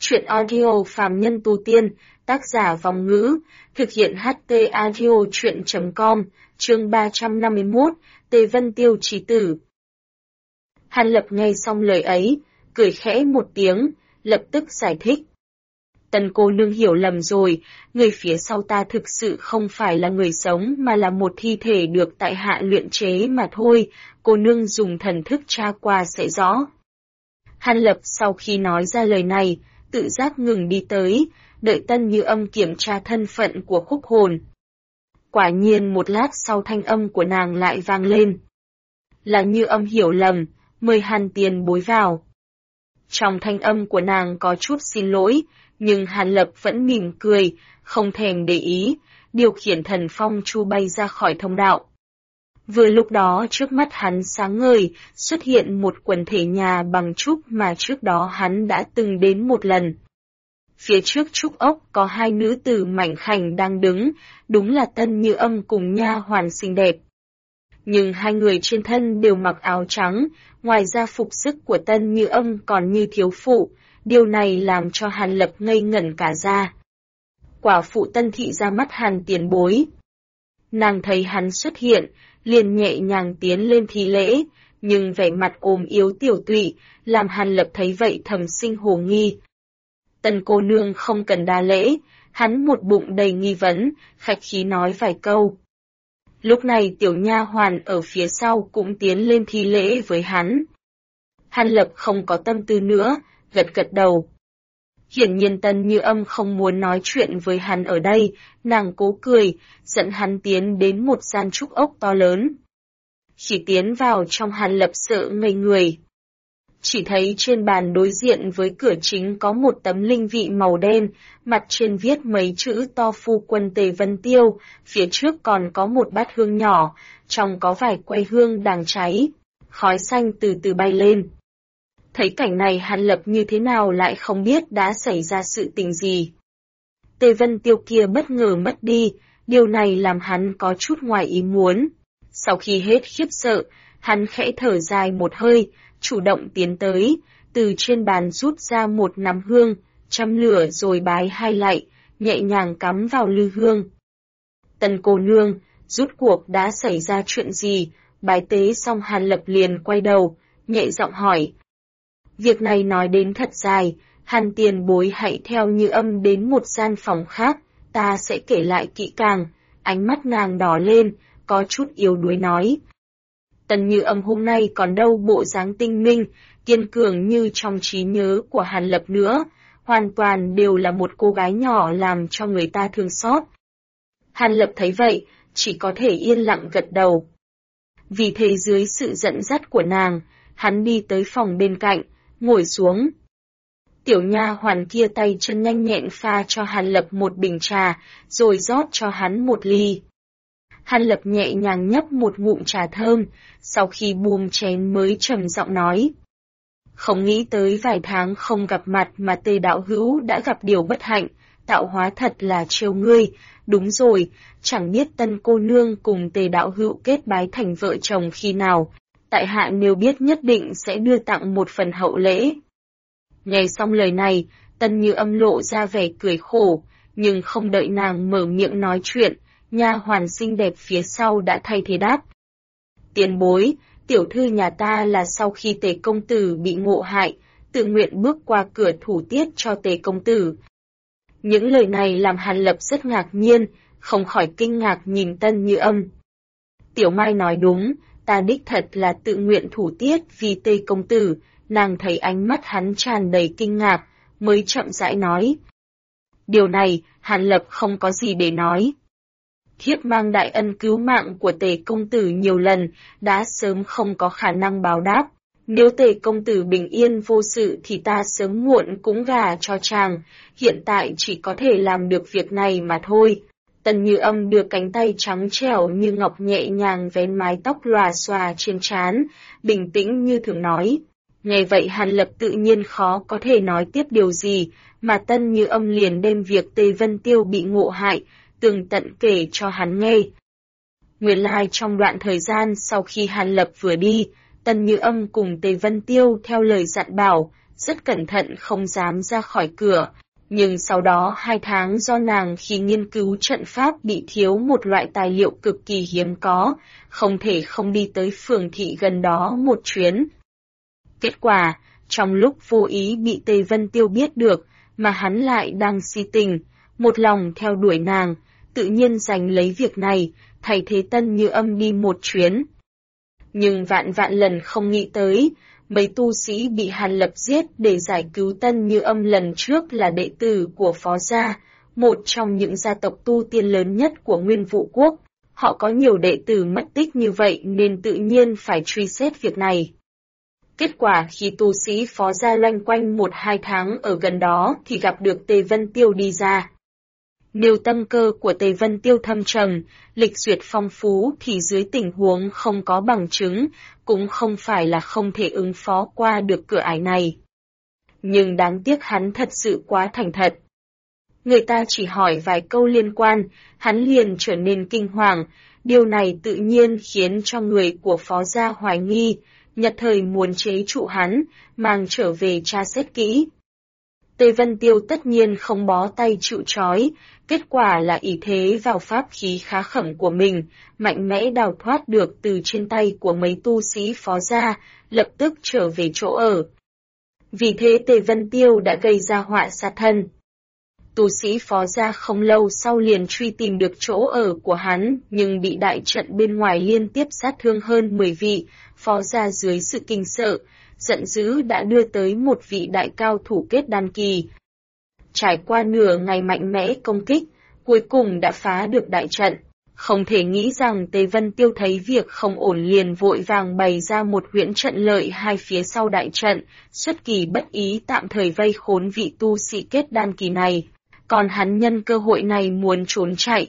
Truyện audio phàm nhân tu tiên, tác giả Vòng Ngữ, thực hiện HT audio truyện.com, chương 351, Tề Vân Tiêu chí tử. Hàn Lập nghe xong lời ấy, cười khẽ một tiếng, lập tức giải thích. Tần cô nương hiểu lầm rồi, người phía sau ta thực sự không phải là người sống mà là một thi thể được tại hạ luyện chế mà thôi, cô nương dùng thần thức tra qua sẽ rõ. Hàn Lập sau khi nói ra lời này, tự giác ngừng đi tới, đợi Tân Như Âm kiểm tra thân phận của Khúc Hồn. Quả nhiên một lát sau thanh âm của nàng lại vang lên. Là Như Âm hiểu lầm, mời Hàn tiền bối vào. Trong thanh âm của nàng có chút xin lỗi, nhưng Hàn Lập vẫn mỉm cười, không thèm để ý, điều khiển thần phong chu bay ra khỏi thông đạo. Vừa lúc đó trước mắt hắn sáng ngời, xuất hiện một quần thể nhà bằng trúc mà trước đó hắn đã từng đến một lần. Phía trước trúc ốc có hai nữ tử mảnh khảnh đang đứng, đúng là Tân Như Âm cùng nha hoàn xinh đẹp. Nhưng hai người trên thân đều mặc áo trắng, ngoài ra phục sức của Tân Như Âm còn như thiếu phụ, điều này làm cho Hàn Lập ngây ngẩn cả ra. Quả phụ Tân thị ra mắt Hàn tiền bối. Nàng thấy hắn xuất hiện, liền nhẹ nhàng tiến lên thi lễ, nhưng vẻ mặt ốm yếu tiểu tụy, làm Hàn Lập thấy vậy thầm sinh hồ nghi. Tần cô nương không cần đa lễ, hắn một bụng đầy nghi vấn, khách khí nói vài câu. Lúc này tiểu nha hoàn ở phía sau cũng tiến lên thi lễ với hắn. Hàn Lập không có tâm tư nữa, gật gật đầu. Hiển nhiên Tân Như Âm không muốn nói chuyện với hắn ở đây, nàng cố cười, dẫn hắn tiến đến một gian trúc ốc to lớn. Khi tiến vào trong Hàn Lập sợ ngây người. Chỉ thấy trên bàn đối diện với cửa chính có một tấm linh vị màu đen, mặt trên viết mấy chữ to phu quân Tề Vân Tiêu, phía trước còn có một bát hương nhỏ, trong có vài que hương đang cháy, khói xanh từ từ bay lên. Thấy cảnh này Hàn Lập như thế nào lại không biết đã xảy ra sự tình gì. Tề Vân Tiêu kia bất ngờ mất đi, điều này làm hắn có chút ngoài ý muốn. Sau khi hết khiếp sợ, hắn khẽ thở dài một hơi, chủ động tiến tới, từ trên bàn rút ra một nắm hương, châm lửa rồi bái hai lạy, nhẹ nhàng cắm vào lư hương. Tần cô nương, rút cuộc đã xảy ra chuyện gì? Bái tế xong Hàn Lập liền quay đầu, nhẹ giọng hỏi. Việc này nói đến thật dài, Hàn tiền bối hãy theo Như Âm đến một gian phòng khác, ta sẽ kể lại kỹ càng. Ánh mắt nàng đỏ lên, có chút yếu đuối nói. Tần Như Âm hôm nay còn đâu bộ dáng tinh minh, kiên cường như trong trí nhớ của Hàn Lập nữa, hoàn toàn đều là một cô gái nhỏ làm cho người ta thương xót. Hàn Lập thấy vậy, chỉ có thể yên lặng gật đầu. Vì thế dưới sự dẫn dắt của nàng, hắn đi tới phòng bên cạnh, ngồi xuống. Tiểu nha hoàn kia tay chân nhanh nhẹn pha cho Hàn Lập một bình trà, rồi rót cho hắn một ly. Hàn Lập nhẹ nhàng nhấp một ngụm trà thơm, sau khi buông chén mới trầm giọng nói. Không nghĩ tới vài tháng không gặp mặt mà Tề đạo hữu đã gặp điều bất hạnh, tạo hóa thật là trêu ngươi. Đúng rồi, chẳng biết Tân cô nương cùng Tề đạo hữu kết bái thành vợ chồng khi nào, tại hạ nếu biết nhất định sẽ đưa tặng một phần hậu lễ. Nghe xong lời này, Tân Như Âm lộ ra vẻ cười khổ, nhưng không đợi nàng mở miệng nói chuyện, nha hoàn xinh đẹp phía sau đã thay thế đáp. Tiền bối, tiểu thư nhà ta là sau khi Tề công tử bị ngộ hại, tự nguyện bước qua cửa thủ tiết cho Tề công tử. Những lời này làm Hàn Lập rất ngạc nhiên, không khỏi kinh ngạc nhìn Tân Như Âm. Tiểu Mai nói đúng, ta đích thật là tự nguyện thủ tiết vì Tề công tử. Nàng thấy ánh mắt hắn tràn đầy kinh ngạc, mới chậm rãi nói. Điều này, Hàn Lập không có gì để nói. Thiếp mang đại ân cứu mạng của Tề công tử nhiều lần, đã sớm không có khả năng báo đáp. Nếu Tề công tử bình yên vô sự thì ta sớm muộn cũng gả cho chàng, hiện tại chỉ có thể làm được việc này mà thôi. Tần Như Âm đưa cánh tay trắng trẻo như ngọc nhẹ nhàng vén mái tóc lòa xòa trên trán, bình tĩnh như thường nói. Nghe vậy Hàn Lập tự nhiên khó có thể nói tiếp điều gì, mà Tân Như Âm liền đem việc Tề Vân Tiêu bị ngộ hại, tường tận kể cho hắn nghe. Nguyên lai trong đoạn thời gian sau khi Hàn Lập vừa đi, Tân Như Âm cùng Tề Vân Tiêu theo lời dặn bảo, rất cẩn thận không dám ra khỏi cửa. Nhưng sau đó 2 tháng do nàng khi nghiên cứu trận pháp bị thiếu một loại tài liệu cực kỳ hiếm có, không thể không đi tới phường thị gần đó một chuyến. Kết quả, trong lúc vô ý bị Tề Vân Tiêu biết được, mà hắn lại đang si tình, một lòng theo đuổi nàng, tự nhiên giành lấy việc này, thay thế Tân Như Âm đi một chuyến. Nhưng vạn vạn lần không nghĩ tới, mấy tu sĩ bị Hàn Lập giết để giải cứu Tân Như Âm lần trước là đệ tử của Phó gia, một trong những gia tộc tu tiên lớn nhất của Nguyên Vũ Quốc. Họ có nhiều đệ tử mất tích như vậy nên tự nhiên phải truy xét việc này. Kết quả khi tu sĩ Phó gia loanh quanh 1-2 tháng ở gần đó thì gặp được Tề Vân Tiêu đi ra. Nếu tâm cơ của Tề Vân Tiêu thâm trầm, lịch duyệt phong phú thì dưới tình huống không có bằng chứng, cũng không phải là không thể ứng phó qua được cửa ải này. Nhưng đáng tiếc hắn thật sự quá thành thật. Người ta chỉ hỏi vài câu liên quan, hắn liền trở nên kinh hoàng, điều này tự nhiên khiến cho người của Phó gia hoài nghi, nhất thời muốn chế trụ hắn, mang trở về tra xét kỹ. Tề Vân Tiêu tất nhiên không bó tay chịu trói, kết quả là ỷ thế vào pháp khí khá khẩm của mình, mạnh mẽ đào thoát được từ trên tay của mấy tu sĩ Phó gia, lập tức trở về chỗ ở. Vì thế Tề Vân Tiêu đã gây ra họa sát thân. Tu sĩ Phó gia không lâu sau liền truy tìm được chỗ ở của hắn, nhưng bị đại trận bên ngoài liên tiếp sát thương hơn 10 vị, Phó gia dưới sự kinh sợ, giận dữ đã đưa tới một vị đại cao thủ kết đan kỳ. Trải qua nửa ngày mạnh mẽ công kích, cuối cùng đã phá được đại trận. Không thể nghĩ rằng Tề Vân Tiêu thấy việc không ổn liền vội vàng bày ra một huyễn trận lợi hai phía sau đại trận, xuất kỳ bất ý tạm thời vây khốn vị tu sĩ kết đan kỳ này. Còn hắn nhân cơ hội này muốn trốn chạy.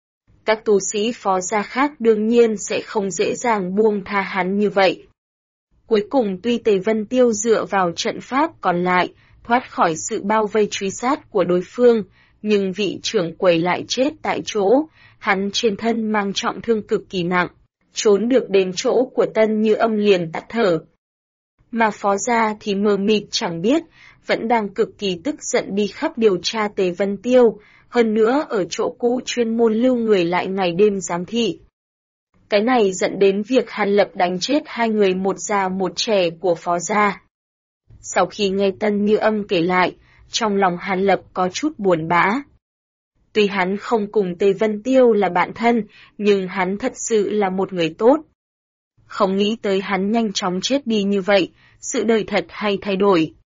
Các tu sĩ Phó gia khác đương nhiên sẽ không dễ dàng buông tha hắn như vậy. Cuối cùng tuy Tề Vân Tiêu dựa vào trận pháp còn lại, thoát khỏi sự bao vây truy sát của đối phương, nhưng vị trưởng quầy lại chết tại chỗ, hắn trên thân mang trọng thương cực kỳ nặng, trốn được đến chỗ của Tân Như Âm liền tắt thở. Mà Phó gia thì mờ mịt chẳng biết, vẫn đang cực kỳ tức giận đi khắp điều tra Tề Vân Tiêu, hơn nữa ở chỗ cũ chuyên môn lưu người lại ngày đêm giám thị. Cái này dẫn đến việc Hàn Lập đánh chết 2 người một già một trẻ của Phó gia. Sau khi nghe Tân Như Âm kể lại, trong lòng Hàn Lập có chút buồn bã. Tuy hắn không cùng Tề Vân Tiêu là bạn thân, nhưng hắn thật sự là một người tốt. Không nghĩ tới hắn nhanh chóng chết đi như vậy, sự đời thật hay thay đổi.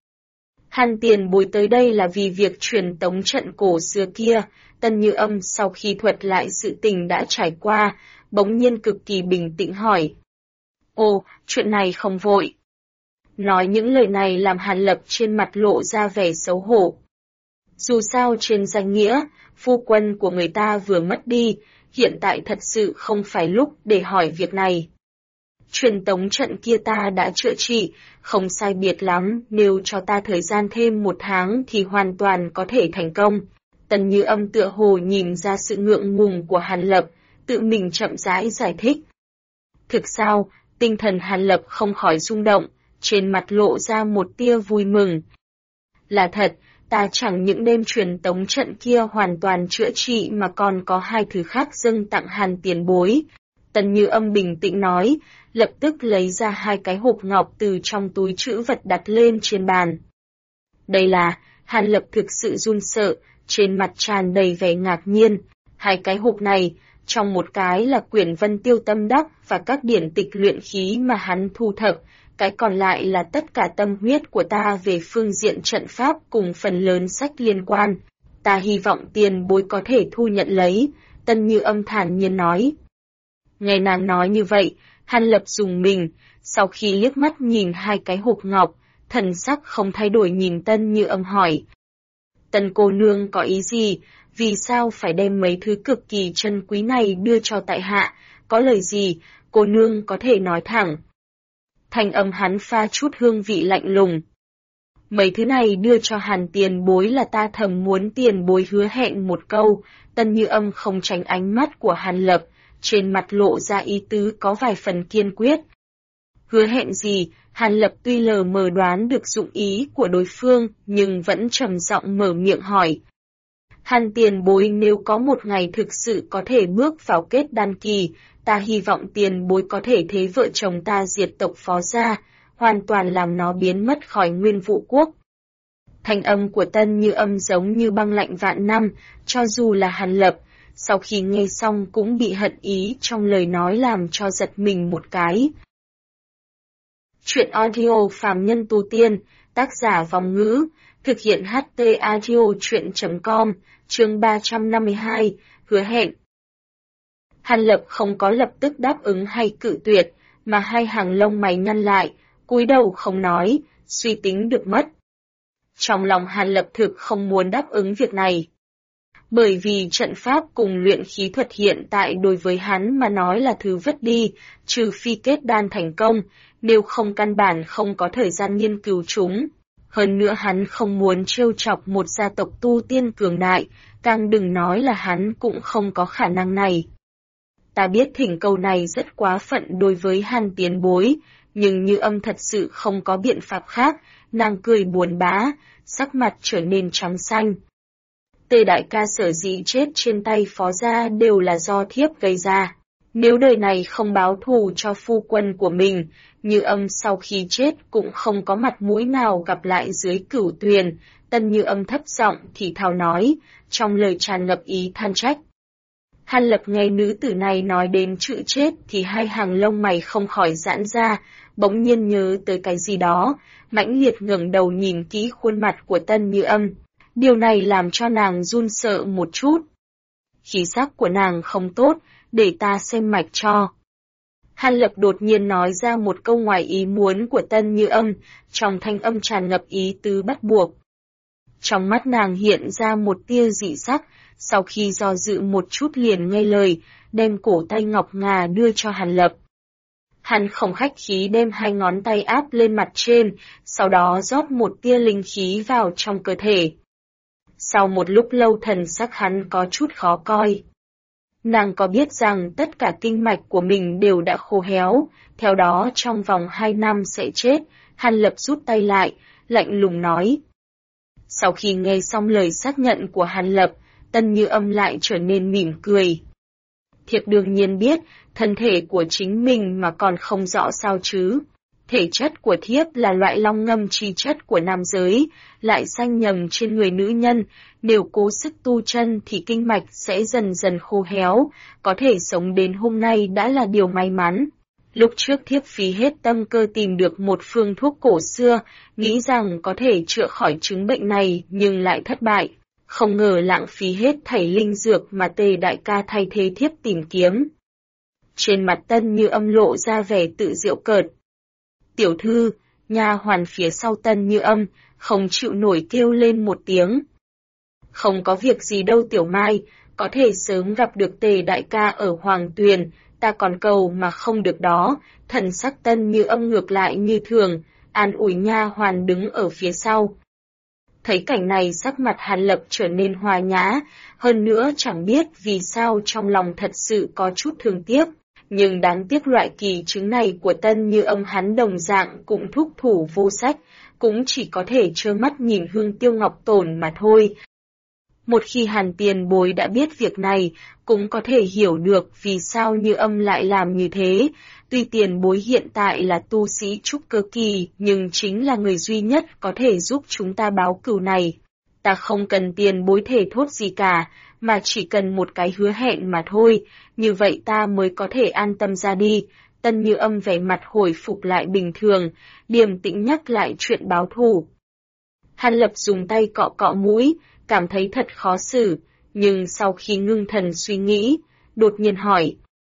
Hàn tiền bối tới đây là vì việc truyền tống trận cổ xưa kia, Tân Như Âm sau khi thuật lại sự tình đã trải qua, bỗng nhiên cực kỳ bình tĩnh hỏi. Ồ, chuyện này không vội. Nói những lời này làm Hàn Lập trên mặt lộ ra vẻ xấu hổ. Dù sao trên danh nghĩa, phu quân của người ta vừa mất đi, hiện tại thật sự không phải lúc để hỏi việc này. Truyền tống trận kia ta đã chữa trị, không sai biệt lắm, nếu cho ta thời gian thêm 1 tháng thì hoàn toàn có thể thành công. Tần Như Âm tựa hồ nhìn ra sự ngượng ngùng của Hàn Lập, tự mình chậm rãi giải thích. Thực sao, tinh thần Hàn Lập không khỏi rung động, trên mặt lộ ra một tia vui mừng. Là thật, ta chẳng những đêm truyền tống trận kia hoàn toàn chữa trị mà còn có 2 thứ khác dâng tặng Hàn tiền bối. Tần Như Âm bình tĩnh nói, lập tức lấy ra 2 cái hộp ngọc từ trong túi trữ vật đặt lên trên bàn. Đây là, Hàn Lập thực sự run sợ, trên mặt tràn đầy vẻ ngạc nhiên. 2 cái hộp này, trong một cái là quyển Vân Tiêu Tâm Đắc và các điển tịch luyện khí mà hắn thu thập, cái còn lại là tất cả tâm huyết của ta về phương diện trận pháp cùng phần lớn sách liên quan. Ta hy vọng tiền bối có thể thu nhận lấy, Tân Như Âm thản nhiên nói. Nghe nàng nói như vậy, Hàn Lập rùng mình, sau khi liếc mắt nhìn 2 cái hộp ngọc, thần sắc không thay đổi nhìn Tân Như Âm hỏi. Tân cô nương có ý gì, vì sao phải đem mấy thứ cực kỳ chân quý này đưa cho tại hạ, có lời gì, cô nương có thể nói thẳng. Thanh âm hắn pha chút hương vị lạnh lùng. Mấy thứ này đưa cho Hàn tiền bối là ta thầm muốn tiền bối hứa hẹn một câu, Tân Như Âm không tránh ánh mắt của Hàn Lập, trên mặt lộ ra ý tứ có vài phần kiên quyết. Hứa hẹn gì? Hàn Lập tuy lờ mờ đoán được dụng ý của đối phương, nhưng vẫn trầm giọng mở miệng hỏi. Hàn tiền bối, nếu có một ngày thực sự có thể bước vào kết đan kỳ, ta hy vọng tiền bối có thể thế vợ chồng ta diệt tộc Phó gia, hoàn toàn làm nó biến mất khỏi Nguyên Vũ Quốc. Thanh âm của Tân Như Âm giống như băng lạnh vạn năm, cho dù là Hàn Lập, sau khi nghe xong cũng bị hận ý trong lời nói làm cho giật mình một cái. Chuyện audio Phàm Nhân Tu Tiên, tác giả Vòng Ngữ, thực hiện HT Audio Chuyện.com, chương 352, hứa hẹn. Hàn Lập không có lập tức đáp ứng hay cự tuyệt, mà hai hàng lông mày nhăn lại, cúi đầu không nói, suy tính được mất. Trong lòng Hàn Lập thực không muốn đáp ứng việc này. Bởi vì trận pháp cùng luyện khí thuật hiện tại đối với hắn mà nói là thứ vứt đi, trừ phi kết đan thành công, nếu không căn bản không có thời gian nghiên cứu chúng. Hơn nữa hắn không muốn trêu chọc một gia tộc tu tiên cường đại, càng đừng nói là hắn cũng không có khả năng này. Ta biết thỉnh cầu này rất quá phận đối với Hàn tiền bối, nhưng Như Âm thật sự không có biện pháp khác, nàng cười buồn bã, sắc mặt trở nên trắng xanh. Tề đại ca sở dĩ chết trên tay Phó gia đều là do thiếp gây ra. Nếu đời này không báo thù cho phu quân của mình, Như Âm sau khi chết cũng không có mặt mũi nào gặp lại dưới Cửu Tuyền. Tân Như Âm thấp giọng thì thào nói, trong lời tràn ngập ý than trách. Hàn Lập nghe nữ tử này nói đến chữ chết thì hai hàng lông mày không khỏi giãn ra, bỗng nhiên nhớ tới cái gì đó, mãnh liệt ngẩng đầu nhìn kỹ khuôn mặt của Tân Như Âm. Điều này làm cho nàng run sợ một chút. Khí sắc của nàng không tốt, để ta xem mạch cho. Hàn Lập đột nhiên nói ra một câu ngoài ý muốn của Tân Như Âm, trong thanh âm tràn ngập ý tứ bắt buộc. Trong mắt nàng hiện ra một tia dị sắc, sau khi do dự một chút liền nghe lời, đem cổ tay ngọc ngà đưa cho Hàn Lập. Hắn không khách khí đem hai ngón tay áp lên mặt trên, sau đó rót một tia linh khí vào trong cơ thể. Sau một lúc lâu thần sắc hắn có chút khó coi. Nàng có biết rằng tất cả kinh mạch của mình đều đã khô héo, theo đó trong vòng 2 năm sẽ chết. Hàn Lập rút tay lại, lạnh lùng nói. Sau khi nghe xong lời xác nhận của Hàn Lập, Tân Như Âm lại trở nên mỉm cười. Thiếp đương nhiên biết, thân thể của chính mình mà còn không rõ sao chứ. Thể chất của thiếp là loại long ngâm chi chất của nam giới, lại sanh nhầm trên người nữ nhân, nếu cố sức tu chân thì kinh mạch sẽ dần dần khô héo, có thể sống đến hôm nay đã là điều may mắn. Lúc trước thiếp phí hết tâm cơ tìm được một phương thuốc cổ xưa, nghĩ rằng có thể chữa khỏi chứng bệnh này nhưng lại thất bại. Không ngờ lãng phí hết thảy linh dược mà Tề đại ca thay thế thiếp tìm kiếm. Trên mặt Tân Như Âm lộ ra vẻ tự giễu cợt. Tiểu thư, nha hoàn phía sau Tân Như Âm, không chịu nổi kêu lên một tiếng. Không có việc gì đâu Tiểu Mai, có thể sớm gặp được Tề đại ca ở Hoàng Tuyền, ta còn cầu mà không được đó. Thần sắc Tân Như Âm ngược lại như thường, an ủi nha hoàn đứng ở phía sau. Thấy cảnh này sắc mặt Hàn Lập trở nên hòa nhã, hơn nữa chẳng biết vì sao trong lòng thật sự có chút thương tiếc. Nhưng đáng tiếc loại kỳ chứng này của Tân Như Âm hắn đồng dạng cũng thúc thủ vô sách, cũng chỉ có thể trơ mắt nhìn Hương Tiêu Ngọc tổn mà thôi. Một khi Hàn tiền bối đã biết việc này, cũng có thể hiểu được vì sao Như Âm lại làm như thế. Tuy tiền bối hiện tại là tu sĩ trúc cơ kỳ, nhưng chính là người duy nhất có thể giúp chúng ta báo cừu này. Ta không cần tiền bối thể thốt gì cả, mà chỉ cần một cái hứa hẹn mà thôi, như vậy ta mới có thể an tâm ra đi. Tân Như Âm vẻ mặt hồi phục lại bình thường, điềm tĩnh nhắc lại chuyện báo thù. Hàn Lập dùng tay cọ cọ mũi, cảm thấy thật khó xử, nhưng sau khi ngưng thần suy nghĩ, đột nhiên hỏi.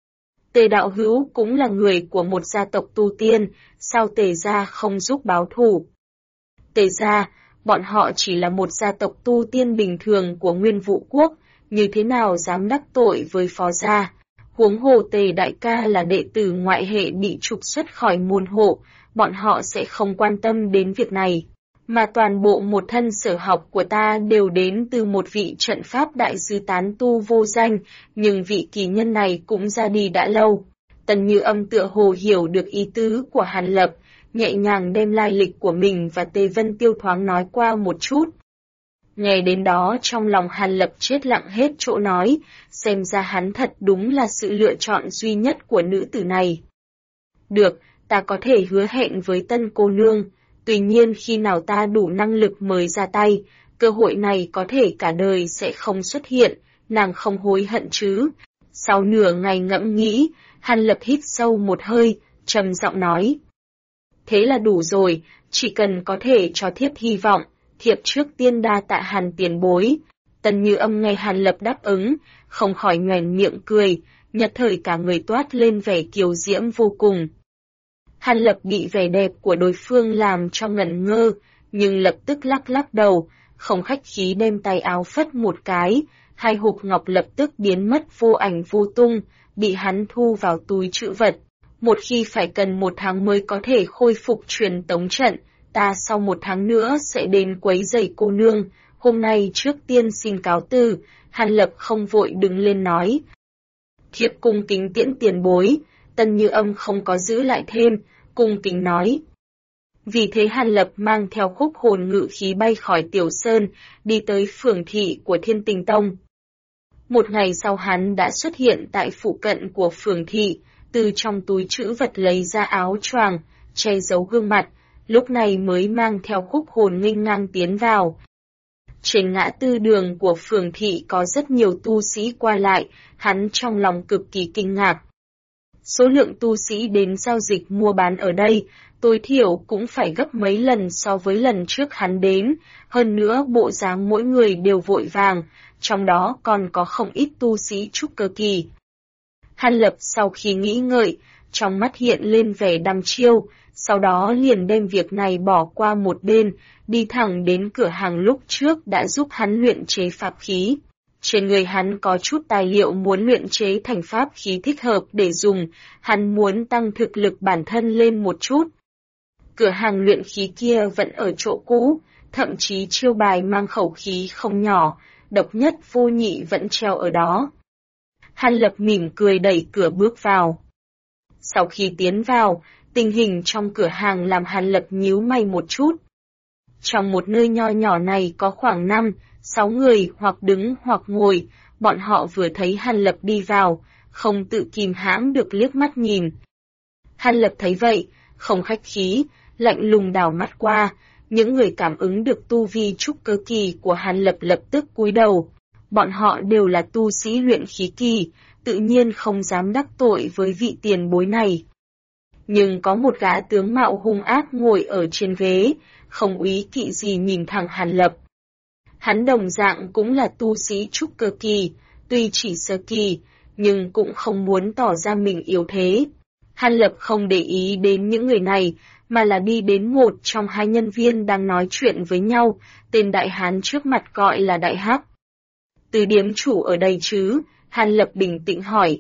Tề đạo hữu cũng là người của một gia tộc tu tiên, sao Tề gia không giúp báo thù? Tề gia, bọn họ chỉ là một gia tộc tu tiên bình thường của Nguyên Vũ Quốc, như thế nào dám đắc tội với Phó gia? Huống hồ Tề đại ca là đệ tử ngoại hệ bị trục xuất khỏi môn hộ, bọn họ sẽ không quan tâm đến việc này. Mà toàn bộ một thân sở học của ta đều đến từ một vị trận pháp đại sư tán tu vô danh, nhưng vị kỳ nhân này cũng ra đi đã lâu. Tần Như Âm tựa hồ hiểu được ý tứ của Hàn Lập, nhẹ nhàng đem lai lịch của mình và Tề Vân Tiêu thoáng nói qua một chút. Nghe đến đó trong lòng Hàn Lập chết lặng hết chỗ nói, xem ra hắn thật đúng là sự lựa chọn duy nhất của nữ tử này. Được, ta có thể hứa hẹn với Tân cô nương, tuy nhiên khi nào ta đủ năng lực mới ra tay, cơ hội này có thể cả đời sẽ không xuất hiện, nàng không hối hận chứ. Sau nửa ngày ngẫm nghĩ, Hàn Lập hít sâu một hơi, trầm giọng nói. Thế là đủ rồi, chỉ cần có thể cho thiếp hy vọng, thiếp trước tiên đa tạ Hàn tiền bối. Tần Như Âm nghe Hàn Lập đáp ứng, không khỏi nhoẻn miệng cười, nhất thời cả người toát lên vẻ kiều diễm vô cùng. Hàn Lập bị vẻ đẹp của đối phương làm cho ngẩn ngơ, nhưng lập tức lắc lắc đầu, không khách khí đem tay áo phất một cái, hai hộp ngọc lập tức biến mất vô ảnh vô tung, bị hắn thu vào túi trữ vật. Một khi phải cần 1 tháng mới có thể khôi phục truyền tống trận, ta sau 1 tháng nữa sẽ đến quấy rầy cô nương, hôm nay trước tiên xin cáo từ. Hàn Lập không vội đứng lên nói. Thiếp cung kính tiễn tiền bối. Tần Như Âm không có giữ lại thêm, cung kính nói. Vì thế Hàn Lập mang theo khúc hồn ngự khí bay khỏi Tiểu Sơn, đi tới phường thị của Thiên Tình Tông. Một ngày sau hắn đã xuất hiện tại phụ cận của phường thị, từ trong túi trữ vật lấy ra áo choàng, che giấu gương mặt, lúc này mới mang theo khúc hồn nghênh ngang tiến vào. Trên ngã tư đường của phường thị có rất nhiều tu sĩ qua lại, hắn trong lòng cực kỳ kinh ngạc. Số lượng tu sĩ đến giao dịch mua bán ở đây, tối thiểu cũng phải gấp mấy lần so với lần trước hắn đến, hơn nữa bộ dáng mỗi người đều vội vàng, trong đó còn có không ít tu sĩ trúc cơ kỳ. Hàn Lập sau khi nghĩ ngợi, trong mắt hiện lên vẻ đăm chiêu, sau đó liền đem việc này bỏ qua một bên, đi thẳng đến cửa hàng lúc trước đã giúp hắn luyện chế pháp khí. Trên người hắn có chút tài liệu muốn luyện chế thành pháp khí thích hợp để dùng, hắn muốn tăng thực lực bản thân lên một chút. Cửa hàng luyện khí kia vẫn ở chỗ cũ, thậm chí chiêu bài mang khẩu khí không nhỏ, độc nhất vô nhị vẫn treo ở đó. Hàn Lập mỉm cười đẩy cửa bước vào. Sau khi tiến vào, tình hình trong cửa hàng làm Hàn Lập nhíu mày một chút. Trong một nơi nho nhỏ này có khoảng 5-6 người hoặc đứng hoặc ngồi, bọn họ vừa thấy Hàn Lập đi vào, không tự kìm hãm được liếc mắt nhìn. Hàn Lập thấy vậy, không khách khí, lạnh lùng đảo mắt qua, những người cảm ứng được tu vi trúc cơ kỳ của Hàn Lập lập tức cúi đầu. Bọn họ đều là tu sĩ luyện khí kỳ, tự nhiên không dám đắc tội với vị tiền bối này. Nhưng có một gã tướng mạo hung ác ngồi ở trên ghế, không úy kỵ gì nhìn thẳng Hàn Lập. Hắn đồng dạng cũng là tu sĩ trúc cơ kỳ, tuy chỉ sơ kỳ, nhưng cũng không muốn tỏ ra mình yếu thế. Hàn Lập không để ý đến những người này, mà là đi đến một trong hai nhân viên đang nói chuyện với nhau, tên đại hán trước mặt gọi là Đại Hắc. Từ điếm chủ ở đây chứ? Hàn Lập bình tĩnh hỏi.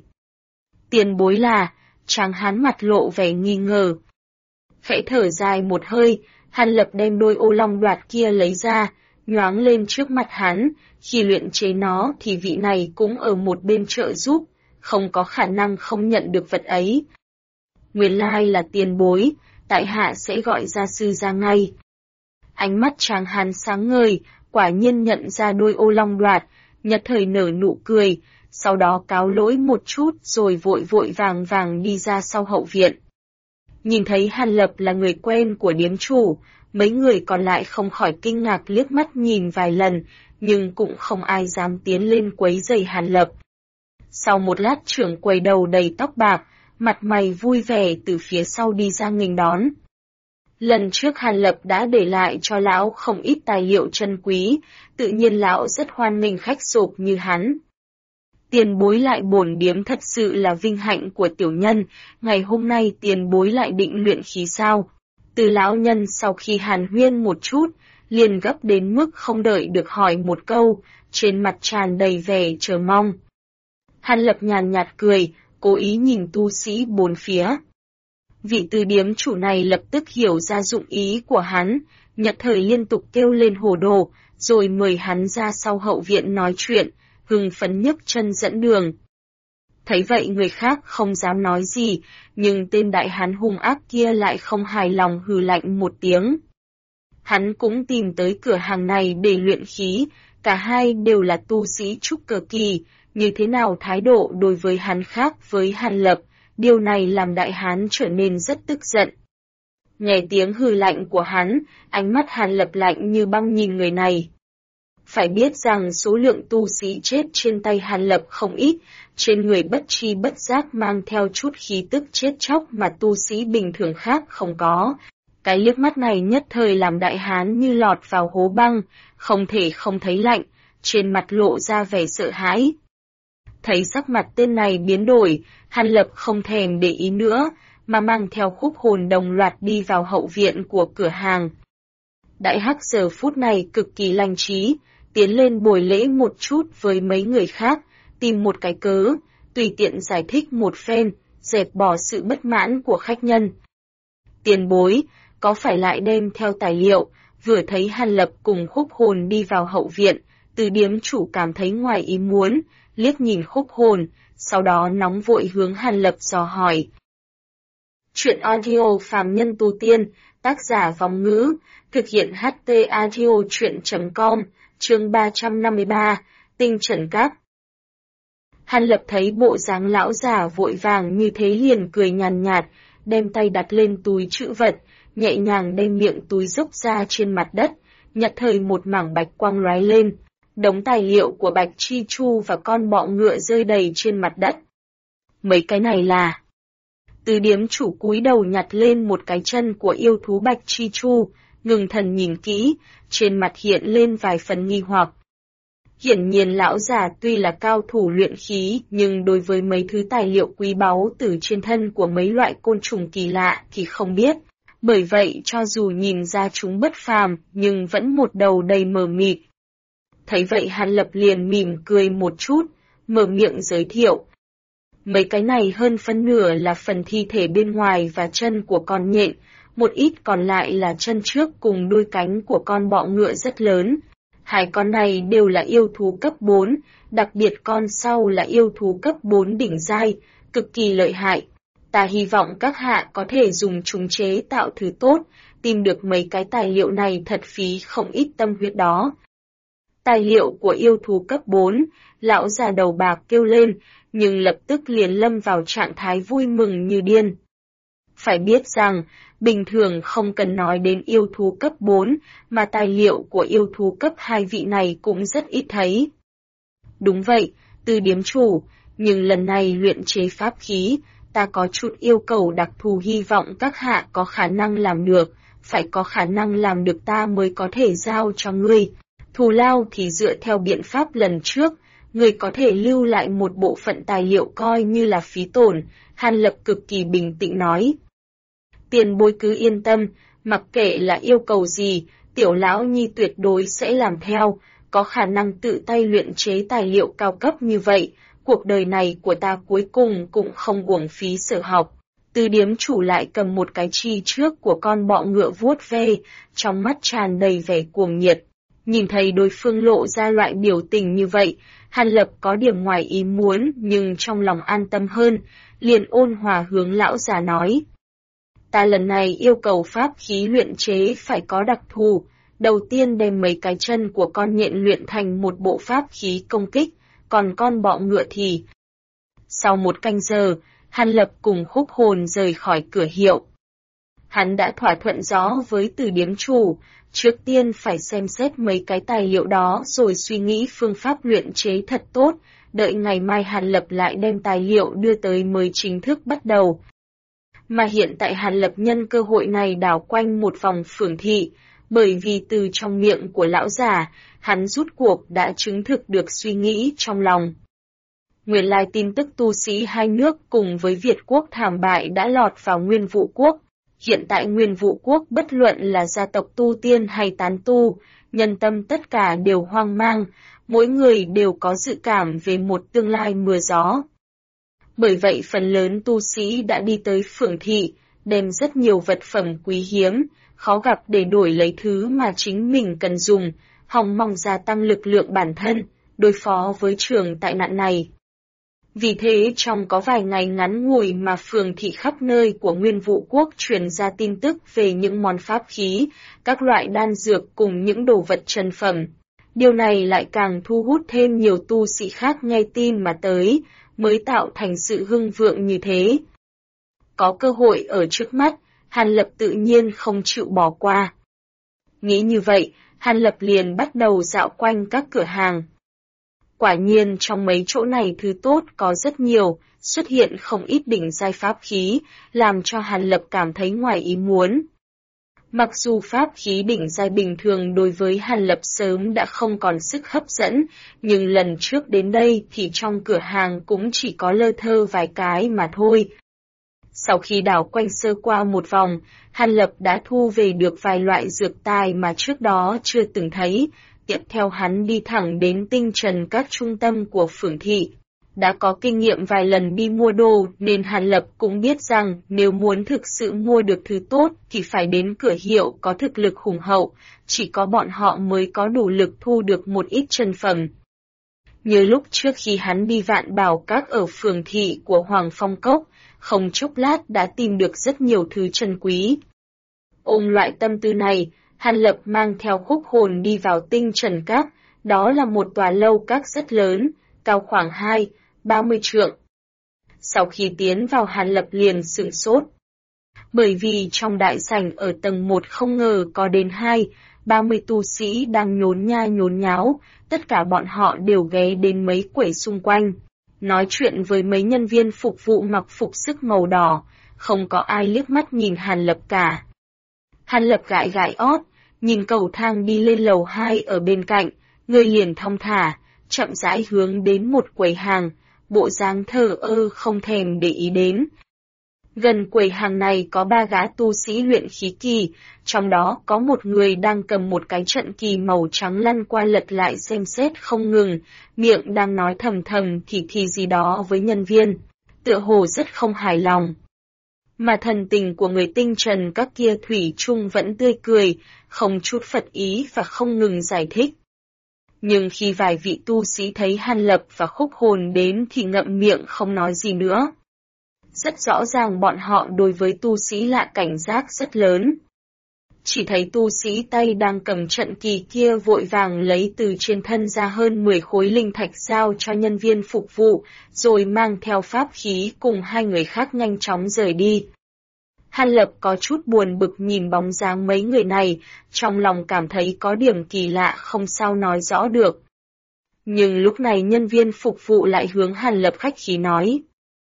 Tiền bối là, tráng hán mặt lộ vẻ nghi ngờ. Khẽ thở dài một hơi, Hàn Lập đem đôi ô long đoạt kia lấy ra, nhoáng lên trước mặt hắn, khi luyện chế nó thì vị này cũng ở một bên trợ giúp, không có khả năng không nhận được vật ấy. Nguyên lai là tiền bối, tại hạ sẽ gọi gia sư ra ngay. Ánh mắt tráng hán sáng ngời, quả nhiên nhận ra đôi ô long đoạt, nhất thời nở nụ cười, sau đó cáo lỗi một chút rồi vội vội vàng vàng đi ra sau hậu viện. Nhìn thấy Hàn Lập là người quen của điếm chủ, mấy người còn lại không khỏi kinh ngạc liếc mắt nhìn vài lần, nhưng cũng không ai dám tiến lên quấy rầy Hàn Lập. Sau một lát trưởng quầy đầu đầy tóc bạc, mặt mày vui vẻ từ phía sau đi ra nghênh đón. Lần trước Hàn Lập đã để lại cho lão không ít tài liệu chân quý, tự nhiên lão rất hoan nghênh khách sộp như hắn. Tiền bối lại bổn điếm thật sự là vinh hạnh của tiểu nhân, ngày hôm nay tiền bối lại định luyện khí sao? Từ lão nhân sau khi hàn huyên một chút, liền gấp đến mức không đợi được hỏi một câu, trên mặt tràn đầy vẻ chờ mong. Hàn Lập nhàn nhạt cười, cố ý nhìn tu sĩ bốn phía. Vị từ điếm chủ này lập tức hiểu ra dụng ý của hắn, nhất thời liên tục kêu lên hồ đồ, rồi mời hắn ra sau hậu viện nói chuyện, hưng phấn nhấc chân dẫn đường. Thấy vậy người khác không dám nói gì, nhưng tên đại hán hung ác kia lại không hài lòng hừ lạnh một tiếng. Hắn cũng tìm tới cửa hàng này để luyện khí, cả hai đều là tu sĩ trúc cơ kỳ, như thế nào thái độ đối với hắn khác với Hàn Lập, điều này làm đại hán trở nên rất tức giận. Nghe tiếng hừ lạnh của hắn, ánh mắt Hàn Lập lạnh như băng nhìn người này. Phải biết rằng số lượng tu sĩ chết trên tay Hàn Lập không ít, trên người bất tri bất giác mang theo chút khí tức chết chóc mà tu sĩ bình thường khác không có. Cái liếc mắt này nhất thời làm đại hán như lọt vào hố băng, không thể không thấy lạnh, trên mặt lộ ra vẻ sợ hãi. Thấy sắc mặt tên này biến đổi, Hàn Lập không thèm để ý nữa, mà mang theo khúc hồn đồng loạt đi vào hậu viện của cửa hàng. Đại hắc giờ phút này cực kỳ lành trí, tiến lên bồi lễ một chút với mấy người khác, tìm một cái cớ, tùy tiện giải thích một phen, dẹp bỏ sự bất mãn của khách nhân. Tiền bối, có phải lại đem theo tài liệu, vừa thấy Hàn Lập cùng khúc hồn đi vào hậu viện, Từ điếm chủ cảm thấy ngoài ý muốn, liếc nhìn khúc hồn, sau đó nóng vội hướng Hàn Lập dò hỏi. Chuyện audio phàm nhân tu tiên, tác giả Vong Ngữ, thực hiện HT audio chuyện.com, chương 353, Tinh Trần Các. Hàn Lập thấy bộ dáng lão già vội vàng như thế liền cười nhàn nhạt, đem tay đặt lên túi trữ vật, nhẹ nhàng đem miệng túi dốc ra trên mặt đất, nhặt thời một mảng bạch quang lóe lên. Đống tài liệu của Bạch Chi Chu và con bọ ngựa rơi đầy trên mặt đất. Mấy cái này là... Từ điếm chủ cúi đầu nhặt lên một cái chân của yêu thú Bạch Chi Chu, ngừng thần nhìn kỹ, trên mặt hiện lên vài phần nghi hoặc. Hiển nhiên lão già tuy là cao thủ luyện khí, nhưng đối với mấy thứ tài liệu quý báu từ trên thân của mấy loại côn trùng kỳ lạ thì không biết. Bởi vậy cho dù nhìn ra chúng bất phàm, nhưng vẫn một đầu đầy mờ mịt. Thấy vậy Hàn Lập liền mỉm cười một chút, mở miệng giới thiệu. Mấy cái này hơn phân nửa là phần thi thể bên ngoài và chân của con nhện, một ít còn lại là chân trước cùng đuôi cánh của con bọ ngựa rất lớn. Hai con này đều là yêu thú cấp 4, đặc biệt con sau là yêu thú cấp 4 đỉnh giai, cực kỳ lợi hại. Ta hy vọng các hạ có thể dùng chúng chế tạo thứ tốt, tìm được mấy cái tài liệu này thật phí không ít tâm huyết đó. Tài liệu của yêu thú cấp 4, lão già đầu bạc kêu lên, nhưng lập tức liền lâm vào trạng thái vui mừng như điên. Phải biết rằng, bình thường không cần nói đến yêu thú cấp 4, mà tài liệu của yêu thú cấp 2 vị này cũng rất ít thấy. Đúng vậy, Từ điếm chủ, nhưng lần này luyện chế pháp khí, ta có chút yêu cầu đặc thù hy vọng các hạ có khả năng làm được, phải có khả năng làm được ta mới có thể giao cho ngươi. Thù lao thì dựa theo biện pháp lần trước, người có thể lưu lại một bộ phận tài liệu coi như là phí tổn, Hàn Lập cực kỳ bình tĩnh nói. Tiền bối cứ yên tâm, mặc kệ là yêu cầu gì, tiểu lão nhi tuyệt đối sẽ làm theo, có khả năng tự tay luyện chế tài liệu cao cấp như vậy, cuộc đời này của ta cuối cùng cũng không uổng phí sở học. Từ điếm chủ lại cầm một cái chi trước của con bọ ngựa vuốt ve, trong mắt tràn đầy vẻ cuồng nhiệt. Nhìn thấy đối phương lộ ra loại biểu tình như vậy, Hàn Lập có điểm ngoài ý muốn nhưng trong lòng an tâm hơn, liền ôn hòa hướng lão già nói. Ta lần này yêu cầu pháp khí luyện chế phải có đặc thù, đầu tiên đem mấy cái chân của con nhện luyện thành một bộ pháp khí công kích, còn con bọ ngựa thì... Sau một canh giờ, Hàn Lập cùng khúc hồn rời khỏi cửa hiệu. Hắn đã thỏa thuận rõ với Từ điếm chủ, trước tiên phải xem xét mấy cái tài liệu đó rồi suy nghĩ phương pháp luyện chế thật tốt, đợi ngày mai Hàn Lập lại đem tài liệu đưa tới mới chính thức bắt đầu. Mà hiện tại Hàn Lập nhân cơ hội này đảo quanh một vòng phường thị, bởi vì từ trong miệng của lão già, hắn rút cuộc đã chứng thực được suy nghĩ trong lòng. Nguyên lai tin tức tu sĩ hai nước cùng với Việt quốc thảm bại đã lọt vào Nguyên Vũ quốc. Hiện tại Nguyên Vũ quốc bất luận là gia tộc tu tiên hay tán tu, nhân tâm tất cả đều hoang mang, mỗi người đều có dự cảm về một tương lai mưa gió. Bởi vậy phần lớn tu sĩ đã đi tới phường thị, đem rất nhiều vật phẩm quý hiếm, khó gặp để đổi lấy thứ mà chính mình cần dùng, hòng mong gia tăng lực lượng bản thân, đối phó với trường tai nạn này. Vì thế trong có vài ngày ngắn ngủi mà phường thị khắp nơi của Nguyên Vũ Quốc truyền ra tin tức về những món pháp khí, các loại đan dược cùng những đồ vật trần phẩm. Điều này lại càng thu hút thêm nhiều tu sĩ khác nghe tin mà tới, mới tạo thành sự hưng vượng như thế. Có cơ hội ở trước mắt, Hàn Lập tự nhiên không chịu bỏ qua. Nghĩ như vậy, Hàn Lập liền bắt đầu dạo quanh các cửa hàng. Quả nhiên trong mấy chỗ này thứ tốt có rất nhiều, xuất hiện không ít đỉnh giai pháp khí, làm cho Hàn Lập cảm thấy ngoài ý muốn. Mặc dù pháp khí đỉnh giai bình thường đối với Hàn Lập sớm đã không còn sức hấp dẫn, nhưng lần trước đến đây thì trong cửa hàng cũng chỉ có lơ thơ vài cái mà thôi. Sau khi đảo quanh sơ qua một vòng, Hàn Lập đã thu về được vài loại dược tài mà trước đó chưa từng thấy. Tiếp theo hắn đi thẳng đến tinh trần các trung tâm của phường thị. Đã có kinh nghiệm vài lần đi mua đồ nên Hàn Lập cũng biết rằng nếu muốn thực sự mua được thứ tốt thì phải đến cửa hiệu có thực lực hùng hậu, chỉ có bọn họ mới có đủ lực thu được một ít chân phẩm. Như lúc trước khi hắn đi Vạn Bảo Các ở phường thị của Hoàng Phong Cốc, không chốc lát đã tìm được rất nhiều thứ chân quý. Ôm loại tâm tư này, Hàn Lập mang theo Khúc Hồn đi vào tinh trần các, đó là một tòa lâu các rất lớn, cao khoảng 30 trượng. Sau khi tiến vào Hàn Lập liền sửng sốt. Bởi vì trong đại sảnh ở tầng 1 không ngờ có đến 30 tu sĩ đang nhốn nha nhốn nháo, tất cả bọn họ đều ghé đến mấy quầy xung quanh, nói chuyện với mấy nhân viên phục vụ mặc phục sức màu đỏ, không có ai liếc mắt nhìn Hàn Lập cả. Hàn Lập gãi gãi ót, nhìn cầu thang đi lên lầu 2 ở bên cạnh, người liền thong thả, chậm rãi hướng đến một quầy hàng, bộ dáng thờ ơ không thèm để ý đến. Gần quầy hàng này có 3 gã tu sĩ luyện khí kỳ, trong đó có một người đang cầm một cái trận kỳ màu trắng lăn qua lật lại xem xét không ngừng, miệng đang nói thầm thầm thì gì đó với nhân viên, tựa hồ rất không hài lòng. Mà thần tình của người tinh trần các kia thủy chung vẫn tươi cười, không chút phật ý và không ngừng giải thích. Nhưng khi vài vị tu sĩ thấy Hàn Lập và Khúc Hồn đến thì ngậm miệng không nói gì nữa. Rất rõ ràng bọn họ đối với tu sĩ lạ cảnh giác rất lớn. Chỉ thấy tu sĩ tay đang cầm trận kỳ kia vội vàng lấy từ trên thân ra hơn 10 khối linh thạch giao cho nhân viên phục vụ, rồi mang theo pháp khí cùng 2 người khác nhanh chóng rời đi. Hàn Lập có chút buồn bực nhìn bóng dáng mấy người này, trong lòng cảm thấy có điểm kỳ lạ không sao nói rõ được. Nhưng lúc này nhân viên phục vụ lại hướng Hàn Lập khách khí nói.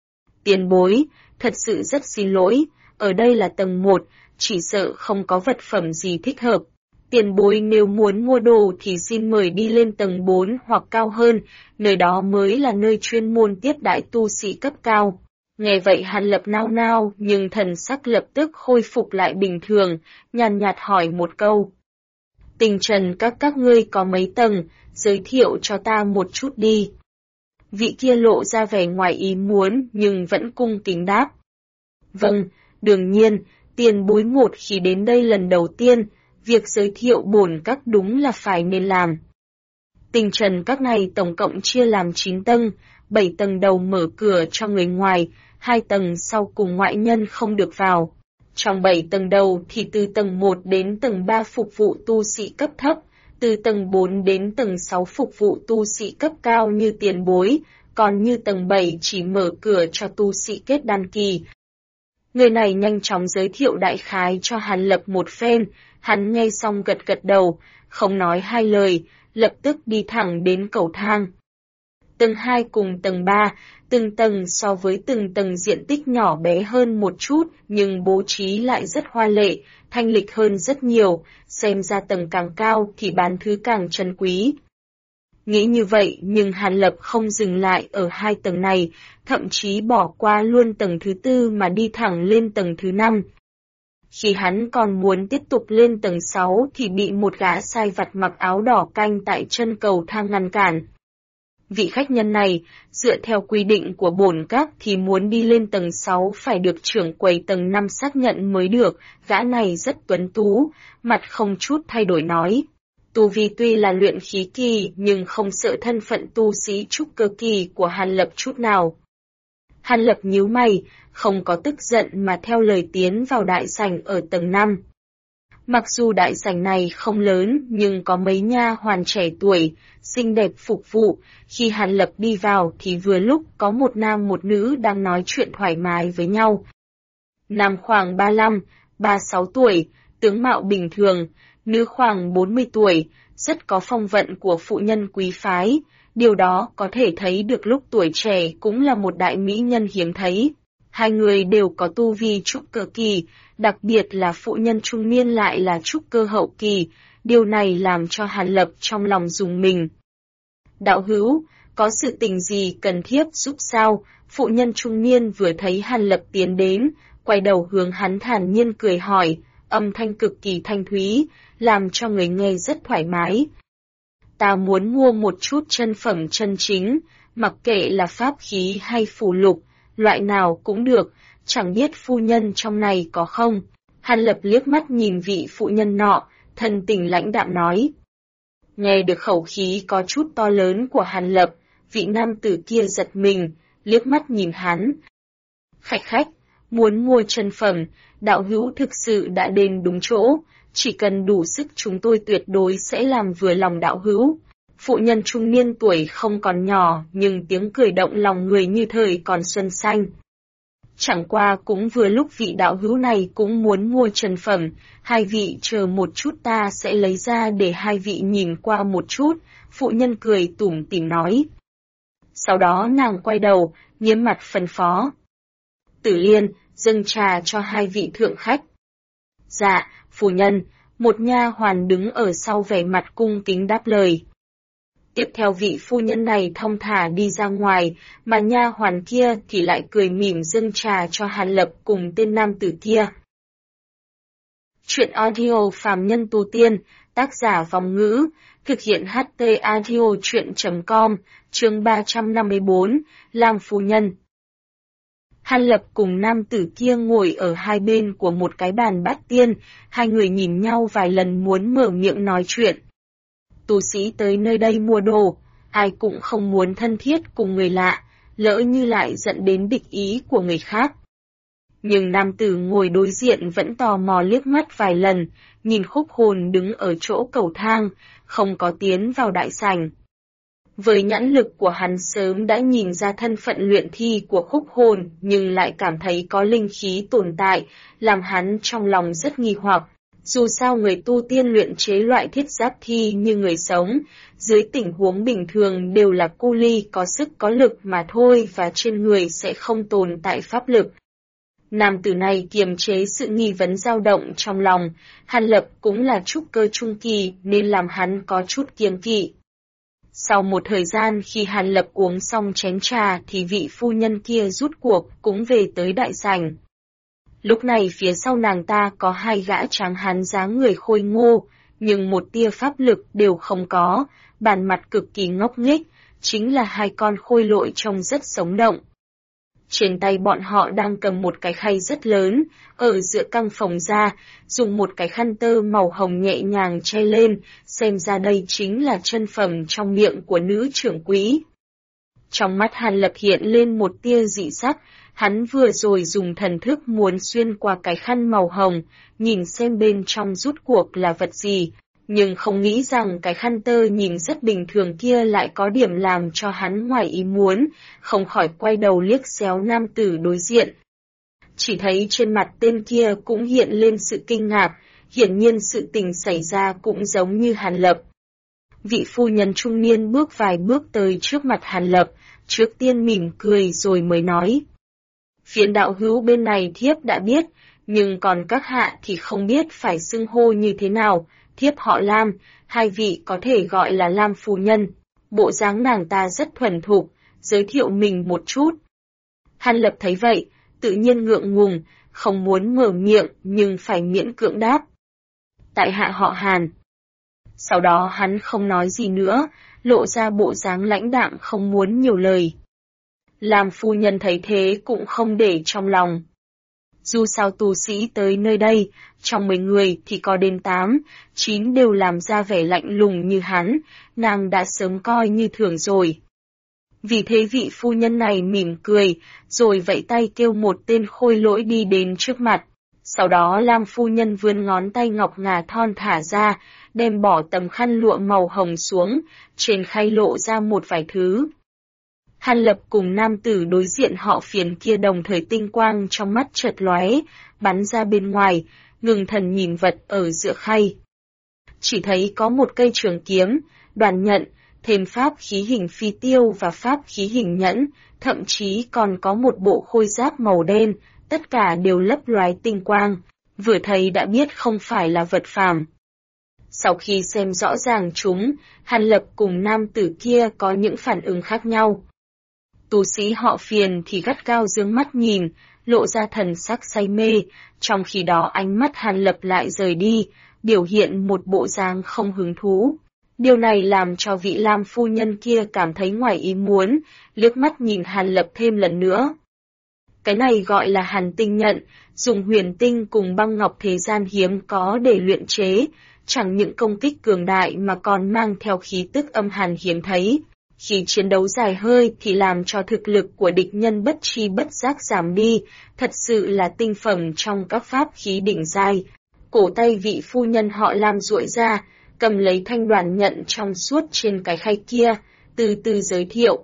Tiền bối, thật sự rất xin lỗi, ở đây là tầng 1, chỉ sợ không có vật phẩm gì thích hợp. Tiền bối nếu muốn mua đồ thì xin mời đi lên tầng 4 hoặc cao hơn, nơi đó mới là nơi chuyên môn tiếp đãi tu sĩ cấp cao. Nghe vậy Hàn Lập nao nao nhưng thần sắc lập tức khôi phục lại bình thường, nhàn nhạt hỏi một câu. Tinh trần các ngươi có mấy tầng, giới thiệu cho ta một chút đi. Vị kia lộ ra vẻ ngoài ý muốn nhưng vẫn cung kính đáp. Vâng, đương nhiên, tiền bối một khi đến đây lần đầu tiên, việc giới thiệu bổn các đúng là phải nên làm. Tinh trần các này tổng cộng chia làm 9 tầng, 7 tầng đầu mở cửa cho người ngoài, 2 tầng sau cùng ngoại nhân không được vào. Trong 7 tầng đầu thì từ tầng 1 đến tầng 3 phục vụ tu sĩ cấp thấp, từ tầng 4 đến tầng 6 phục vụ tu sĩ cấp cao như tiền bối, còn như tầng 7 chỉ mở cửa cho tu sĩ kết đan kỳ. Người này nhanh chóng giới thiệu đại khái cho Hàn Lập một phen, hắn nghe xong gật gật đầu, không nói hai lời, lập tức đi thẳng đến cầu thang. Tầng 2 cùng tầng 3, từng tầng so với từng tầng diện tích nhỏ bé hơn một chút nhưng bố trí lại rất hoa lệ, thanh lịch hơn rất nhiều, xem ra tầng càng cao thì bán thứ càng trân quý. Nghĩ như vậy nhưng Hàn Lập không dừng lại ở 2 tầng này, thậm chí bỏ qua luôn tầng thứ 4 mà đi thẳng lên tầng thứ 5. Khi hắn còn muốn tiếp tục lên tầng 6 thì bị một gã sai vặt mặc áo đỏ canh tại chân cầu thang ngăn cản. Vị khách nhân này, dựa theo quy định của bổn các thì muốn đi lên tầng 6 phải được trưởng quầy tầng 5 xác nhận mới được, gã này rất tuấn tú, mặt không chút thay đổi nói. Tu vi tuy là luyện khí kỳ nhưng không sợ thân phận tu sĩ trúc cơ kỳ của Hàn Lập chút nào. Hàn Lập nhíu mày, không có tức giận mà theo lời tiến vào đại sảnh ở tầng 5. Mặc dù đại sảnh này không lớn nhưng có mấy nha hoàn trẻ tuổi, xinh đẹp phục vụ, khi Hàn Lập đi vào thì vừa lúc có một nam một nữ đang nói chuyện thoải mái với nhau. Nam khoảng 35, 36 tuổi, tướng mạo bình thường, nữ khoảng 40 tuổi, rất có phong vận của phụ nhân quý phái, điều đó có thể thấy được lúc tuổi trẻ cũng là một đại mỹ nhân hiếm thấy. Hai người đều có tu vi trúc cơ kỳ, đặc biệt là phụ nhân trung niên lại là trúc cơ hậu kỳ, điều này làm cho Hàn Lập trong lòng rùng mình. Đạo hữu, có sự tình gì cần thiếp giúp sao? Phụ nhân trung niên vừa thấy Hàn Lập tiến đến, quay đầu hướng hắn thản nhiên cười hỏi, âm thanh cực kỳ thanh thúy, làm cho người nghe rất thoải mái. Ta muốn mua một chút chân phẩm chân chính, mặc kệ là pháp khí hay phù lục, loại nào cũng được, chẳng biết phu nhân trong này có không. Hàn Lập liếc mắt nhìn vị phụ nhân nọ, thân tình lãnh đạm nói. Nghe được khẩu khí có chút to lớn của Hàn Lập, vị nam tử kia giật mình, liếc mắt nhìn hắn. Khách, muốn mua chân phẩm, đạo hữu thực sự đã đến đúng chỗ, chỉ cần đủ sức chúng tôi tuyệt đối sẽ làm vừa lòng đạo hữu. Phụ nhân trung niên tuổi không còn nhỏ nhưng tiếng cười động lòng người như thời còn xuân xanh. Chẳng qua cũng vừa lúc vị đạo hữu này cũng muốn mua chân phẩm, hai vị chờ một chút ta sẽ lấy ra để hai vị nhìn qua một chút, phụ nhân cười tủm tỉm nói. Sau đó nàng quay đầu, nghiêm mặt phân phó. Tử Liên, dâng trà cho hai vị thượng khách. Dạ, phu nhân, một nha hoàn đứng ở sau vẻ mặt cung kính đáp lời. Tiếp theo vị phu nhân này thong thả đi ra ngoài, mà nha hoàn kia thì lại cười mỉm dâng trà cho Hàn Lập cùng tên nam tử kia. Chuyện audio phàm nhân tu tiên, tác giả Vòng Ngữ, thực hiện HT audio chuyện.com, chương 354, Lam phu nhân. Hàn Lập cùng nam tử kia ngồi ở hai bên của một cái bàn bát tiên, hai người nhìn nhau vài lần muốn mở miệng nói chuyện. Tu sĩ tới nơi đây mua đồ, ai cũng không muốn thân thiết cùng người lạ, lỡ như lại dẫn đến địch ý của người khác. Nhưng nam tử ngồi đối diện vẫn tò mò liếc mắt vài lần, nhìn Khúc Hồn đứng ở chỗ cầu thang, không có tiến vào đại sảnh. Với nhãn lực của hắn sớm đã nhìn ra thân phận luyện thi của Khúc Hồn nhưng lại cảm thấy có linh khí tồn tại, làm hắn trong lòng rất nghi hoặc. Dù sao người tu tiên luyện chế loại thiết giáp thi như người sống, dưới tình huống bình thường đều là cu ly có sức có lực mà thôi và trên người sẽ không tồn tại pháp lực. Nam tử này kiềm chế sự nghi vấn dao động trong lòng, Hàn Lập cũng là trúc cơ trung kỳ nên làm hắn có chút kiêng kỵ. Sau một thời gian khi Hàn Lập uống xong chén trà thì vị phu nhân kia rút cuộc cũng về tới đại sảnh. Lúc này phía sau nàng ta có hai gã tráng hán dáng người khôi ngô, nhưng một tia pháp lực đều không có, bản mặt cực kỳ ngốc nghếch, chính là hai con khôi lội trông rất sống động. Trên tay bọn họ đang cầm một cái khay rất lớn, ở giữa căng phòng ra, dùng một cái khăn tơ màu hồng nhẹ nhàng che lên, xem ra đây chính là chân phẩm trong miệng của nữ trưởng quý. Trong mắt Hàn Lập hiện lên một tia dị sắc, hắn vừa rồi dùng thần thức muốn xuyên qua cái khăn màu hồng, nhìn xem bên trong rút cuộc là vật gì, nhưng không nghĩ rằng cái khăn tơ nhìn rất bình thường kia lại có điểm làm cho hắn ngoài ý muốn, không khỏi quay đầu liếc xéo nam tử đối diện. Chỉ thấy trên mặt tên kia cũng hiện lên sự kinh ngạc, hiển nhiên sự tình xảy ra cũng giống như Hàn Lập. Vị phu nhân trung niên bước vài bước tới trước mặt Hàn Lập, trước tiên mỉm cười rồi mới nói. Phiến đạo hữu bên này thiếp đã biết, nhưng còn các hạ thì không biết phải xưng hô như thế nào, thiếp họ Lam, hai vị có thể gọi là Lam phu nhân. Bộ dáng nàng ta rất thuần thục, giới thiệu mình một chút. Hàn Lập thấy vậy, tự nhiên ngượng ngùng, không muốn mở miệng nhưng phải miễn cưỡng đáp. Tại hạ họ Hàn. Sau đó hắn không nói gì nữa, lộ ra bộ dáng lãnh đạm không muốn nhiều lời. Lam phu nhân thấy thế cũng không để trong lòng. Dù sao tu sĩ tới nơi đây, trong 10 người thì có đến 8, 9 đều làm ra vẻ lạnh lùng như hắn, nàng đã sớm coi như thường rồi. Vì thế vị phu nhân này mỉm cười, rồi vẫy tay kêu một tên khôi lỗi đi đến trước mặt. Sau đó Lam phu nhân vươn ngón tay ngọc ngà thon thả ra, đem bỏ tấm khăn lụa màu hồng xuống, trên khay lộ ra một vài thứ. Hàn Lập cùng nam tử đối diện họ Phiền kia đồng thời tinh quang trong mắt chợt lóe, bắn ra bên ngoài, ngừng thần nhìn vật ở giữa khay. Chỉ thấy có một cây trường kiếm, đoàn nhận, thêm pháp khí hình phi tiêu và pháp khí hình nhẫn, thậm chí còn có một bộ khôi giáp màu đen, tất cả đều lấp loái tinh quang, vừa thấy đã biết không phải là vật phàm. Sau khi xem rõ ràng chúng, Hàn Lập cùng nam tử kia có những phản ứng khác nhau. Tu sĩ họ Phiền thì gắt gao dương mắt nhìn, lộ ra thần sắc say mê, trong khi đó ánh mắt Hàn Lập lại rời đi, biểu hiện một bộ dáng không hứng thú. Điều này làm cho vị Lam phu nhân kia cảm thấy ngoài ý muốn, liếc mắt nhìn Hàn Lập thêm lần nữa. Cái này gọi là Hàn tinh nhận, dùng huyền tinh cùng băng ngọc thế gian hiếm có để luyện chế, chẳng những công kích cường đại mà còn mang theo khí tức âm hàn hiếm thấy. Khi chiến đấu dài hơi thì làm cho thực lực của địch nhân bất tri bất giác giảm đi, thật sự là tinh phẩm trong các pháp khí đỉnh giai. Cổ tay vị phu nhân họ Lam duỗi ra, cầm lấy thanh đoàn nhận trong suốt trên cái khay kia, từ từ giới thiệu.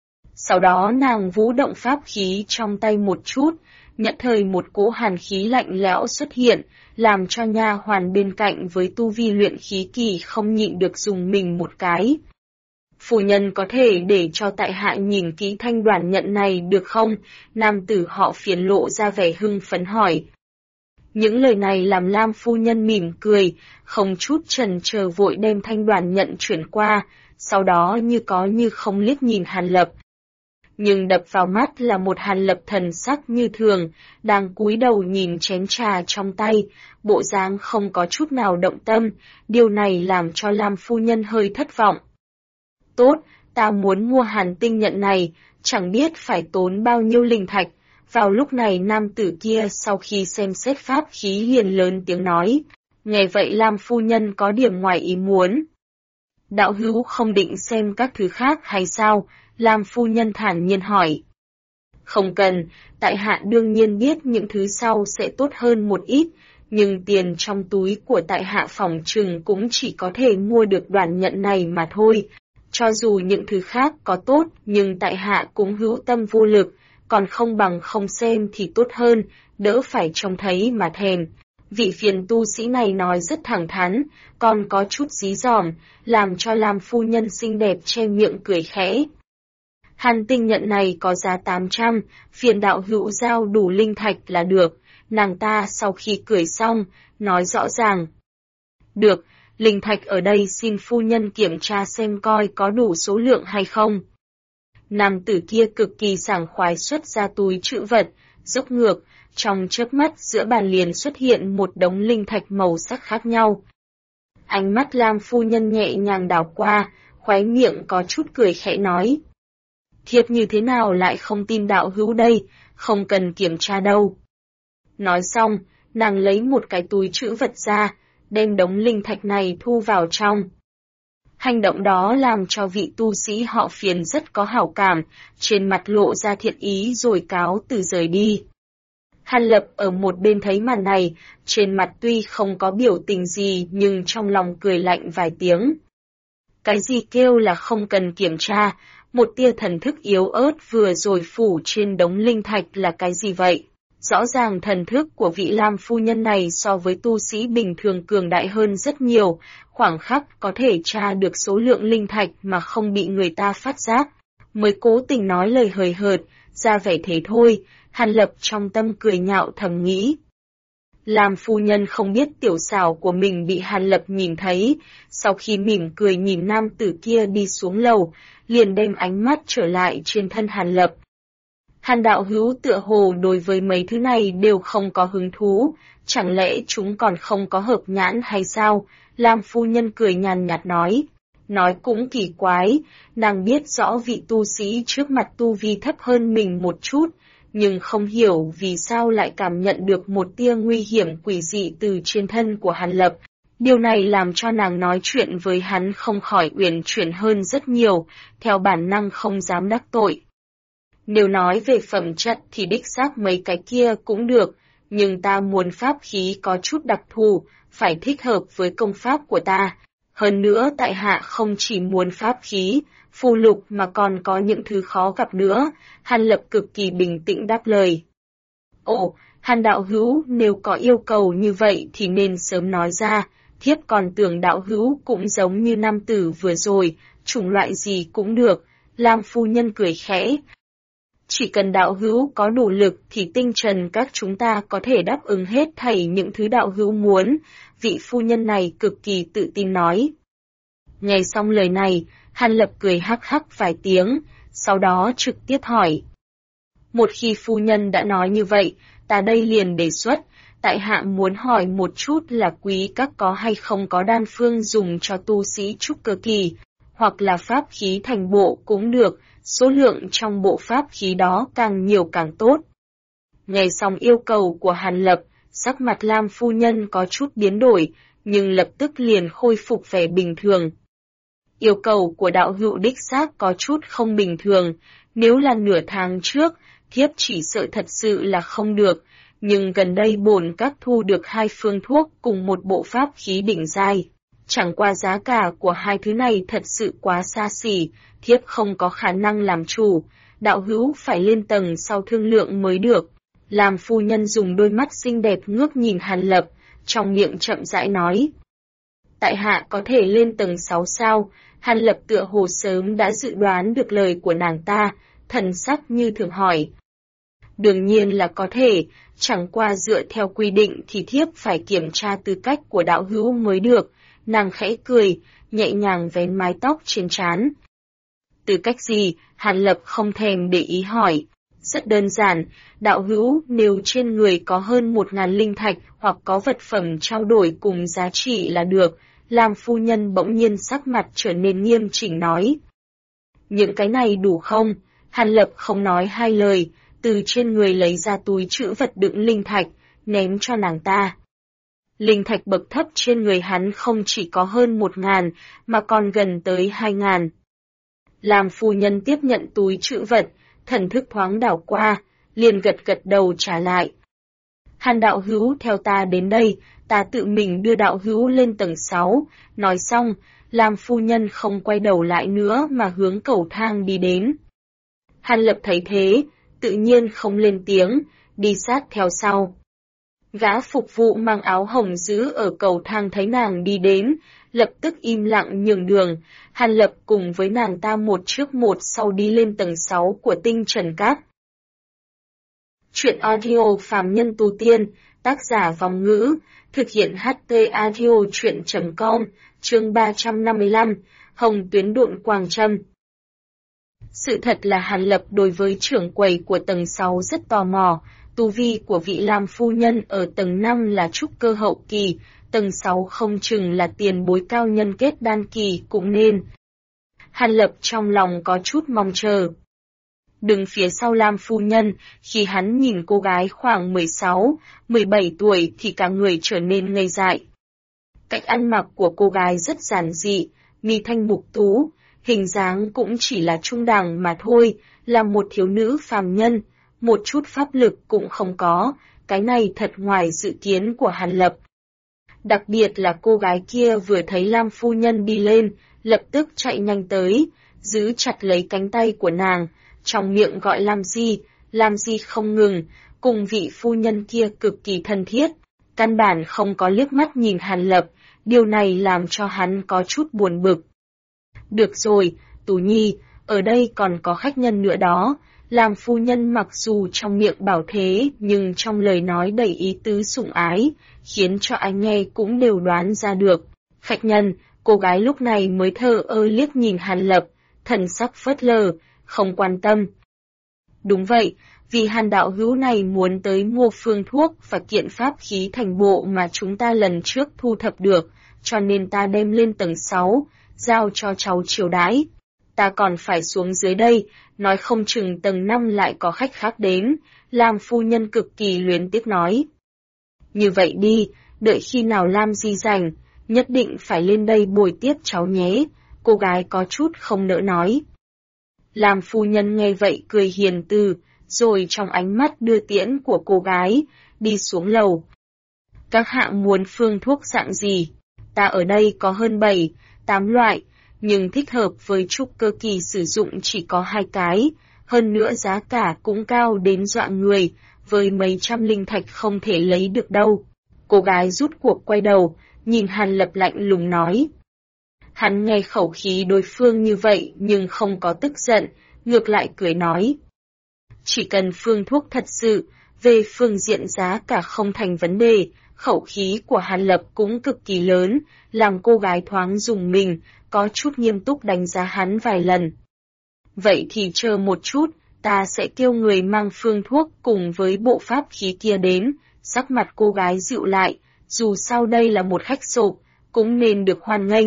Sau đó nàng vũ động pháp khí trong tay một chút, nhận thời một cỗ hàn khí lạnh lẽo xuất hiện, làm cho nha hoàn bên cạnh với tu vi luyện khí kỳ không nhịn được dùng mình một cái. Phu nhân có thể để cho tại hạ nhìn kỹ thanh đoàn nhận này được không? Nam tử họ Phiền lộ ra vẻ hưng phấn hỏi. Những lời này làm Lam phu nhân mỉm cười, không chút chần chờ vội đem thanh đoàn nhận chuyển qua, sau đó như có như không liếc nhìn Hàn Lập. Nhưng đập vào mắt là một Hàn Lập thần sắc như thường, đang cúi đầu nhìn chén trà trong tay, bộ dáng không có chút nào động tâm, điều này làm cho Lam phu nhân hơi thất vọng. Tốt, ta muốn mua Hàn tinh nhận này, chẳng biết phải tốn bao nhiêu linh thạch. Vào lúc này nam tử kia sau khi xem xét pháp khí liền lớn tiếng nói, nghe vậy Lam phu nhân có điểm ngoài ý muốn. Đạo hữu không định xem các thứ khác hay sao? Lam phu nhân thản nhiên hỏi. Không cần, tại hạ đương nhiên biết những thứ sau sẽ tốt hơn một ít, nhưng tiền trong túi của tại hạ phỏng chừng cũng chỉ có thể mua được đoàn nhận này mà thôi. Cho dù những thứ khác có tốt, nhưng tại hạ cũng hữu tâm vô lực, còn không bằng không xem thì tốt hơn, đỡ phải trông thấy mà thèm. Vị Phiền tu sĩ này nói rất thẳng thắn, còn có chút dí dỏm, làm cho Lam phu nhân xinh đẹp che miệng cười khẽ. Hàn tinh nhận này có giá 800, Phiền đạo hữu giao đủ linh thạch là được, nàng ta sau khi cười xong, nói rõ ràng. Được, linh thạch ở đây xin phu nhân kiểm tra xem coi có đủ số lượng hay không. Nam tử kia cực kỳ sảng khoái xuất ra túi trữ vật, dốc ngược, trong chớp mắt giữa bàn liền xuất hiện một đống linh thạch màu sắc khác nhau. Ánh mắt Lam phu nhân nhẹ nhàng đảo qua, khóe miệng có chút cười khẽ nói. Thiếp như thế nào lại không tin đạo hữu đây, không cần kiểm tra đâu. Nói xong, nàng lấy một cái túi trữ vật ra, đem đống linh thạch này thu vào trong. Hành động đó làm cho vị tu sĩ họ Phiền rất có hảo cảm, trên mặt lộ ra thiện ý rồi cáo từ rời đi. Hàn Lập ở một bên thấy màn này, trên mặt tuy không có biểu tình gì nhưng trong lòng cười lạnh vài tiếng. Cái gì kêu là không cần kiểm tra, một tia thần thức yếu ớt vừa rồi phủ trên đống linh thạch là cái gì vậy? Rõ ràng thần thức của vị Lam phu nhân này so với tu sĩ bình thường cường đại hơn rất nhiều, khoảng khắc có thể tra được số lượng linh thạch mà không bị người ta phát giác. Mới cố tình nói lời hời hợt, ra vẻ thế thôi, Hàn Lập trong tâm cười nhạo thầm nghĩ. Lam phu nhân không biết tiểu xảo của mình bị Hàn Lập nhìn thấy, sau khi mỉm cười nhìn nam tử kia đi xuống lầu, liền đem ánh mắt trở lại trên thân Hàn Lập. Hàn đạo hữu tựa hồ đối với mấy thứ này đều không có hứng thú, chẳng lẽ chúng còn không có hợp nhãn hay sao? Lam phu nhân cười nhàn nhạt nói. Nói cũng kỳ quái, nàng biết rõ vị tu sĩ trước mặt tu vi thấp hơn mình một chút, nhưng không hiểu vì sao lại cảm nhận được một tia nguy hiểm quỷ dị từ trên thân của Hàn Lập. Điều này làm cho nàng nói chuyện với hắn không khỏi uyển chuyển hơn rất nhiều, theo bản năng không dám đắc tội. Nếu nói về phẩm chất thì đích xác mấy cái kia cũng được, nhưng ta muốn pháp khí có chút đặc thù, phải thích hợp với công pháp của ta. Hơn nữa tại hạ không chỉ muốn pháp khí, phù lục mà còn có những thứ khó gặp nữa, Hàn Lập cực kỳ bình tĩnh đáp lời. Ồ, Hàn đạo hữu, nếu có yêu cầu như vậy thì nên sớm nói ra, thiếp còn tưởng đạo hữu cũng giống như nam tử vừa rồi, chủng loại gì cũng được, Lam phu nhân cười khẽ. Chỉ cần đạo hữu có đủ lực thì tinh trần các chúng ta có thể đáp ứng hết thảy những thứ đạo hữu muốn, vị phu nhân này cực kỳ tự tin nói. Nghe xong lời này, Hàn Lập cười hắc hắc vài tiếng, sau đó trực tiếp hỏi. Một khi phu nhân đã nói như vậy, ta đây liền đề xuất, tại hạ muốn hỏi một chút là quý các có hay không có đan phương dùng cho tu sĩ trúc cơ kỳ, hoặc là pháp khí thành bộ cũng được, số lượng trong bộ pháp khí đó càng nhiều càng tốt. Nghe xong yêu cầu của Hàn Lập, sắc mặt Lam phu nhân có chút biến đổi, nhưng lập tức liền khôi phục vẻ bình thường. Yêu cầu của đạo hữu đích xác có chút không bình thường, nếu là nửa tháng trước, thiếp chỉ sợ thật sự là không được, nhưng gần đây bổn các thu được 2 phương thuốc cùng một bộ pháp khí đỉnh giai. Chẳng qua giá cả của hai thứ này thật sự quá xa xỉ, thiếp không có khả năng làm chủ, đạo hữu phải lên tầng sau thương lượng mới được. Lam phu nhân dùng đôi mắt xinh đẹp ngước nhìn Hàn Lập, trong miệng chậm rãi nói. Tại hạ có thể lên tầng 6 sao? Hàn Lập tựa hồ sớm đã dự đoán được lời của nàng ta, thần sắc như thường hỏi. Đương nhiên là có thể, chẳng qua dựa theo quy định thì thiếp phải kiểm tra tư cách của đạo hữu mới được. Nàng khẽ cười, nhẹ nhàng vén mái tóc trên trán. Tư cách gì? Hàn Lập không thèm để ý hỏi. Rất đơn giản, đạo hữu nếu trên người có hơn 1000 linh thạch hoặc có vật phẩm trao đổi cùng giá trị là được. Lam phu nhân bỗng nhiên sắc mặt trở nên nghiêm chỉnh nói. Những cái này đủ không? Hàn Lập không nói hai lời, từ trên người lấy ra túi trữ vật đựng linh thạch, ném cho nàng ta. Linh thạch bậc thấp trên người hắn không chỉ có hơn 1000, mà còn gần tới 2000. Lam phu nhân tiếp nhận túi trữ vật, thần thức thoáng đảo qua, liền gật gật đầu trả lại. Hàn đạo hữu theo ta đến đây, ta tự mình đưa đạo hữu lên tầng 6, nói xong, Lam phu nhân không quay đầu lại nữa mà hướng cầu thang đi đến. Hàn Lập thấy thế, tự nhiên không lên tiếng, đi sát theo sau. Gã phục vụ mang áo hồng giữ ở cầu thang thấy nàng đi đến, lập tức im lặng nhường đường, Hàn Lập cùng với nàng ta một trước một sau đi lên tầng 6 của Tinh Trần Các. Chuyện audio phàm nhân tu tiên, tác giả Vòng Ngữ, thực hiện HT audio chuyện.com, chương 355, Hồng Tuyến Độn Quang Trâm. Sự thật là Hàn Lập đối với trưởng quầy của tầng 6 rất tò mò, tu vi của vị Lam phu nhân ở tầng 5 là trúc cơ hậu kỳ, tầng 6 không chừng là tiền bối cao nhân kết đan kỳ cũng nên. Hàn Lập trong lòng có chút mong chờ. Đứng phía sau Lam phu nhân, khi hắn nhìn cô gái khoảng 16, 17 tuổi thì cả người trở nên ngây dại. Cách ăn mặc của cô gái rất giản dị, mi thanh mục tú, hình dáng cũng chỉ là trung đẳng mà thôi, là một thiếu nữ phàm nhân, một chút pháp lực cũng không có, cái này thật ngoài dự kiến của Hàn Lập. Đặc biệt là cô gái kia vừa thấy Lam phu nhân đi lên, lập tức chạy nhanh tới, giữ chặt lấy cánh tay của nàng, trong miệng gọi Lam Di không ngừng, cùng vị phu nhân kia cực kỳ thân thiết, căn bản không có liếc mắt nhìn Hàn Lập, điều này làm cho hắn có chút buồn bực. Được rồi, Tú Nhi, ở đây còn có khách nhân nữa đó. Lam phu nhân mặc dù trong miệng bảo thế nhưng trong lời nói đầy ý tứ sủng ái, khiến cho ai nghe cũng đều đoán ra được. Khách nhân, cô gái lúc này mới thờ ơ liếc nhìn Hàn Lập, thần sắc phớt lờ, không quan tâm. Đúng vậy, vì Hàn đạo hữu này muốn tới mua phương thuốc và kiện pháp khí thành bộ mà chúng ta lần trước thu thập được, cho nên ta đem lên tầng 6, giao cho cháu chiều đãi. ta còn phải xuống dưới đây, nói không chừng tầng 5 lại có khách khác đến, Lam phu nhân cực kỳ luyến tiếc nói. Như vậy đi, đợi khi nào Lam Di rảnh, nhất định phải lên đây bồi tiếp cháu nhé, cô gái có chút không nỡ nói. Lam phu nhân nghe vậy cười hiền từ, rồi trong ánh mắt đưa tiễn của cô gái, đi xuống lầu. Các hạ muốn phương thuốc dạng gì? Ta ở đây có hơn 7-8 loại, nhưng thích hợp với trúc cơ kỳ sử dụng chỉ có 2 cái, hơn nữa giá cả cũng cao đến dọa người, với mấy trăm linh thạch không thể lấy được đâu. Cô gái rút cuộc quay đầu, nhìn Hàn Lập lạnh lùng nói. Hắn nghe khẩu khí đối phương như vậy nhưng không có tức giận, ngược lại cười nói. Chỉ cần phương thuốc thật sự, về phương diện giá cả không thành vấn đề, khẩu khí của Hàn Lập cũng cực kỳ lớn, làm cô gái thoáng rùng mình, có chút nghiêm túc đánh giá hắn vài lần. Vậy thì chờ một chút, ta sẽ kêu người mang phương thuốc cùng với bộ pháp khí kia đến, sắc mặt cô gái dịu lại, dù sao đây là một khách sộp, cũng nên được hoan nghênh.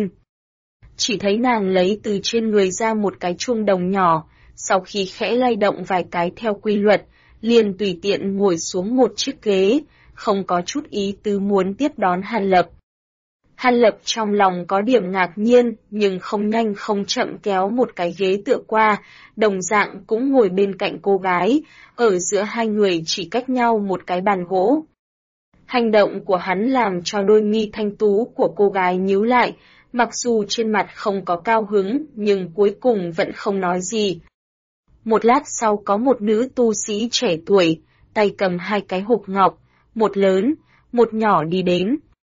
Chỉ thấy nàng lấy từ trên người ra một cái chuông đồng nhỏ, sau khi khẽ lay động vài cái theo quy luật, liền tùy tiện ngồi xuống một chiếc ghế, không có chút ý tứ muốn tiếp đón Hàn Lập. Hàn Lập trong lòng có điểm ngạc nhiên, nhưng không nhanh không chậm kéo một cái ghế tựa qua, đồng dạng cũng ngồi bên cạnh cô gái, ở giữa hai người chỉ cách nhau một cái bàn gỗ. Hành động của hắn làm cho đôi mi thanh tú của cô gái nhíu lại, mặc dù trên mặt không có cao hứng, nhưng cuối cùng vẫn không nói gì. Một lát sau có một nữ tu sĩ trẻ tuổi, tay cầm 2 cái hộp ngọc, một lớn, một nhỏ đi đến.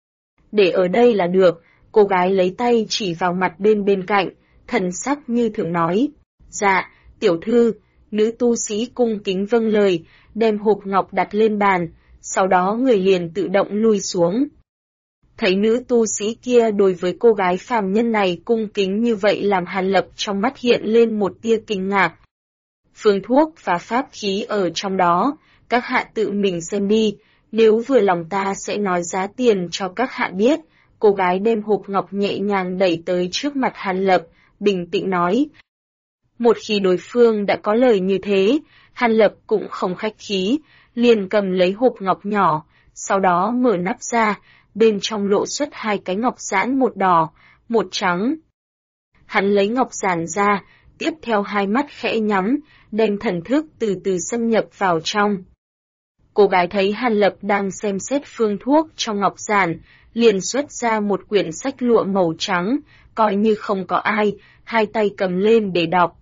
Để ở đây là được, cô gái lấy tay chỉ vào mặt bên cạnh, thần sắc như thường nói. Dạ, tiểu thư, nữ tu sĩ cung kính vâng lời, đem hộp ngọc đặt lên bàn, sau đó người liền tự động lui xuống. Thấy nữ tu sĩ kia đối với cô gái phàm nhân này cung kính như vậy làm Hàn Lập trong mắt hiện lên một tia kinh ngạc. Phương thuốc và pháp khí ở trong đó, các hạ tự mình xem đi, nếu vừa lòng ta sẽ nói giá tiền cho các hạ biết. Cô gái đem hộp ngọc nhẹ nhàng đẩy tới trước mặt Hàn Lập, bình tĩnh nói. Một khi đối phương đã có lời như thế, Hàn Lập cũng không khách khí, liền cầm lấy hộp ngọc nhỏ, sau đó mở nắp ra, bên trong lộ xuất 2 cái ngọc giản, một đỏ, một trắng. Hắn lấy ngọc giản ra, tiếp theo hai mắt khẽ nhắm, đem thần thức từ từ xâm nhập vào trong. Cô gái thấy Hàn Lập đang xem xét phương thuốc trong ngọc giản, liền xuất ra một quyển sách lụa màu trắng, coi như không có ai, hai tay cầm lên để đọc.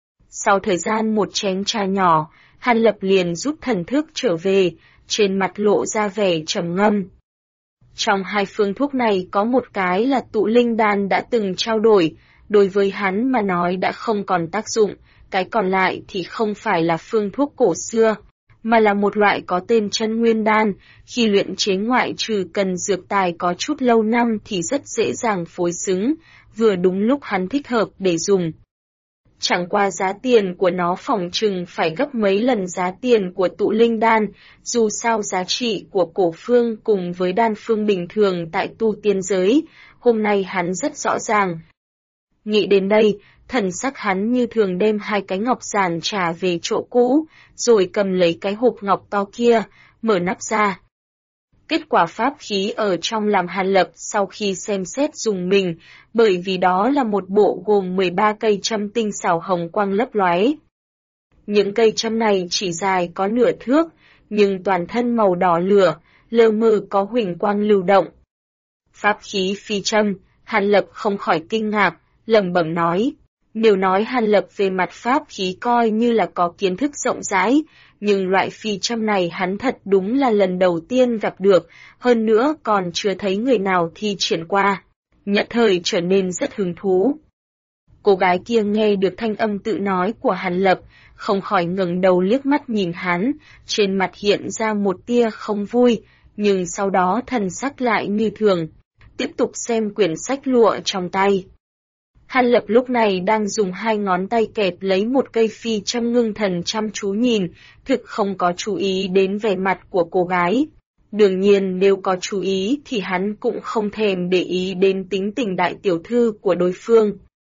Sau thời gian một chén trà nhỏ, Hàn Lập liền rút thần thức trở về, trên mặt lộ ra vẻ trầm ngâm. Trong 2 phương thuốc này có một cái là tụ linh đan đã từng trao đổi, đối với hắn mà nói đã không còn tác dụng, cái còn lại thì không phải là phương thuốc cổ xưa, mà là một loại có tên chân nguyên đan, khi luyện chế ngoại trừ cần dược tài có chút lâu năm thì rất dễ dàng phối xứng, vừa đúng lúc hắn thích hợp để dùng. Chẳng qua giá tiền của nó phỏng chừng phải gấp mấy lần giá tiền của tụ linh đan, dù sao giá trị của cổ phương cùng với đan phương bình thường tại tu tiên giới, hôm nay hắn rất rõ ràng. Nghĩ đến đây, thần sắc hắn như thường đem 2 cái ngọc giản trả về chỗ cũ, rồi cầm lấy cái hộp ngọc to kia, mở nắp ra. Kết quả pháp khí ở trong làm Hàn Lập sau khi xem xét dùng mình, bởi vì đó là một bộ gồm 13 cây châm tinh xảo hồng quang lấp lóe. Những cây châm này chỉ dài có nửa thước, nhưng toàn thân màu đỏ lửa, lờ mờ có huỳnh quang lưu động. Pháp khí phi châm, Hàn Lập không khỏi kinh ngạc, lẩm bẩm nói. Nếu nói Hàn Lập về mặt pháp khí coi như là có kiến thức rộng rãi, nhưng loại phi châm này hắn thật đúng là lần đầu tiên gặp được, hơn nữa còn chưa thấy người nào thi triển qua. Nhất thời trở nên rất hứng thú. Cô gái kia nghe được thanh âm tự nói của Hàn Lập, không khỏi ngẩng đầu liếc mắt nhìn hắn, trên mặt hiện ra một tia không vui, nhưng sau đó thần sắc lại như thường, tiếp tục xem quyển sách lụa trong tay. Hàn Lập lúc này đang dùng 2 ngón tay kẹp lấy một cây phi châm ngưng thần chăm chú nhìn, thực không có chú ý đến vẻ mặt của cô gái. Đương nhiên nếu có chú ý thì hắn cũng không thèm để ý đến tính tình đại tiểu thư của đối phương.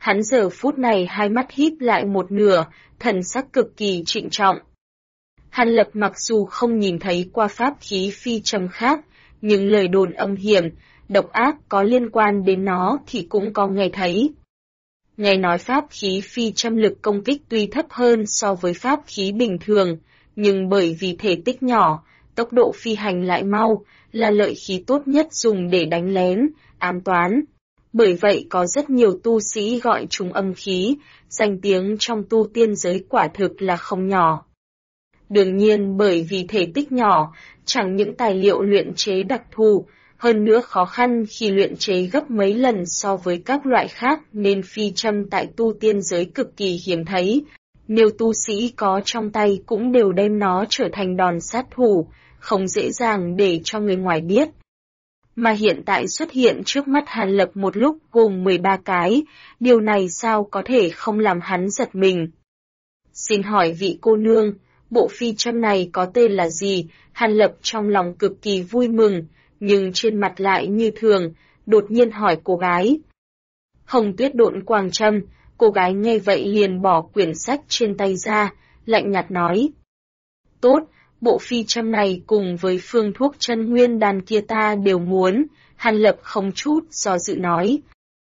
Hắn giờ phút này hai mắt híp lại một nửa, thần sắc cực kỳ trịnh trọng. Hàn Lập mặc dù không nhìn thấy qua pháp khí phi châm khác, nhưng lời đồn âm hiểm, độc ác có liên quan đến nó thì cũng có nghe thấy. Nghe nói pháp khí phi châm lực công kích tuy thấp hơn so với pháp khí bình thường, nhưng bởi vì thể tích nhỏ, tốc độ phi hành lại mau, là lợi khí tốt nhất dùng để đánh lén, ám toán. Bởi vậy có rất nhiều tu sĩ gọi chúng âm khí, danh tiếng trong tu tiên giới quả thực là không nhỏ. Đương nhiên bởi vì thể tích nhỏ, chẳng những tài liệu luyện chế đặc thù, hơn nữa khó khăn khi luyện chế gấp mấy lần so với các loại khác nên phi châm tại tu tiên giới cực kỳ hiếm thấy. Nếu tu sĩ có trong tay cũng đều đem nó trở thành đòn sát thủ, không dễ dàng để cho người ngoài biết. Mà hiện tại xuất hiện trước mắt Hàn Lập một lúc gồm 13 cái, điều này sao có thể không làm hắn giật mình. Xin hỏi vị cô nương, bộ phi châm này có tên là gì? Hàn Lập trong lòng cực kỳ vui mừng, nhưng trên mặt lại như thường, đột nhiên hỏi cô gái. Hồng Tuyết Độn Quang Châm. Cô gái nghe vậy liền bỏ quyển sách trên tay ra, lạnh nhạt nói. Tốt, bộ phi châm này cùng với phương thuốc chân nguyên đan kia ta đều muốn, Hàn Lập không chút do dự nói.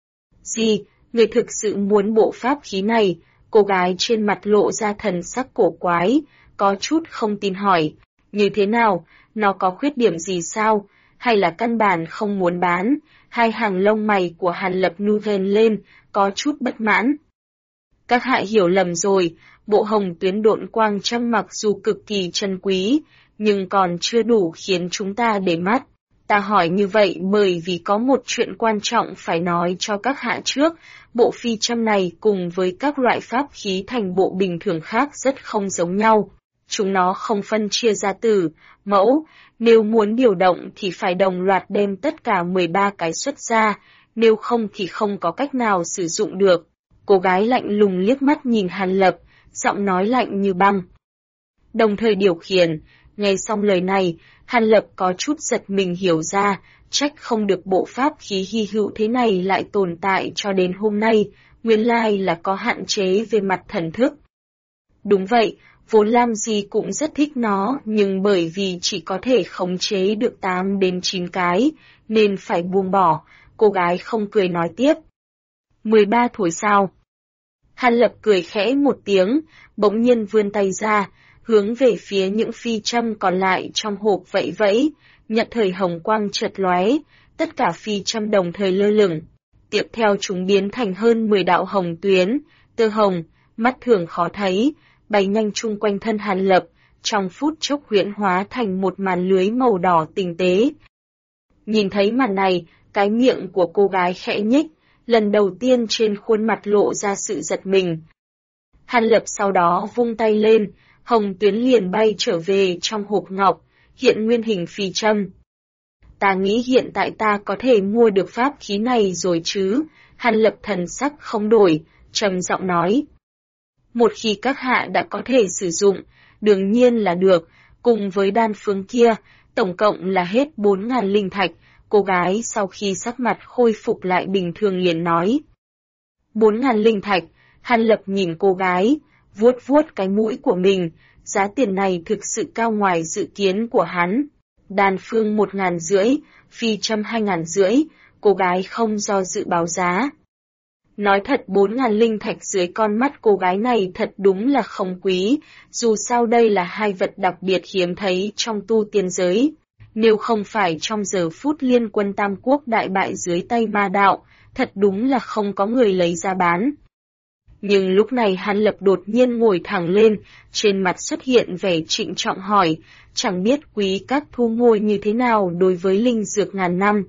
Gì, người thực sự muốn bộ pháp khí này? Cô gái trên mặt lộ ra thần sắc cổ quái, có chút không tin hỏi. Như thế nào, nó có khuyết điểm gì sao? Hay là căn bản không muốn bán? Hai hàng lông mày của Hàn Lập nu ghen lên, có chút bất mãn. Các hạ hiểu lầm rồi, bộ Hồng Tuyến Độn Quang Châm mặc dù cực kỳ chân quý, nhưng còn chưa đủ khiến chúng ta để mắt. Ta hỏi như vậy bởi vì có một chuyện quan trọng phải nói cho các hạ trước, bộ phi châm này cùng với các loại pháp khí thành bộ bình thường khác rất không giống nhau. Chúng nó không phân chia ra từ, mẫu, nếu muốn điều động thì phải đồng loạt đem tất cả 13 cái xuất ra, nếu không thì không có cách nào sử dụng được. Cô gái lạnh lùng liếc mắt nhìn Hàn Lập, giọng nói lạnh như băng. Đồng thời điều khiển, nghe xong lời này, Hàn Lập có chút giật mình hiểu ra, trách không được bộ pháp khí hy hữu thế này lại tồn tại cho đến hôm nay, nguyên lai là có hạn chế về mặt thần thức. Đúng vậy, vốn Lam Di cũng rất thích nó, nhưng bởi vì chỉ có thể khống chế được 8 đến 9 cái, nên phải buông bỏ, cô gái không cười nói tiếp. 13 thôi sao? Hàn Lập cười khẽ một tiếng, bỗng nhiên vươn tay ra, hướng về phía những phi châm còn lại trong hộp vẫy vẫy, nhận thời hồng quang chợt lóe, tất cả phi châm đồng thời lơ lửng. Tiếp theo chúng biến thành hơn 10 đạo hồng tuyến, tơ hồng, mắt thường khó thấy, bay nhanh chung quanh thân Hàn Lập, trong phút chốc huyễn hóa thành một màn lưới màu đỏ tinh tế. Nhìn thấy màn này, cái miệng của cô gái khẽ nhích, lần đầu tiên trên khuôn mặt lộ ra sự giật mình. Hàn Lập sau đó vung tay lên, hồng tuyến liền bay trở về trong hộp ngọc, hiện nguyên hình phi châm. Ta nghĩ hiện tại ta có thể mua được pháp khí này rồi chứ, Hàn Lập thần sắc không đổi, trầm giọng nói. Một khi các hạ đã có thể sử dụng, đương nhiên là được, cùng với đan phương kia, tổng cộng là hết 4.000 linh thạch. Cô gái sau khi sắc mặt khôi phục lại bình thường liền nói. 4.000 linh thạch, Hàn Lập nhìn cô gái, vuốt vuốt cái mũi của mình, giá tiền này thực sự cao ngoài dự kiến của hắn. Đan phương 1.500, phi châm 2.500, cô gái không do dự báo giá. Nói thật 4.000 linh thạch dưới con mắt cô gái này thật đúng là không quý, dù sao đây là hai vật đặc biệt hiếm thấy trong tu tiên giới. Nếu không phải trong giờ phút liên quân Tam Quốc đại bại dưới tay ma đạo, thật đúng là không có người lấy ra bán. Nhưng lúc này Hàn Lập đột nhiên ngồi thẳng lên, trên mặt xuất hiện vẻ trịnh trọng hỏi, chẳng biết quý các thu mua như thế nào đối với linh dược ngàn năm.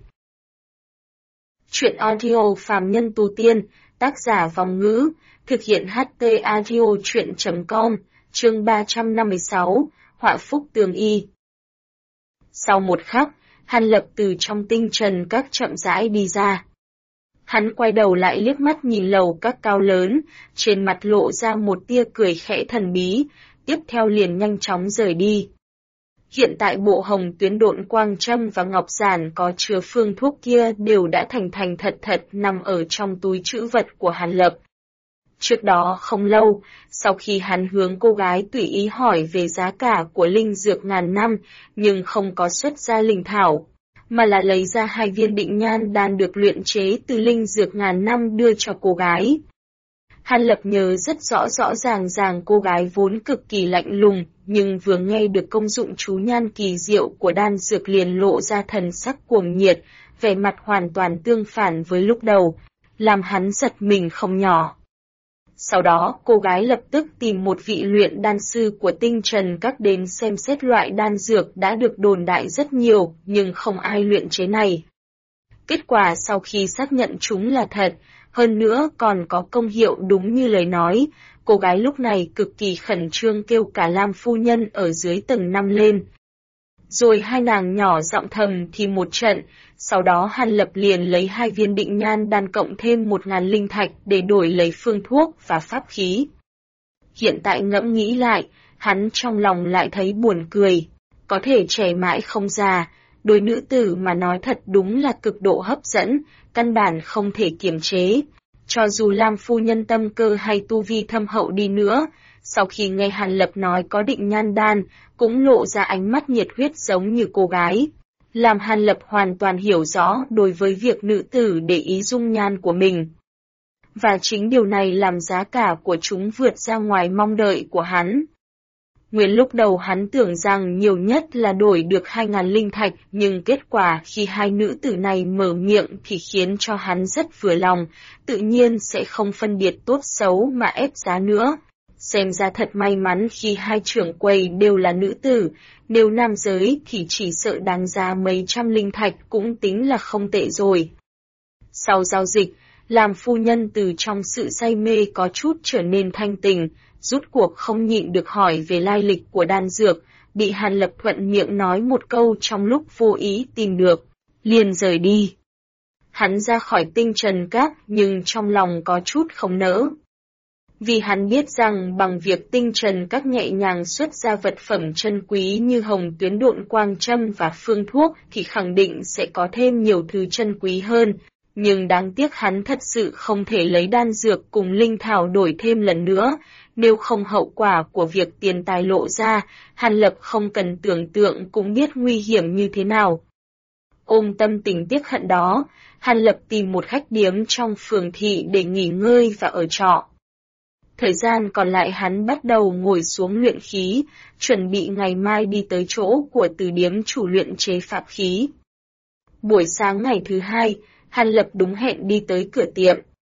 Chuyện audio phàm nhân tu tiên, tác giả Vòng Ngữ, thực hiện HT audio chuyện.com, chương 356, họa phúc tường y. Sau một khắc, Hàn Lập từ trong tinh trần các chậm rãi đi ra. Hắn quay đầu lại liếc mắt nhìn lầu các cao lớn, trên mặt lộ ra một tia cười khẽ thần bí, tiếp theo liền nhanh chóng rời đi. Hiện tại bộ hồng tuyến độn quang châm và ngọc giản có chứa phương thuốc kia đều đã thành thành thật thật nằm ở trong túi trữ vật của Hàn Lập. Trước đó không lâu, sau khi hắn hướng cô gái tùy ý hỏi về giá cả của linh dược ngàn năm, nhưng không có xuất ra linh thảo, mà là lấy ra 2 viên định nhan đan được luyện chế từ linh dược ngàn năm đưa cho cô gái. Hàn Lập nhớ rất rõ ràng cô gái vốn cực kỳ lạnh lùng, nhưng vừa nghe được công dụng chú nhan kỳ diệu của đan dược liền lộ ra thần sắc cuồng nhiệt, vẻ mặt hoàn toàn tương phản với lúc đầu, làm hắn giật mình không nhỏ. Sau đó, cô gái lập tức tìm một vị luyện đan sư của Tinh Trần Các đến xem xét loại đan dược đã được đồn đại rất nhiều, nhưng không ai luyện chế này. Kết quả sau khi xác nhận chúng là thật, hơn nữa còn có công hiệu đúng như lời nói, cô gái lúc này cực kỳ khẩn trương kêu cả Lam phu nhân ở dưới tầng 5 lên. Rồi hai nàng nhỏ giọng thầm thì một trận, sau đó Hàn Lập liền lấy 2 viên định nhan đan cộng thêm 1000 linh thạch để đổi lấy phương thuốc và pháp khí. Hiện tại ngẫm nghĩ lại, hắn trong lòng lại thấy buồn cười, có thể trẻ mãi không già, đối nữ tử mà nói thật đúng là cực độ hấp dẫn, căn bản không thể kiềm chế. Cho dù Lam phu nhân tâm cơ hay tu vi thâm hậu đi nữa, sau khi nghe Hàn Lập nói có định nhan đan, cũng lộ ra ánh mắt nhiệt huyết giống như cô gái. Làm Hàn Lập hoàn toàn hiểu rõ đối với việc nữ tử để ý dung nhan của mình. Và chính điều này làm giá cả của chúng vượt ra ngoài mong đợi của hắn. Nguyên lúc đầu hắn tưởng rằng nhiều nhất là đổi được 2000 linh thạch, nhưng kết quả khi hai nữ tử này mở miệng thì khiến cho hắn rất vừa lòng, tự nhiên sẽ không phân biệt tốt xấu mà ép giá nữa. Xem ra thật may mắn khi hai trưởng quầy đều là nữ tử, nếu nam giới thì chỉ sợ đáng giá mấy trăm linh thạch cũng tính là không tệ rồi. Sau giao dịch, Lam phu nhân từ trong sự say mê có chút trở nên thanh tình, rút cuộc không nhịn được hỏi về lai lịch của đan dược, bị Hàn Lập thuận miệng nói một câu trong lúc vô ý tìm được, liền rời đi. Hắn ra khỏi Tinh Trần Các nhưng trong lòng có chút không nỡ. Vì hắn biết rằng bằng việc Tinh Trần Các nhẹ nhàng xuất ra vật phẩm chân quý như hồng tuyến độn quang châm và phương thuốc thì khẳng định sẽ có thêm nhiều thứ chân quý hơn. Nhưng đáng tiếc hắn thật sự không thể lấy đan dược cùng linh thảo đổi thêm lần nữa, nếu không hậu quả của việc tiền tài lộ ra, Hàn Lập không cần tưởng tượng cũng biết nguy hiểm như thế nào. Ôm tâm tình tiếc hận đó, Hàn Lập tìm một khách điếm trong phường thị để nghỉ ngơi và ở trọ. Thời gian còn lại hắn bắt đầu ngồi xuống luyện khí, chuẩn bị ngày mai đi tới chỗ của từ điếm chủ luyện chế pháp khí. Buổi sáng ngày thứ hai, Hàn Lập đúng hẹn đi tới cửa tiệm.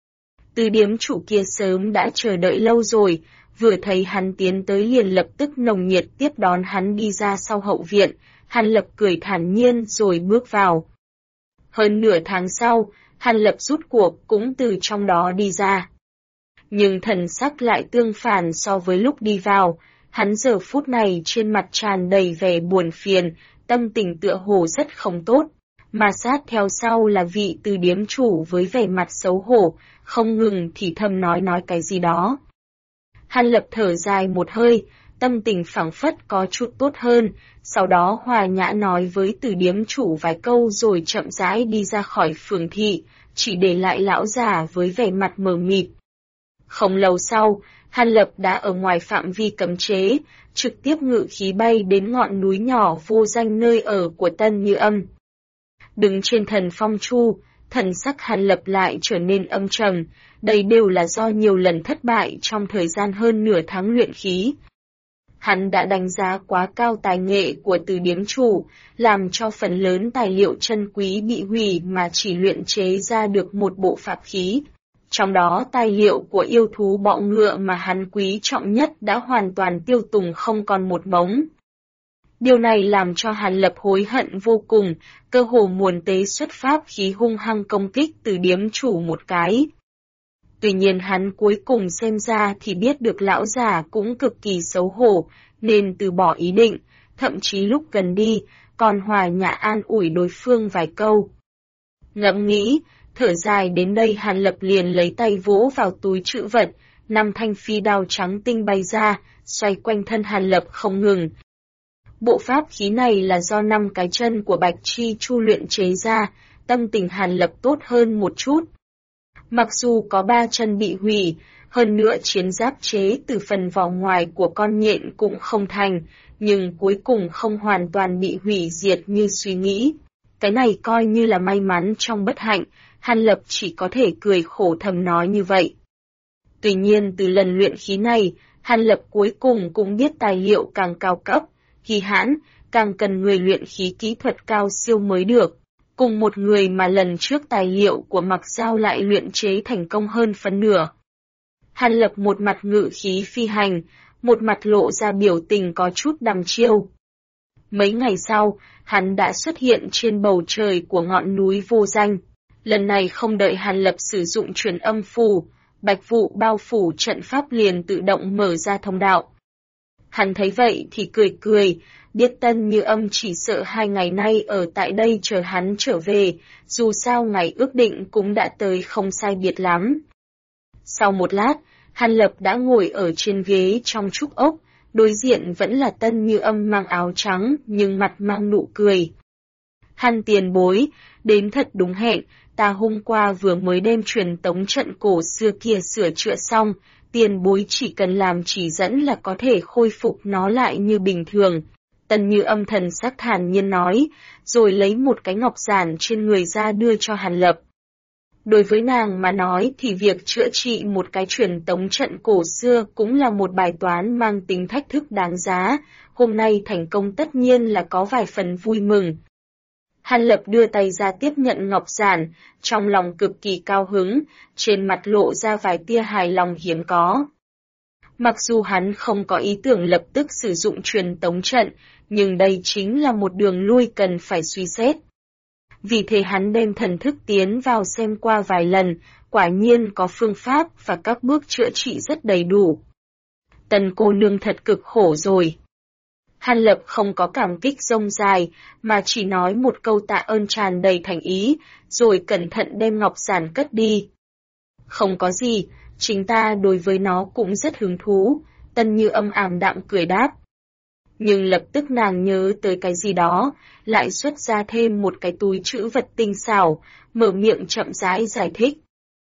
Từ điếm chủ kia sớm đã chờ đợi lâu rồi, vừa thấy hắn tiến tới liền lập tức nồng nhiệt tiếp đón hắn đi ra sau hậu viện, Hàn Lập cười thản nhiên rồi bước vào. Hơn nửa tháng sau, Hàn Lập rút cuộc cũng từ trong đó đi ra. Nhưng thần sắc lại tương phản so với lúc đi vào, hắn giờ phút này trên mặt tràn đầy vẻ buồn phiền, tâm tình tựa hồ rất không tốt. Mà sát theo sau là vị từ điếm chủ với vẻ mặt xấu hổ, không ngừng thì thầm nói cái gì đó. Hàn Lập thở dài một hơi, tâm tình phảng phất có chút tốt hơn, sau đó hòa nhã nói với từ điếm chủ vài câu rồi chậm rãi đi ra khỏi phường thị, chỉ để lại lão già với vẻ mặt mờ mịt. Không lâu sau, Hàn Lập đã ở ngoài phạm vi cấm chế, trực tiếp ngự khí bay đến ngọn núi nhỏ vô danh nơi ở của Tân Như Âm. Đứng trên thần phong chu, thần sắc Hàn Lập lại trở nên âm trầm, đây đều là do nhiều lần thất bại trong thời gian hơn nửa tháng luyện khí. Hắn đã đánh giá quá cao tài nghệ của từ điếm chủ, làm cho phần lớn tài liệu chân quý bị hủy mà chỉ luyện chế ra được một bộ pháp khí. Trong đó tài liệu của yêu thú bọ ngựa mà hắn quý trọng nhất đã hoàn toàn tiêu tùng không còn một mống. Điều này làm cho Hàn Lập hối hận vô cùng, cơ hồ muốn tế xuất pháp khí hung hăng công kích từ điếm chủ một cái. Tuy nhiên hắn cuối cùng xem ra thì biết được lão già cũng cực kỳ xấu hổ, nên từ bỏ ý định, thậm chí lúc gần đi, còn hòa nhã an ủi đối phương vài câu. Ngẫm nghĩ, thở dài đến đây Hàn Lập liền lấy tay vỗ vào túi trữ vật, 5 thanh phi đao trắng tinh bay ra, xoay quanh thân Hàn Lập không ngừng. Bộ pháp khí này là do 5 cái chân của Bạch Chi Chu luyện chế ra, tâm tình Hàn Lập tốt hơn một chút. Mặc dù có 3 chân bị hủy, hơn nữa chiến giáp chế từ phần vỏ ngoài của con nhện cũng không thành, nhưng cuối cùng không hoàn toàn bị hủy diệt như suy nghĩ. Cái này coi như là may mắn trong bất hạnh, Hàn Lập chỉ có thể cười khổ thầm nói như vậy. Tuy nhiên từ lần luyện khí này, Hàn Lập cuối cùng cũng biết tài liệu càng cao cấp, kỳ hãn, càng cần người luyện khí kỹ thuật cao siêu mới được. Cùng một người mà lần trước tài liệu của Mặc Giao lại luyện chế thành công hơn phân nửa. Hàn Lập một mặt ngự khí phi hành, một mặt lộ ra biểu tình có chút đăm chiêu. Mấy ngày sau, hắn đã xuất hiện trên bầu trời của ngọn núi vô danh. Lần này không đợi Hàn Lập sử dụng truyền âm phù, bạch vụ bao phủ trận pháp liền tự động mở ra thông đạo. Hắn thấy vậy thì cười cười, biết Tân Như Âm chỉ sợ 2 ngày nay ở tại đây chờ hắn trở về, dù sao ngày ước định cũng đã tới không sai biệt lắm. Sau một lát, Hàn Lập đã ngồi ở trên ghế trong trúc ốc, đối diện vẫn là Tân Như Âm mang áo trắng nhưng mặt mang nụ cười. Hàn tiền bối, đến thật đúng hẹn, ta hôm qua vừa mới đem truyền tống trận cổ xưa kia sửa chữa xong, tiền bối chỉ cần làm chỉ dẫn là có thể khôi phục nó lại như bình thường. Tân Như Âm thần sắc thản nhiên nói, rồi lấy một cái ngọc giản trên người ra đưa cho Hàn Lập. Đối với nàng mà nói thì việc chữa trị một cái truyền tống trận cổ xưa cũng là một bài toán mang tính thách thức đáng giá, hôm nay thành công tất nhiên là có vài phần vui mừng. Hàn Lập đưa tay ra tiếp nhận ngọc giản, trong lòng cực kỳ cao hứng, trên mặt lộ ra vài tia hài lòng hiếm có. Mặc dù hắn không có ý tưởng lập tức sử dụng truyền tống trận, nhưng đây chính là một đường lui cần phải suy xét. Vì thế hắn đem thần thức tiến vào xem qua vài lần, quả nhiên có phương pháp và các bước chữa trị rất đầy đủ. Tần cô nương thật cực khổ rồi. Hàn Lập không có cảm kích rông dài, mà chỉ nói một câu tạ ơn tràn đầy thành ý, rồi cẩn thận đem ngọc giản cất đi. Không có gì, chính ta đối với nó cũng rất hứng thú, Tân Như Âm ảm đạm cười đáp. Nhưng lập tức nàng nhớ tới cái gì đó, lại xuất ra thêm một cái túi trữ vật tinh xảo, mở miệng chậm rãi giải thích.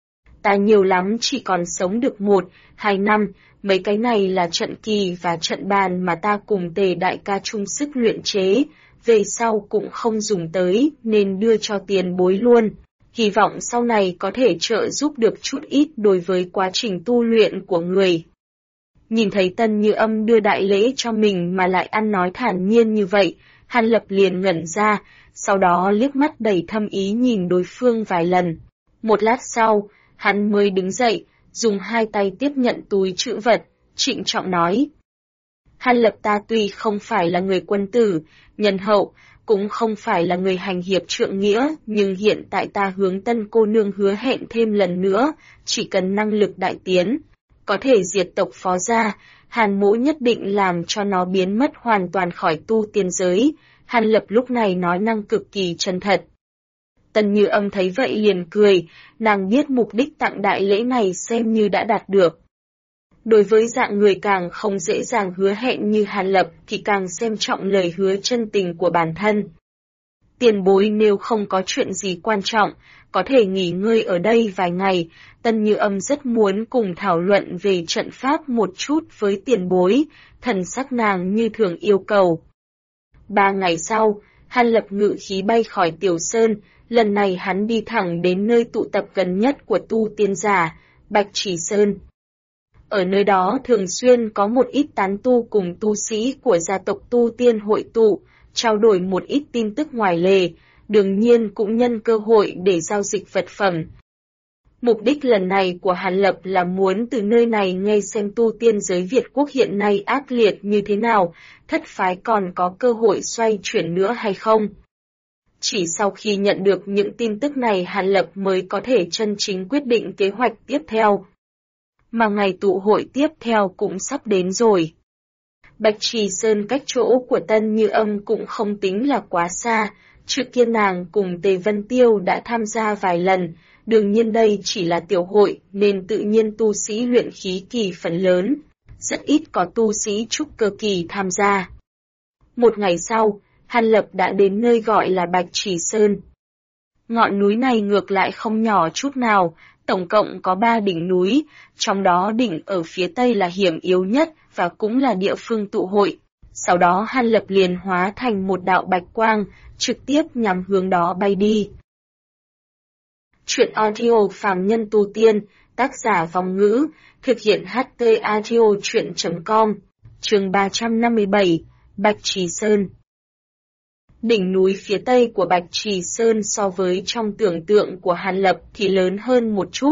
Ta nhiều lắm chỉ còn sống được 1-2 năm, mấy cái này là trận kỳ và trận bàn mà ta cùng Tề đại ca chung sức luyện chế, về sau cũng không dùng tới nên đưa cho tiền bối luôn. Hy vọng sau này có thể trợ giúp được chút ít đối với quá trình tu luyện của người. Nhìn thấy Tân Như Âm đưa đại lễ cho mình mà lại ăn nói thản nhiên như vậy, Hàn Lập liền ngẩn ra, sau đó liếc mắt đầy thâm ý nhìn đối phương vài lần. Một lát sau, hắn mới đứng dậy, dùng 2 tay tiếp nhận túi trữ vật, trịnh trọng nói. Hàn Lập ta tuy không phải là người quân tử, nhân hậu, cũng không phải là người hành hiệp trượng nghĩa, nhưng hiện tại ta hướng Tân cô nương hứa hẹn thêm lần nữa, chỉ cần năng lực đại tiến, có thể diệt tộc Phó gia, Hàn mỗ nhất định làm cho nó biến mất hoàn toàn khỏi tu tiên giới. Hàn Lập lúc này nói năng cực kỳ chân thật. Tân Như Âm thấy vậy liền cười, nàng biết mục đích tặng đại lễ này xem như đã đạt được. Đối với dạng người càng không dễ dàng hứa hẹn như Hàn Lập thì càng xem trọng lời hứa chân tình của bản thân. Tiền bối nếu không có chuyện gì quan trọng, có thể nghỉ ngơi ở đây vài ngày, Tân Như Âm rất muốn cùng thảo luận về trận pháp một chút với tiền bối, thần sắc nàng như thường yêu cầu. 3 ngày sau, Hàn Lập ngự khí bay khỏi Tiểu Sơn, lần này hắn đi thẳng đến nơi tụ tập gần nhất của tu tiên giả, Bạch Chỉ Sơn. Ở nơi đó thường xuyên có một ít tán tu cùng tu sĩ của gia tộc tu tiên hội tụ, trao đổi một ít tin tức ngoài lề, đương nhiên cũng nhân cơ hội để giao dịch vật phẩm. Mục đích lần này của Hàn Lập là muốn từ nơi này nghe xem tu tiên giới Việt quốc hiện nay ác liệt như thế nào, thất phái còn có cơ hội xoay chuyển nữa hay không. Chỉ sau khi nhận được những tin tức này Hàn Lập mới có thể chân chính quyết định kế hoạch tiếp theo. Mà ngày tụ hội tiếp theo cũng sắp đến rồi. Bạch Trì Sơn cách chỗ của Tân Như Âm cũng không tính là quá xa, trước kia nàng cùng Tề Vân Tiêu đã tham gia vài lần, đương nhiên đây chỉ là tiểu hội nên tự nhiên tu sĩ luyện khí kỳ phần lớn, rất ít có tu sĩ trúc cơ kỳ tham gia. Một ngày sau, Hàn Lập đã đến nơi gọi là Bạch Trì Sơn. Ngọn núi này ngược lại không nhỏ chút nào, tổng cộng có 3 đỉnh núi, trong đó đỉnh ở phía tây là hiểm yếu nhất và cũng là địa phương tụ hội. Sau đó Hàn Lập liền hóa thành một đạo bạch quang, trực tiếp nhằm hướng đó bay đi. Truyện audio phàm nhân tu tiên, tác giả Vong Ngữ, thực hiện HT audio truyện.com, chương 357, Bạch Trì Sơn. Đỉnh núi phía tây của Bạch Trì Sơn so với trong tưởng tượng của Hàn Lập thì lớn hơn một chút.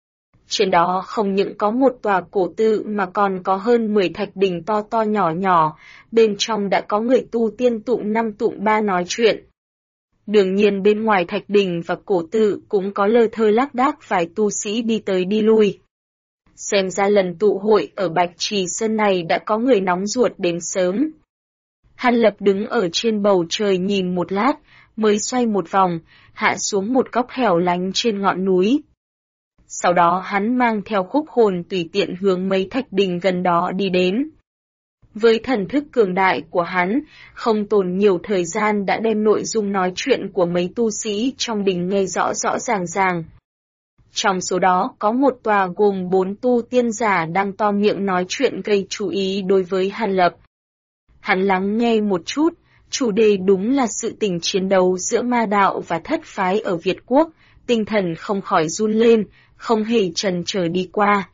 Trên đó không những có một tòa cổ tự mà còn có hơn 10 thạch đỉnh to to nhỏ nhỏ, bên trong đã có người tu tiên tụng 5 tụng 3 nói chuyện. Đương nhiên bên ngoài thạch đỉnh và cổ tự cũng có lơ thơ lác đác vài tu sĩ đi tới đi lui. Xem ra lần tụ hội ở Bạch Trì Sơn này đã có người nóng ruột đến sớm. Hàn Lập đứng ở trên bầu trời nhìn một lát, mới xoay một vòng, hạ xuống một góc hẻo lánh trên ngọn núi. Sau đó hắn mang theo khúc hồn tùy tiện hướng mấy thạch đỉnh gần đó đi đến. Với thần thức cường đại của hắn, không tốn nhiều thời gian đã đem nội dung nói chuyện của mấy tu sĩ trong đỉnh nghe rõ rõ ràng. Trong số đó có một tòa gồm 4 tu tiên giả đang to miệng nói chuyện gây chú ý đối với Hàn Lập. Hắn lắng nghe một chút, chủ đề đúng là sự tình chiến đấu giữa ma đạo và thất phái ở Việt Quốc, tinh thần không khỏi run lên, không hề chần chờ đi qua.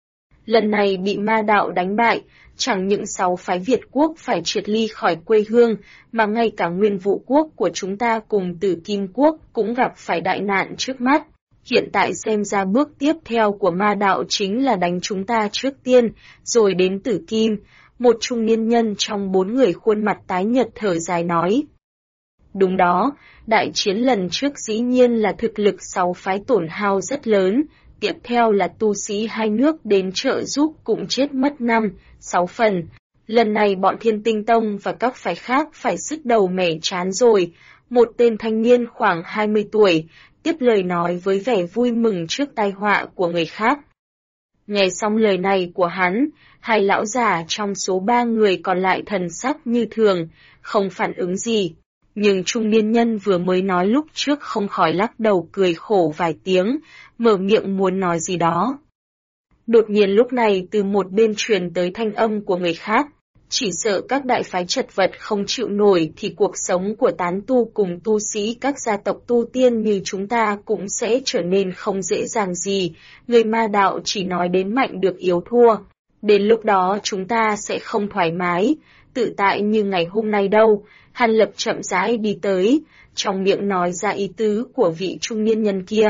Lần này bị ma đạo đánh bại, chẳng những 6 phái Việt Quốc phải triệt ly khỏi quê hương, mà ngay cả Nguyên Vũ Quốc của chúng ta cùng Tử Kim Quốc cũng gặp phải đại nạn trước mắt. Hiện tại xem ra bước tiếp theo của ma đạo chính là đánh chúng ta trước tiên, rồi đến Tử Kim. Một trung niên nhân trong 4 người khuôn mặt tái nhợt thở dài nói. Đúng đó, đại chiến lần trước dĩ nhiên là thực lực 6 phái tổn hao rất lớn, tiếp theo là tu sĩ hai nước đến trợ giúp cũng chết mất 5-6 phần. Lần này bọn Thiên Tinh Tông và các phái khác phải sứt đầu mẻ trán rồi. Một tên thanh niên khoảng 20 tuổi, tiếp lời nói với vẻ vui mừng trước tai họa của người khác. Nghe xong lời này của hắn, hai lão già trong số 3 người còn lại thần sắc như thường, không phản ứng gì. Nhưng trung niên nhân vừa mới nói lúc trước không khỏi lắc đầu cười khổ vài tiếng, mở miệng muốn nói gì đó. Đột nhiên lúc này từ một bên truyền tới thanh âm của người khác, chỉ sợ các đại phái chật vật không chịu nổi thì cuộc sống của tán tu cùng tu sĩ các gia tộc tu tiên như chúng ta cũng sẽ trở nên không dễ dàng gì, người ma đạo chỉ nói đến mạnh được yếu thua. Đến lúc đó chúng ta sẽ không thoải mái, tự tại như ngày hôm nay đâu. Hàn Lập chậm rãi đi tới, trong miệng nói ra ý tứ của vị trung niên nhân kia.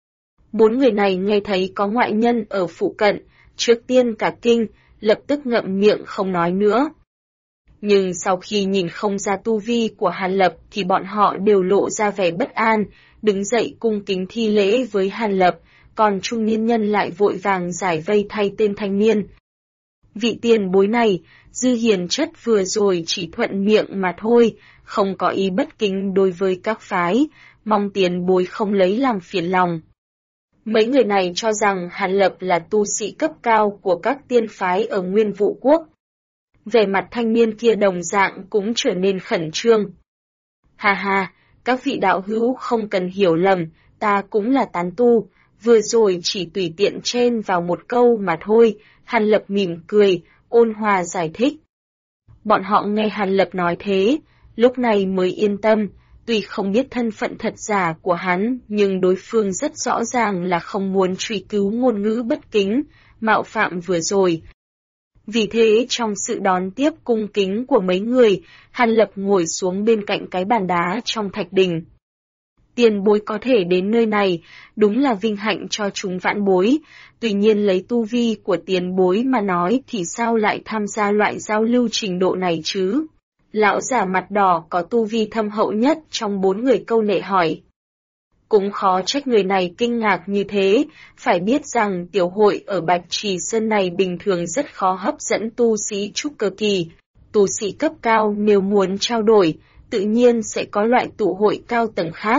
4 người này nghe thấy có ngoại nhân ở phụ cận, trước tiên cả kinh, lập tức ngậm miệng không nói nữa. Nhưng sau khi nhìn không ra tu vi của Hàn Lập thì bọn họ đều lộ ra vẻ bất an, đứng dậy cung kính thi lễ với Hàn Lập, còn trung niên nhân lại vội vàng giải vây thay tên thanh niên. Vị tiền bối này, dư hiền chất vừa rồi chỉ thuận miệng mà thôi, không có ý bất kính đối với các phái, mong tiền bối không lấy làm phiền lòng. Mấy người này cho rằng Hàn Lập là tu sĩ cấp cao của các tiên phái ở Nguyên Vũ Quốc. Vẻ mặt thanh niên kia đồng dạng cũng trở nên khẩn trương. Ha ha, các vị đạo hữu không cần hiểu lầm, ta cũng là tán tu, vừa rồi chỉ tùy tiện chen vào một câu mà thôi. Hàn Lập mỉm cười, ôn hòa giải thích. Bọn họ nghe Hàn Lập nói thế, lúc này mới yên tâm, tuy không biết thân phận thật giả của hắn, nhưng đối phương rất rõ ràng là không muốn truy cứu ngôn ngữ bất kính, mạo phạm vừa rồi. Vì thế trong sự đón tiếp cung kính của mấy người, Hàn Lập ngồi xuống bên cạnh cái bàn đá trong thạch đình. Tiền bối có thể đến nơi này, đúng là vinh hạnh cho chúng vãn bối, tuy nhiên lấy tu vi của tiền bối mà nói thì sao lại tham gia loại giao lưu trình độ này chứ? Lão già mặt đỏ có tu vi thâm hậu nhất trong 4 người câu nệ hỏi. Cũng khó trách người này kinh ngạc như thế, phải biết rằng tiểu hội ở Bạch Trì Sơn này bình thường rất khó hấp dẫn tu sĩ trúc cơ kỳ. Tu sĩ cấp cao nếu muốn trao đổi, tự nhiên sẽ có loại tụ hội cao tầng khác.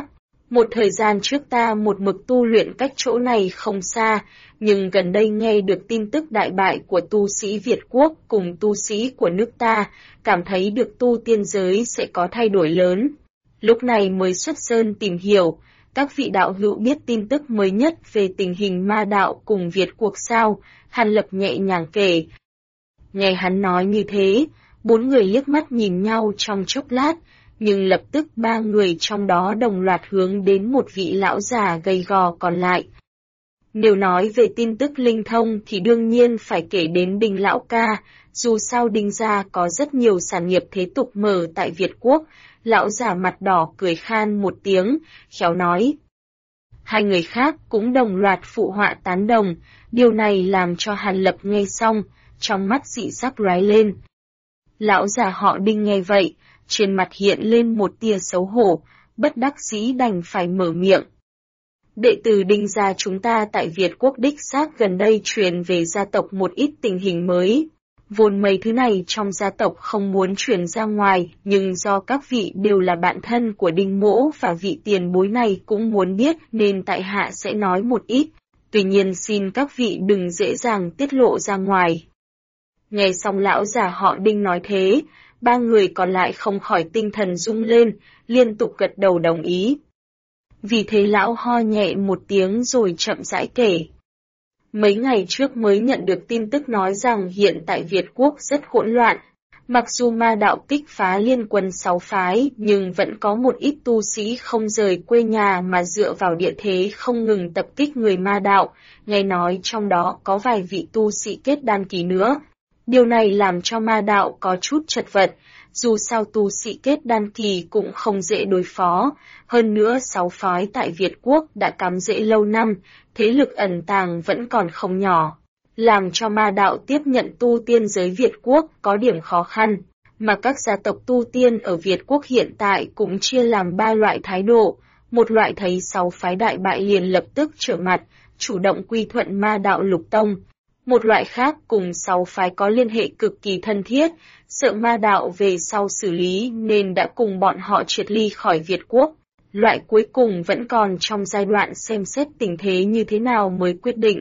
Một thời gian trước ta một mực tu luyện cách chỗ này không xa, nhưng gần đây nghe được tin tức đại bại của tu sĩ Việt Quốc cùng tu sĩ của nước ta, cảm thấy được tu tiên giới sẽ có thay đổi lớn. Lúc này mới xuất sơn tìm hiểu, các vị đạo hữu biết tin tức mới nhất về tình hình ma đạo cùng Việt Quốc sao? Hàn Lập nhẹ nhàng kể. Nghe hắn nói như thế, bốn người liếc mắt nhìn nhau trong chốc lát, nhưng lập tức ba người trong đó đồng loạt hướng đến một vị lão già gầy gò còn lại. Nếu nói về tin tức linh thông thì đương nhiên phải kể đến Đinh lão ca, dù sao Đinh gia có rất nhiều sản nghiệp thế tục mở tại Việt Quốc. Lão già mặt đỏ cười khan một tiếng, khéo nói. Hai người khác cũng đồng loạt phụ họa tán đồng, điều này làm cho Hàn Lập nghe xong, trong mắt dị sắc lóe lên. Lão già họ Đinh nghe vậy, trên mặt hiện lên một tia xấu hổ, bất đắc dĩ đành phải mở miệng. Đệ tử Đinh gia chúng ta tại Việt Quốc đích xác gần đây truyền về gia tộc một ít tình hình mới. Vốn mấy thứ này trong gia tộc không muốn truyền ra ngoài, nhưng do các vị đều là bạn thân của Đinh Mỗ và vị tiền bối này cũng muốn biết nên tại hạ sẽ nói một ít. Tuy nhiên xin các vị đừng dễ dàng tiết lộ ra ngoài. Nghe xong lão già họ Đinh nói thế, ba người còn lại không khỏi tinh thần rung lên, liên tục gật đầu đồng ý. Vì thế lão ho nhẹ một tiếng rồi chậm rãi kể. Mấy ngày trước mới nhận được tin tức nói rằng hiện tại Việt Quốc rất hỗn loạn. Mặc dù ma đạo kích phá liên quân 6 phái, nhưng vẫn có một ít tu sĩ không rời quê nhà mà dựa vào địa thế không ngừng tập kích người ma đạo, nghe nói trong đó có vài vị tu sĩ kết đan kỳ nữa. Điều này làm cho ma đạo có chút chật vật, dù sao tu sĩ kết đan kỳ cũng không dễ đối phó, hơn nữa 6 phái tại Việt Quốc đã cắm rễ lâu năm, thế lực ẩn tàng vẫn còn không nhỏ, làm cho ma đạo tiếp nhận tu tiên giới Việt Quốc có điểm khó khăn, mà các gia tộc tu tiên ở Việt Quốc hiện tại cũng chia làm 3 loại thái độ, một loại thấy 6 phái đại bại liền lập tức trở mặt, chủ động quy thuận ma đạo lục tông. Một loại khác cùng 6 phái có liên hệ cực kỳ thân thiết, sợ ma đạo về sau xử lý nên đã cùng bọn họ triệt ly khỏi Việt Quốc. Loại cuối cùng vẫn còn trong giai đoạn xem xét tình thế như thế nào mới quyết định.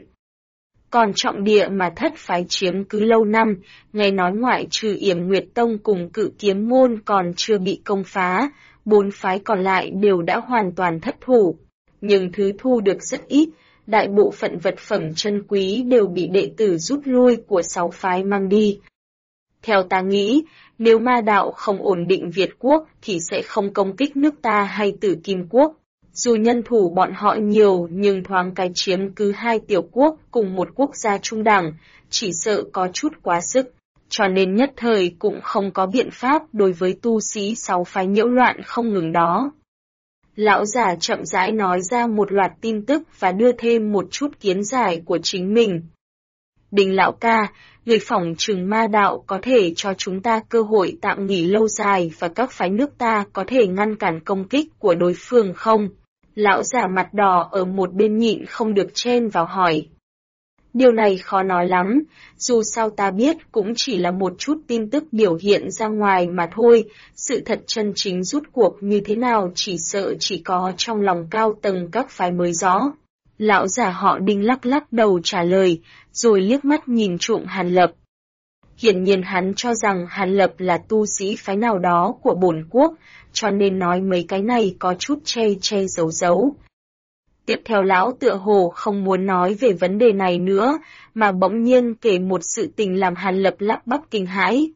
Còn trọng địa mà thất phái chiếm cứ lâu năm, nghe nói ngoại trừ Yểm Nguyệt Tông cùng Cự Kiếm Môn còn chưa bị công phá, 4 phái còn lại đều đã hoàn toàn thất thủ. Nhưng thứ thu được rất ít, đại bộ phận vật phẩm chân quý đều bị đệ tử rút lui của 6 phái mang đi. Theo ta nghĩ, nếu ma đạo không ổn định Việt Quốc thì sẽ không công kích nước ta hay Tử Kim Quốc. Dù nhân thủ bọn họ nhiều nhưng thoáng cái chiếm cứ 2 tiểu quốc cùng một quốc gia trung đẳng, chỉ sợ có chút quá sức. Cho nên nhất thời cũng không có biện pháp đối với tu sĩ 6 phái nhiễu loạn không ngừng đó. Lão già chậm rãi nói ra một loạt tin tức và đưa thêm một chút kiến giải của chính mình. Đinh lão ca, người phỏng trừng ma đạo có thể cho chúng ta cơ hội tạm nghỉ lâu dài và các phái nước ta có thể ngăn cản công kích của đối phương không? Lão già mặt đỏ ở một bên nhịn không được chen vào hỏi. Điều này khó nói lắm, dù sao ta biết cũng chỉ là một chút tin tức biểu hiện ra ngoài mà thôi, sự thật chân chính rút cuộc như thế nào chỉ sợ chỉ có trong lòng cao tầng các phái mới rõ. Lão già họ Đinh lắc lắc đầu trả lời, rồi liếc mắt nhìn trộm Hàn Lập. Hiển nhiên hắn cho rằng Hàn Lập là tu sĩ phái nào đó của bổn quốc, cho nên nói mấy cái này có chút che giấu giấu. Tiếp theo lão tựa hồ không muốn nói về vấn đề này nữa, mà bỗng nhiên kể một sự tình làm Hàn Lập lắp bắp kinh hãi.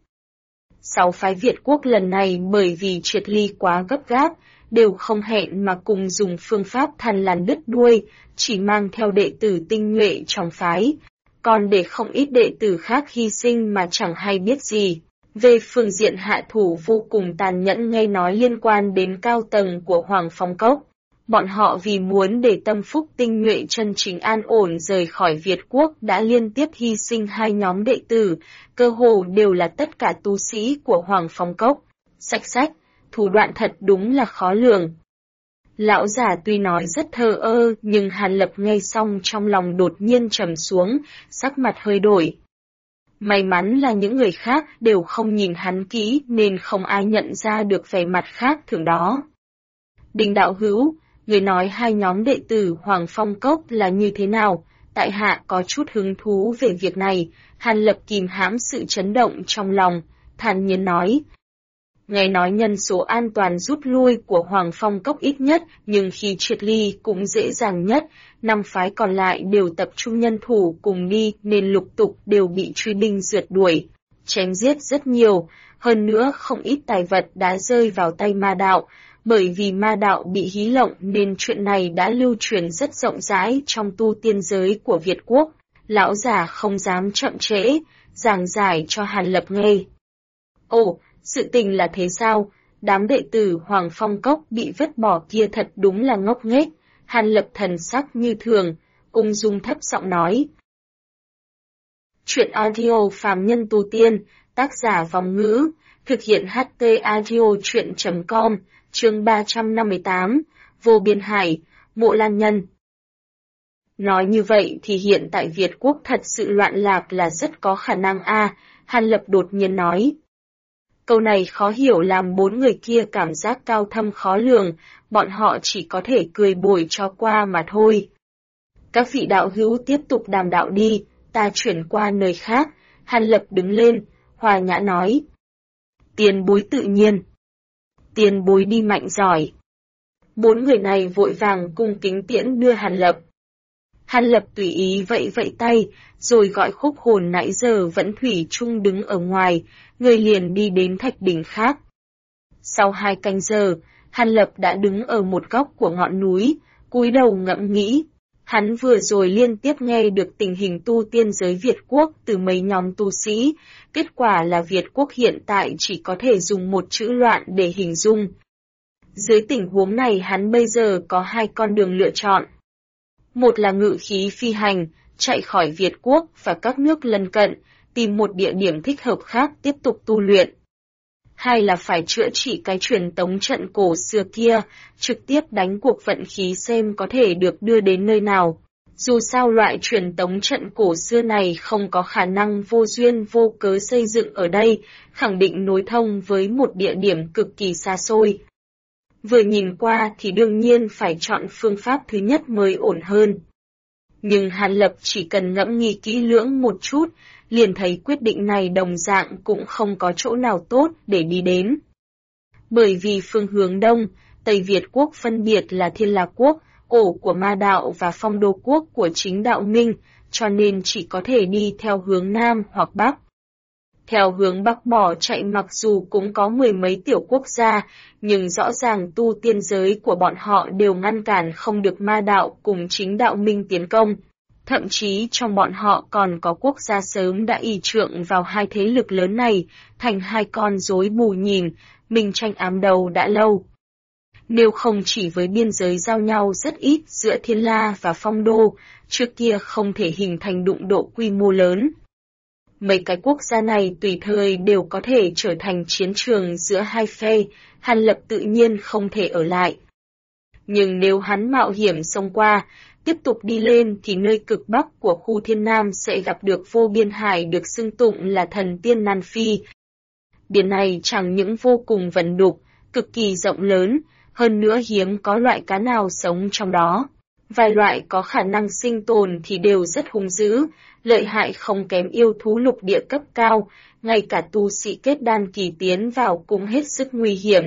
6 phái Việt Quốc lần này bởi vì triệt ly quá gấp gáp, đều không hẹn mà cùng dùng phương pháp thằn lằn đứt đuôi, chỉ mang theo đệ tử tinh nhuệ trong phái, còn để không ít đệ tử khác hy sinh mà chẳng hay biết gì. Về phương diện hạ thủ vô cùng tàn nhẫn nghe nói liên quan đến cao tầng của Hoàng Phong Cốc. Bọn họ vì muốn để tâm phúc tinh nhuệ chân chính an ổn rời khỏi Việt Quốc đã liên tiếp hy sinh 2 nhóm đệ tử, cơ hồ đều là tất cả tu sĩ của Hoàng Phong Cốc. Sách, thủ đoạn thật đúng là khó lường. Lão già tuy nói rất thờ ơ nhưng Hàn Lập nghe xong trong lòng đột nhiên trầm xuống, sắc mặt hơi đổi. May mắn là những người khác đều không nhìn hắn kỹ nên không ai nhận ra được vẻ mặt khác thường đó. Đinh đạo hữu, Người nói hai nhóm đệ tử Hoàng Phong Cốc là như thế nào? Tại hạ có chút hứng thú về việc này. Hàn Lập kìm hãm sự chấn động trong lòng, thản nhiên nói. Nghe nói nhân số an toàn rút lui của Hoàng Phong Cốc ít nhất, nhưng khi triệt ly cũng dễ dàng nhất, 5 phái còn lại đều tập trung nhân thủ cùng đi nên lục tục đều bị truy binh rượt đuổi, chém giết rất nhiều, hơn nữa không ít tài vật đã rơi vào tay ma đạo, bởi vì ma đạo bị hí lộng nên chuyện này đã lưu truyền rất rộng rãi trong tu tiên giới của Việt Quốc. Lão già không dám chậm trễ, giảng giải cho Hàn Lập nghe. Ồ, sự tình là thế sao? Đám đệ tử Hoàng Phong Cốc bị vứt bỏ kia thật đúng là ngốc nghếch. Hàn Lập thần sắc như thường, ung dung thấp giọng nói. Chuyện audio phàm nhân tu tiên, tác giả Vòng Ngữ, thực hiện HT audio chuyện.com, chương 358, Vô Biên Hải, Mộ Lan Nhân. Nói như vậy thì hiện tại Việt Quốc thật sự loạn lạc là rất có khả năng a. Hàn Lập đột nhiên nói. Câu này khó hiểu làm 4 người kia cảm giác cao thâm khó lường, bọn họ chỉ có thể cười bồi cho qua mà thôi. Các vị đạo hữu tiếp tục đàm đạo đi, ta chuyển qua nơi khác. Hàn Lập đứng lên, hòa nhã nói. Tiền bối tự nhiên. Tiền bối đi mạnh giỏi. 4 người này vội vàng cung kính tiễn đưa Hàn Lập. Hàn Lập tùy ý vẫy vẫy tay, rồi gọi Khúc Hồn nãy giờ vẫn thủy chung đứng ở ngoài, người liền đi đến thạch đỉnh khác. Sau 2 canh giờ, Hàn Lập đã đứng ở một góc của ngọn núi, cúi đầu ngẫm nghĩ. Hắn vừa rồi liên tiếp nghe được tình hình tu tiên giới Việt Quốc từ mấy nhóm tu sĩ, kết quả là Việt Quốc hiện tại chỉ có thể dùng một chữ loạn để hình dung. Dưới tình huống này hắn bây giờ có 2 con đường lựa chọn. Một là ngự khí phi hành, chạy khỏi Việt Quốc và các nước lân cận, tìm một địa điểm thích hợp khác tiếp tục tu luyện. 2 là phải chữa trị cái truyền tống trận cổ xưa kia, trực tiếp đánh cuộc vận khí xem có thể được đưa đến nơi nào. Dù sao loại truyền tống trận cổ xưa này không có khả năng vô duyên vô cớ xây dựng ở đây, khẳng định nối thông với một địa điểm cực kỳ xa xôi. Vừa nhìn qua thì đương nhiên phải chọn phương pháp thứ nhất mới ổn hơn. Nhưng Hàn Lập chỉ cần ngẫm nghĩ kỹ lưỡng một chút, liền thấy quyết định này đồng dạng cũng không có chỗ nào tốt để đi đến. Bởi vì phương hướng Đông, Tây Việt Quốc phân biệt là Thiên La Quốc, ổ của ma đạo và Phong Đô Quốc của chính đạo Minh, cho nên chỉ có thể đi theo hướng Nam hoặc Bắc. Theo hướng Bắc bỏ chạy mặc dù cũng có 10 mấy tiểu quốc gia, nhưng rõ ràng tu tiên giới của bọn họ đều ngăn cản không được ma đạo cùng chính đạo Minh tiến công. Thậm chí trong bọn họ còn có quốc gia sớm đã ỷ trượng vào 2 thế lực lớn này, thành 2 con rối mù nhìn, minh tranh ám đầu đã lâu. Nếu không chỉ với biên giới giao nhau rất ít giữa Thiên La và Phong Đô, trước kia không thể hình thành đụng độ quy mô lớn. Mấy cái quốc gia này tùy thời đều có thể trở thành chiến trường giữa 2 phe, Hàn Lập tự nhiên không thể ở lại. Nhưng nếu hắn mạo hiểm xông qua, tiếp tục đi lên thì nơi cực bắc của khu Thiên Nam sẽ gặp được Vô Biên Hải được xưng tụng là thần tiên Nan Phi. Biển này chẳng những vô cùng vần đục, cực kỳ rộng lớn, hơn nữa hiếm có loại cá nào sống trong đó. Vài loại có khả năng sinh tồn thì đều rất hung dữ, lợi hại không kém yêu thú lục địa cấp cao, ngay cả tu sĩ kết đan kỳ tiến vào cũng hết sức nguy hiểm.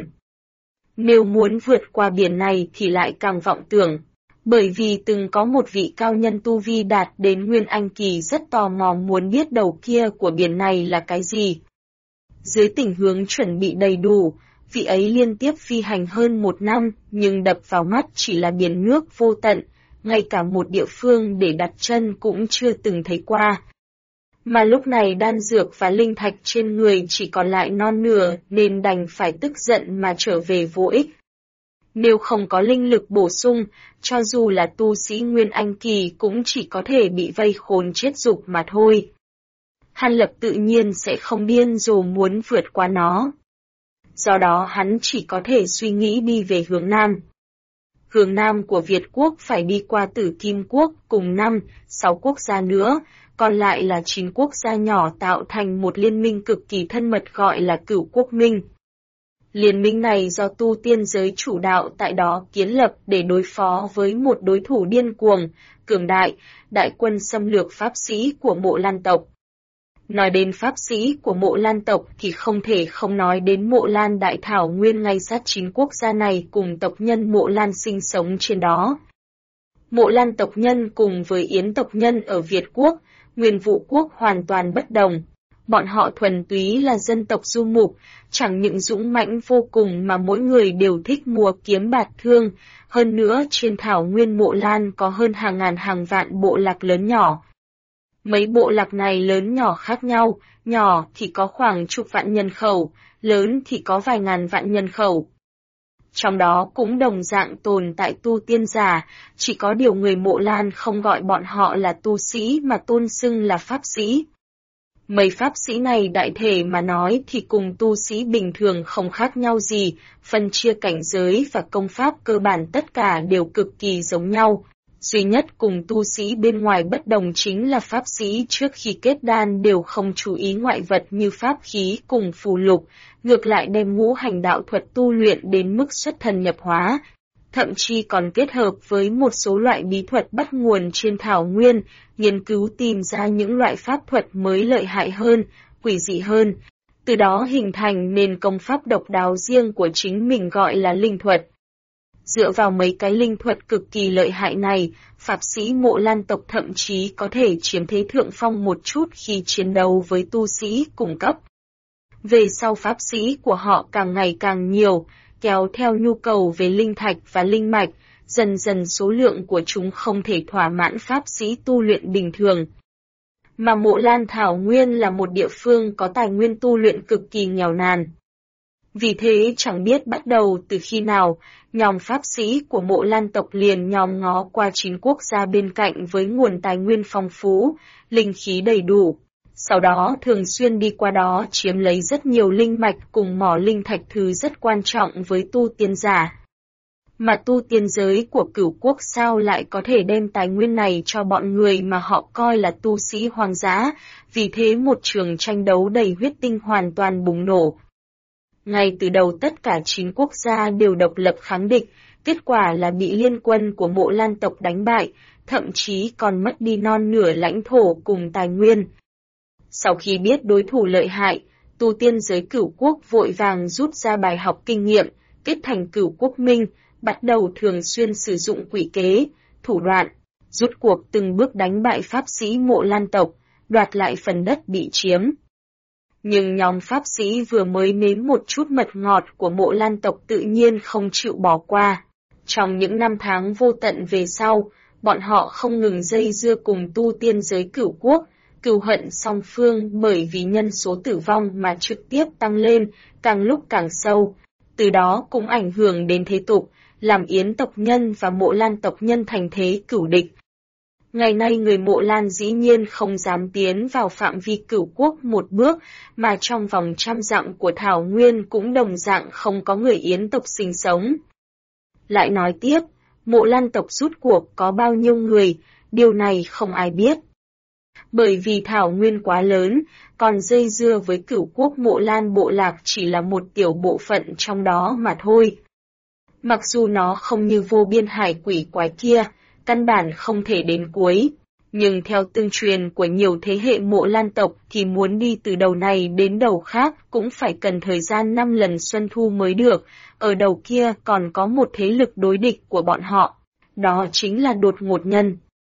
Nếu muốn vượt qua biển này thì lại càng vọng tưởng, bởi vì từng có một vị cao nhân tu vi đạt đến Nguyên Anh kỳ rất tò mò muốn biết đầu kia của biển này là cái gì. Dưới tình huống chuẩn bị đầy đủ, vị ấy liên tiếp phi hành hơn 1 năm, nhưng đập vào mắt chỉ là biển nước vô tận, ngay cả một địa phương để đặt chân cũng chưa từng thấy qua. Mà lúc này đan dược và linh thạch trên người chỉ còn lại non nửa nên đành phải tức giận mà trở về vô ích. Nếu không có linh lực bổ sung, cho dù là tu sĩ Nguyên Anh kỳ cũng chỉ có thể bị vây khốn chết dục mà thôi. Hàn Lập tự nhiên sẽ không điên rồ muốn vượt qua nó. Do đó hắn chỉ có thể suy nghĩ đi về hướng Nam. Hướng Nam của Việt Quốc phải đi qua Tử Kim Quốc cùng 5-6 quốc gia nữa, còn lại là 9 quốc gia nhỏ tạo thành một liên minh cực kỳ thân mật gọi là Cửu Quốc Minh. Liên minh này do tu tiên giới chủ đạo tại đó kiến lập để đối phó với một đối thủ điên cuồng, cường đại, đại quân xâm lược pháp sĩ của Mộ Lan tộc. Nói đến pháp sĩ của Mộ Lan tộc thì không thể không nói đến Mộ Lan Đại Thảo Nguyên ngay sát chính quốc gia này cùng tộc nhân Mộ Lan sinh sống trên đó. Mộ Lan tộc nhân cùng với Yến tộc nhân ở Việt Quốc, Nguyên Vũ Quốc hoàn toàn bất đồng. Bọn họ thuần túy là dân tộc du mục, chẳng những dũng mãnh vô cùng mà mỗi người đều thích múa kiếm bạt thương. Hơn nữa trên thảo nguyên Mộ Lan có hơn hàng ngàn hàng vạn bộ lạc lớn nhỏ. Mấy bộ lạc này lớn nhỏ khác nhau, nhỏ thì có khoảng chục vạn nhân khẩu, lớn thì có vài ngàn vạn nhân khẩu. Trong đó cũng đồng dạng tồn tại tu tiên giả, chỉ có điều người Mộ Lan không gọi bọn họ là tu sĩ mà tôn xưng là pháp sĩ. Mấy pháp sĩ này đại thể mà nói thì cùng tu sĩ bình thường không khác nhau gì, phân chia cảnh giới và công pháp cơ bản tất cả đều cực kỳ giống nhau. Duy nhất cùng tu sĩ bên ngoài bất đồng chính là pháp sĩ trước khi kết đan đều không chú ý ngoại vật như pháp khí cùng phù lục, ngược lại đem ngũ hành đạo thuật tu luyện đến mức xuất thần nhập hóa. Thậm chí còn kết hợp với một số loại bí thuật bắt nguồn trên thảo nguyên, nghiên cứu tìm ra những loại pháp thuật mới lợi hại hơn, quỷ dị hơn. Từ đó hình thành nền công pháp độc đáo riêng của chính mình gọi là linh thuật. Dựa vào mấy cái linh thuật cực kỳ lợi hại này, pháp sĩ Mộ Lan tộc thậm chí có thể chiếm thế thượng phong một chút khi chiến đấu với tu sĩ cùng cấp. Về sau pháp sĩ của họ càng ngày càng nhiều, kéo theo nhu cầu về linh thạch và linh mạch, dần dần số lượng của chúng không thể thỏa mãn pháp sĩ tu luyện bình thường. Mà Mộ Lan Thảo Nguyên là một địa phương có tài nguyên tu luyện cực kỳ nghèo nàn. Vì thế chẳng biết bắt đầu từ khi nào, nhóm pháp sĩ của Mộ Lan tộc liền nhòm ngó qua 9 quốc gia bên cạnh với nguồn tài nguyên phong phú, linh khí đầy đủ. Sau đó thường xuyên đi qua đó chiếm lấy rất nhiều linh mạch cùng mỏ linh thạch thứ rất quan trọng với tu tiên giả. Mà tu tiên giới của Cửu Quốc sao lại có thể đem tài nguyên này cho bọn người mà họ coi là tu sĩ hoang dã, vì thế một trường tranh đấu đầy huyết tinh hoàn toàn bùng nổ. Ngay từ đầu tất cả 9 quốc gia đều độc lập kháng địch, kết quả là bị liên quân của Mộ Lan tộc đánh bại, thậm chí còn mất đi non nửa lãnh thổ cùng tài nguyên. Sau khi biết đối thủ lợi hại, tu tiên giới Cửu Quốc vội vàng rút ra bài học kinh nghiệm, kết thành Cửu Quốc Minh, bắt đầu thường xuyên sử dụng quỷ kế, thủ đoạn, rút cuộc từng bước đánh bại pháp sĩ Mộ Lan tộc, đoạt lại phần đất bị chiếm. Nhưng nhóm pháp sĩ vừa mới nếm một chút mật ngọt của Mộ Lan tộc tự nhiên không chịu bỏ qua. Trong những năm tháng vô tận về sau, bọn họ không ngừng dây dưa cùng tu tiên giới Cửu Quốc, cừu hận song phương bởi vì nhân số tử vong mà trực tiếp tăng lên, càng lúc càng sâu. Từ đó cũng ảnh hưởng đến thế tục, làm Yến tộc nhân và Mộ Lan tộc nhân thành thế cửu địch. Ngày nay người Mộ Lan dĩ nhiên không dám tiến vào phạm vi Cửu Quốc một bước, mà trong vòng 100 dặm của Thảo Nguyên cũng đồng dạng không có người Yến tộc sinh sống. Lại nói tiếp, Mộ Lan tộc rút cuộc có bao nhiêu người, điều này không ai biết. Bởi vì Thảo Nguyên quá lớn, còn dây dưa với Cửu Quốc Mộ Lan bộ lạc chỉ là một tiểu bộ phận trong đó mà thôi. Mặc dù nó không như vô biên hải quỷ quái kia, căn bản không thể đến cuối, nhưng theo tương truyền của nhiều thế hệ Mộ Lan tộc thì muốn đi từ đầu này đến đầu khác cũng phải cần thời gian 5 lần xuân thu mới được, ở đầu kia còn có một thế lực đối địch của bọn họ, đó chính là Đột Ngột Nhân.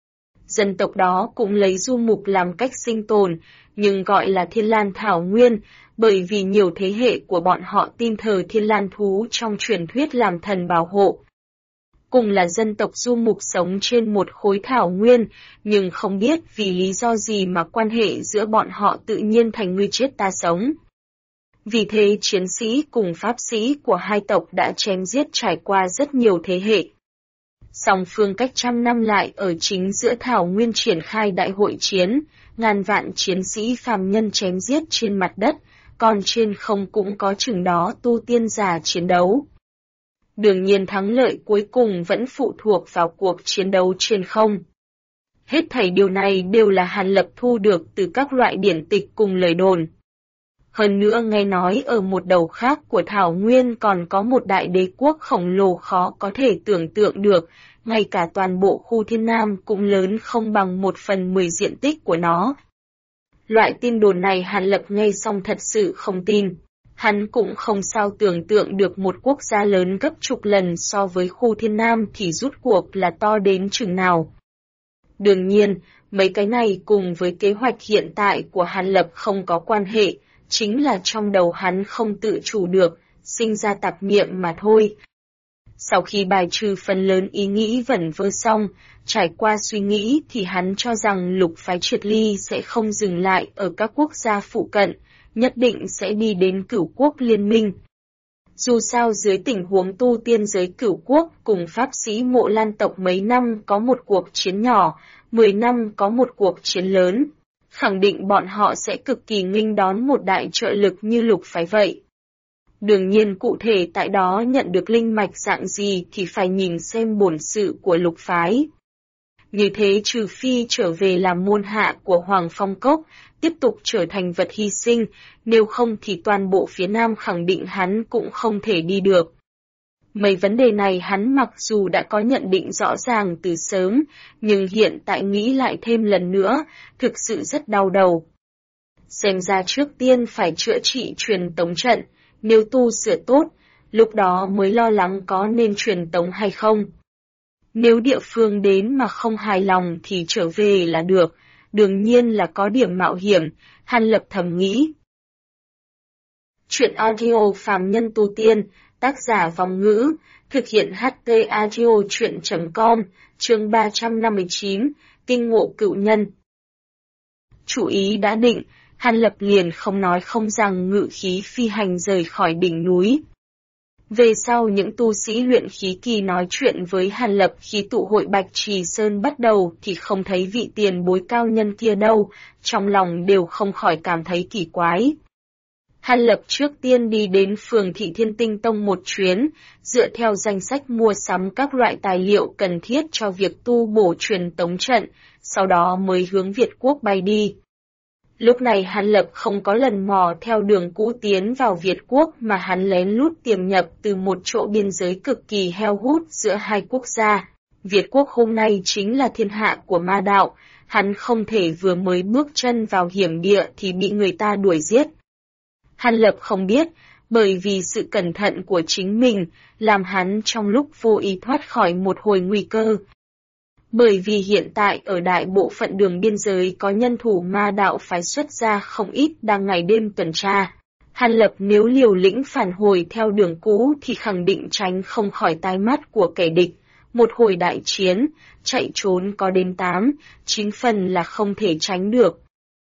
Dân tộc đó cũng lấy du mục làm cách sinh tồn, nhưng gọi là Thiên Lan Thảo Nguyên, bởi vì nhiều thế hệ của bọn họ tin thờ Thiên Lan thú trong truyền thuyết làm thần bảo hộ. Cùng là dân tộc du mục sống trên một khối thảo nguyên, nhưng không biết vì lý do gì mà quan hệ giữa bọn họ tự nhiên thành ngươi chết ta sống. Vì thế chiến sĩ cùng pháp sĩ của hai tộc đã chém giết trải qua rất nhiều thế hệ. Song phương cách 100 năm lại ở chính giữa thảo nguyên triển khai đại hội chiến, ngàn vạn chiến sĩ phàm nhân chém giết trên mặt đất, còn trên không cũng có chừng đó tu tiên giả chiến đấu. Đương nhiên thắng lợi cuối cùng vẫn phụ thuộc vào cuộc chiến đấu trên không. Hết thảy điều này đều là Hàn Lập thu được từ các loại điển tịch cùng lời đồn. Hơn nữa nghe nói ở một đầu khác của Thảo Nguyên còn có một đại đế quốc khổng lồ khó có thể tưởng tượng được, ngay cả toàn bộ khu Thiên Nam cũng lớn không bằng 1/10 diện tích của nó. Loại tin đồn này Hàn Lập nghe xong thật sự không tin. Hắn cũng không sao tưởng tượng được một quốc gia lớn gấp chục lần so với khu Thiên Nam thì rút cuộc là to đến chừng nào. Đương nhiên, mấy cái này cùng với kế hoạch hiện tại của Hàn Lập không có quan hệ, chính là trong đầu hắn không tự chủ được, sinh ra tạp niệm mà thôi. Sau khi bài trừ phần lớn ý nghĩ vẩn vơ xong, trải qua suy nghĩ thì hắn cho rằng lục phái triệt ly sẽ không dừng lại ở các quốc gia phụ cận, nhất định sẽ đi đến Cửu Quốc Liên minh. Dù sao dưới tình huống tu tiên giới Cửu Quốc cùng pháp sĩ Mộ Lan tộc mấy năm có một cuộc chiến nhỏ, 10 năm có một cuộc chiến lớn, khẳng định bọn họ sẽ cực kỳ nghênh đón một đại trợ lực như lục phái vậy. Đương nhiên cụ thể tại đó nhận được linh mạch dạng gì thì phải nhìn xem bổn sự của lục phái. Như thế trừ phi trở về làm môn hạ của Hoàng Phong Cốc, tiếp tục trở thành vật hy sinh, nếu không thì toàn bộ phía Nam khẳng định hắn cũng không thể đi được. Mấy vấn đề này hắn mặc dù đã có nhận định rõ ràng từ sớm, nhưng hiện tại nghĩ lại thêm lần nữa, thực sự rất đau đầu. Xem ra trước tiên phải chữa trị truyền tống trận, nếu tu sửa tốt, lúc đó mới lo lắng có nên truyền tống hay không. Nếu địa phương đến mà không hài lòng thì trở về là được, đương nhiên là có điểm mạo hiểm, Hàn Lập thầm nghĩ. Chuyện audio phàm nhân tu tiên, tác giả Vong Ngữ, thực hiện HT Audio Chuyện.com, chương 359, Kinh ngộ cựu nhân. Chủ ý đã định, Hàn Lập liền không nói không rằng ngự khí phi hành rời khỏi đỉnh núi. Về sau những tu sĩ luyện khí kỳ nói chuyện với Hàn Lập khi tụ hội Bạch Trì Sơn bắt đầu thì không thấy vị tiền bối cao nhân kia đâu, trong lòng đều không khỏi cảm thấy kỳ quái. Hàn Lập trước tiên đi đến phường Thị Thiên Tinh Tông một chuyến, dựa theo danh sách mua sắm các loại tài liệu cần thiết cho việc tu bổ truyền tống trận, sau đó mới hướng Việt Quốc bay đi. Lúc này Hàn Lập không có lần mò theo đường cũ tiến vào Việt Quốc mà hắn lén lút tiềm nhập từ một chỗ biên giới cực kỳ heo hút giữa hai quốc gia. Việt Quốc hôm nay chính là thiên hạ của ma đạo, hắn không thể vừa mới bước chân vào hiểm địa thì bị người ta đuổi giết. Hàn Lập không biết, bởi vì sự cẩn thận của chính mình, làm hắn trong lúc vô ý thoát khỏi một hồi nguy cơ. Bởi vì hiện tại ở đại bộ phận đường biên giới có nhân thủ ma đạo phái xuất ra không ít đang ngày đêm tuần tra. Hàn Lập nếu liều lĩnh phản hồi theo đường cũ thì khẳng định tránh không khỏi tai mắt của kẻ địch. Một hồi đại chiến, chạy trốn có đến 8-9 phần là không thể tránh được.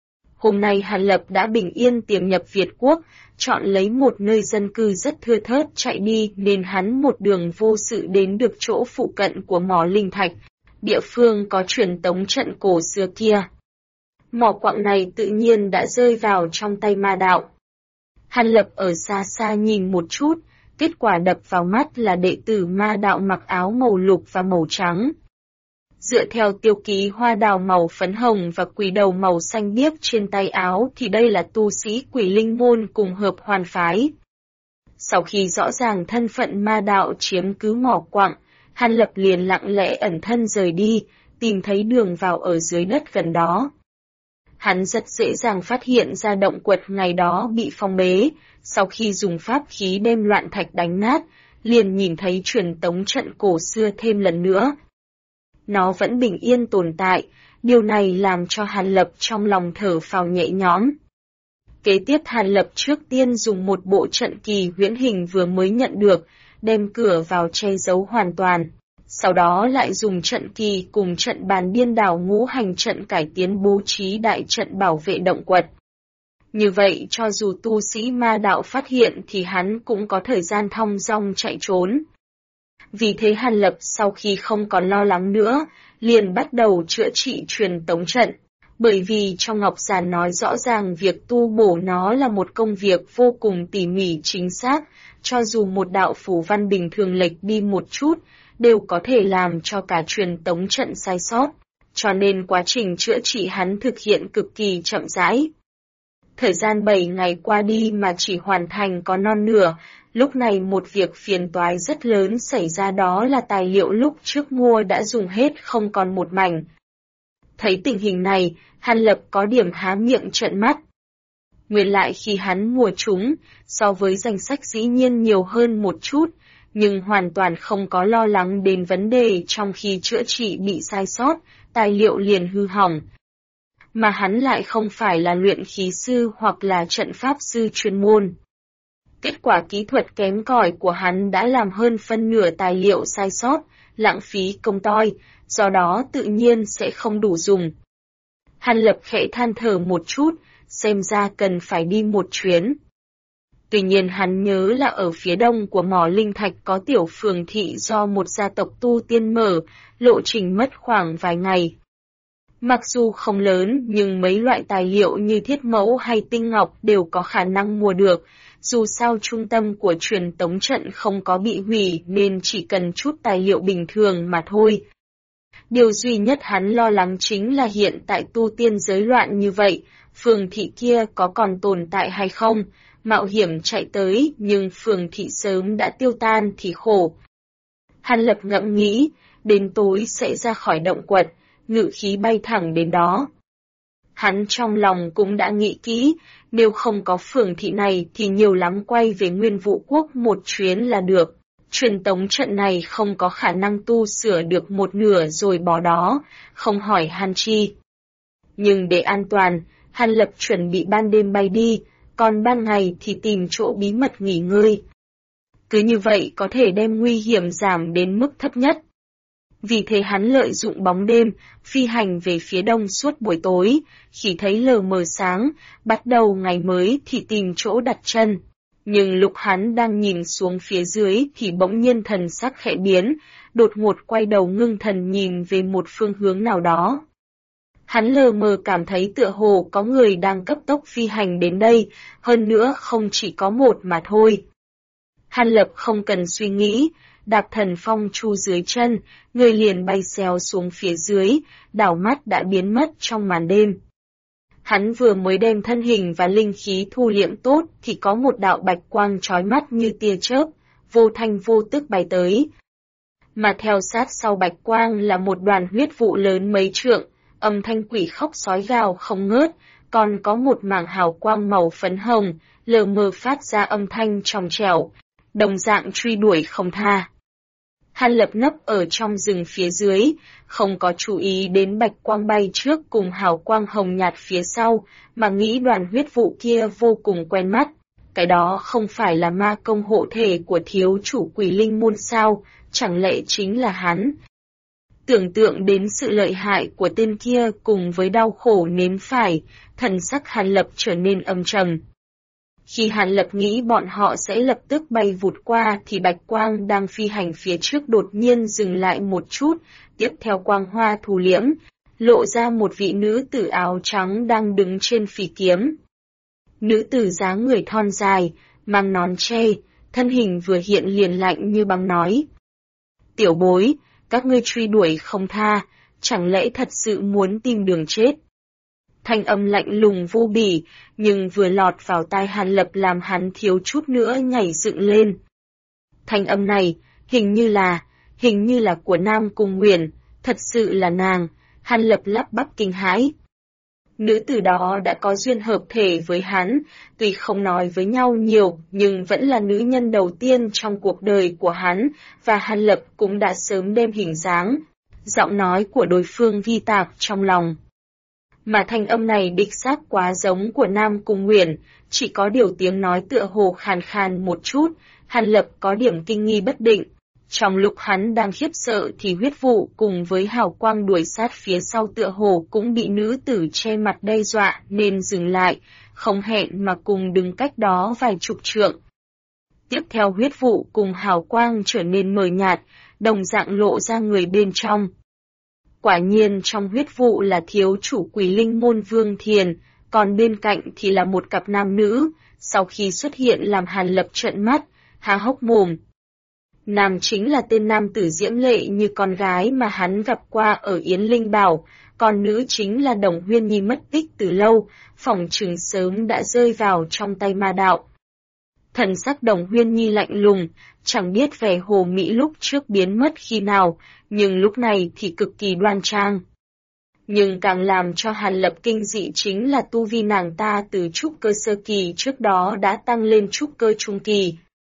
Hôm nay Hàn Lập đã bình yên tiềm nhập Việt Quốc, chọn lấy một nơi dân cư rất thưa thớt chạy đi nên hắn một đường vô sự đến được chỗ phụ cận của mỏ linh thạch, địa phương có truyền tống trận cổ xưa kia. Mỏ quặng này tự nhiên đã rơi vào trong tay ma đạo. Hàn Lập ở xa xa nhìn một chút, kết quả đập vào mắt là đệ tử ma đạo mặc áo màu lục và màu trắng. Dựa theo tiêu ký hoa đào màu phấn hồng và quỷ đầu màu xanh biếc trên tay áo thì đây là tu sĩ Quỷ Linh môn cùng hợp hoàn phái. Sau khi rõ ràng thân phận ma đạo chiếm cứ mỏ quặng, Hàn Lập liền lặng lẽ ẩn thân rời đi, tìm thấy đường vào ở dưới đất gần đó. Hắn rất dễ dàng phát hiện ra động quật ngày đó bị phong bế, sau khi dùng pháp khí đem loạn thạch đánh nát, liền nhìn thấy truyền tống trận cổ xưa thêm lần nữa. Nó vẫn bình yên tồn tại, điều này làm cho Hàn Lập trong lòng thở phào nhẹ nhõm. Kế tiếp Hàn Lập trước tiên dùng một bộ trận kỳ huyễn hình vừa mới nhận được, đem cửa vào che giấu hoàn toàn. Sau đó lại dùng trận kỳ cùng trận bàn điên đảo ngũ hành trận cải tiến bố trí đại trận bảo vệ động quật. Như vậy cho dù tu sĩ ma đạo phát hiện thì hắn cũng có thời gian thong dong chạy trốn. Vì thế Hàn Lập sau khi không còn lo lắng nữa, liền bắt đầu chữa trị truyền tống trận. Bởi vì trong Ngọc Giản nói rõ ràng việc tu bổ nó là một công việc vô cùng tỉ mỉ chính xác, cho dù một đạo phù văn bình thường lệch đi một chút, đều có thể làm cho cả truyền tống trận sai sót, cho nên quá trình chữa trị hắn thực hiện cực kỳ chậm rãi. Thời gian 7 ngày qua đi mà chỉ hoàn thành có non nửa, lúc này một việc phiền toái rất lớn xảy ra, đó là tài liệu lúc trước mua đã dùng hết không còn một mảnh. Thấy tình hình này, Hàn Lập có điểm há miệng trợn mắt. Nguyên lại khi hắn mua chúng, so với danh sách dĩ nhiên nhiều hơn một chút, nhưng hoàn toàn không có lo lắng đến vấn đề trong khi chữa trị bị sai sót, tài liệu liền hư hỏng. Mà hắn lại không phải là luyện khí sư hoặc là trận pháp sư chuyên môn. Kết quả kỹ thuật kém cỏi của hắn đã làm hơn phân nửa tài liệu sai sót, lãng phí công toi, do đó tự nhiên sẽ không đủ dùng. Hàn Lập khẽ than thở một chút, xem ra cần phải đi một chuyến. Tuy nhiên hắn nhớ là ở phía đông của mỏ linh thạch có tiểu phường thị do một gia tộc tu tiên mở, lộ trình mất khoảng vài ngày. Mặc dù không lớn nhưng mấy loại tài liệu như thiết mẫu hay tinh ngọc đều có khả năng mua được, dù sao trung tâm của truyền tống trận không có bị hủy nên chỉ cần chút tài liệu bình thường mà thôi. Điều duy nhất hắn lo lắng chính là hiện tại tu tiên giới loạn như vậy, phường thị kia có còn tồn tại hay không, mạo hiểm chạy tới nhưng phường thị sớm đã tiêu tan thì khổ. Hàn Lập ngẫm nghĩ, đến tối sẽ ra khỏi động quật, ngự khí bay thẳng đến đó. Hắn trong lòng cũng đã nghĩ kỹ, nếu không có phường thị này thì nhiều lắm quay về Nguyên Vũ Quốc một chuyến là được. Truyền tống trận này không có khả năng tu sửa được một nửa rồi bỏ đó, không hỏi han chi. Nhưng để an toàn, Hàn Lập chuẩn bị ban đêm bay đi, còn ban ngày thì tìm chỗ bí mật nghỉ ngơi. Cứ như vậy có thể đem nguy hiểm giảm đến mức thấp nhất. Vì thế hắn lợi dụng bóng đêm, phi hành về phía đông suốt buổi tối, khi thấy lờ mờ sáng, bắt đầu ngày mới thì tìm chỗ đặt chân. Nhưng lúc hắn đang nhìn xuống phía dưới thì bỗng nhiên thần sắc khẽ biến, đột ngột quay đầu ngưng thần nhìn về một phương hướng nào đó. Hắn lờ mờ cảm thấy tựa hồ có người đang cấp tốc phi hành đến đây, hơn nữa không chỉ có một mà thôi. Hàn Lập không cần suy nghĩ, đạp thần phong chu dưới chân, người liền bay xèo xuống phía dưới, đảo mắt đã biến mất trong màn đêm. Hắn vừa mới đem thân hình và linh khí thu liệm tốt thì có một đạo bạch quang chói mắt như tia chớp, vô thanh vô tức bay tới. Mà theo sát sau bạch quang là một đoàn huyết vụ lớn mấy trượng, âm thanh quỷ khóc sói gào không ngớt, còn có một mảng hào quang màu phấn hồng, lờ mờ phát ra âm thanh trong trẻo, đồng dạng truy đuổi không tha. Hàn Lập nấp ở trong rừng phía dưới, không có chú ý đến bạch quang bay trước cùng hào quang hồng nhạt phía sau, mà nghĩ đoàn huyết vụ kia vô cùng quen mắt. Cái đó không phải là ma công hộ thể của thiếu chủ Quỷ Linh môn sao, chẳng lẽ chính là hắn? Tưởng tượng đến sự lợi hại của tên kia cùng với đau khổ nếm phải, thần sắc Hàn Lập trở nên âm trầm. Khi Hàn Lập nghĩ bọn họ sẽ lập tức bay vụt qua thì bạch quang đang phi hành phía trước đột nhiên dừng lại một chút, tiếp theo quang hoa thu liễm, lộ ra một vị nữ tử áo trắng đang đứng trên phi kiếm. Nữ tử dáng người thon dài, mang nón che, thân hình vừa hiện liền lạnh như băng nói. Tiểu bối, các ngươi truy đuổi không tha, chẳng lẽ thật sự muốn tìm đường chết? Thanh âm lạnh lùng vô bỉ, nhưng vừa lọt vào tai Hàn Lập làm hắn thiếu chút nữa nhảy dựng lên. Thanh âm này, hình như là của Nam Cung Nguyền, thật sự là nàng, Hàn Lập lắp bắp kinh hãi. Nữ tử đó đã có duyên hợp thể với hắn, tuy không nói với nhau nhiều, nhưng vẫn là nữ nhân đầu tiên trong cuộc đời của hắn, và Hàn Lập cũng đã sớm đem hình dáng, giọng nói của đối phương ghi tạc trong lòng. Mà thanh âm này đích xác quá giống của Nam Cung Nguyền, chỉ có điều tiếng nói tựa hồ khàn khàn một chút, Hàn Lập có điểm kinh nghi bất định. Trong lúc hắn đang khiếp sợ thì huyết vụ cùng với hào quang đuổi sát phía sau tựa hồ cũng bị nữ tử che mặt đe dọa nên dừng lại, không hẹn mà cùng đứng cách đó vài chục trượng. Tiếp theo huyết vụ cùng hào quang trở nên mờ nhạt, đồng dạng lộ ra người bên trong. Quả nhiên trong huyết vụ là thiếu chủ Quỷ Linh môn Vương Thiền, còn bên cạnh thì là một cặp nam nữ, sau khi xuất hiện làm Hàn Lập trợn mắt, há hốc mồm. Nam chính là tên nam tử diễm lệ như con gái mà hắn gặp qua ở Yến Linh Bảo, còn nữ chính là Đồng Huyên Nhi mất tích từ lâu, phỏng chừng sớm đã rơi vào trong tay ma đạo. Thần sắc Đồng Huyên Nhi lạnh lùng, chẳng biết vẻ hồ mỹ lúc trước biến mất khi nào, nhưng lúc này thì cực kỳ đoan trang. Nhưng càng làm cho Hàn Lập kinh dị chính là tu vi nàng ta từ trúc cơ sơ kỳ trước đó đã tăng lên trúc cơ trung kỳ.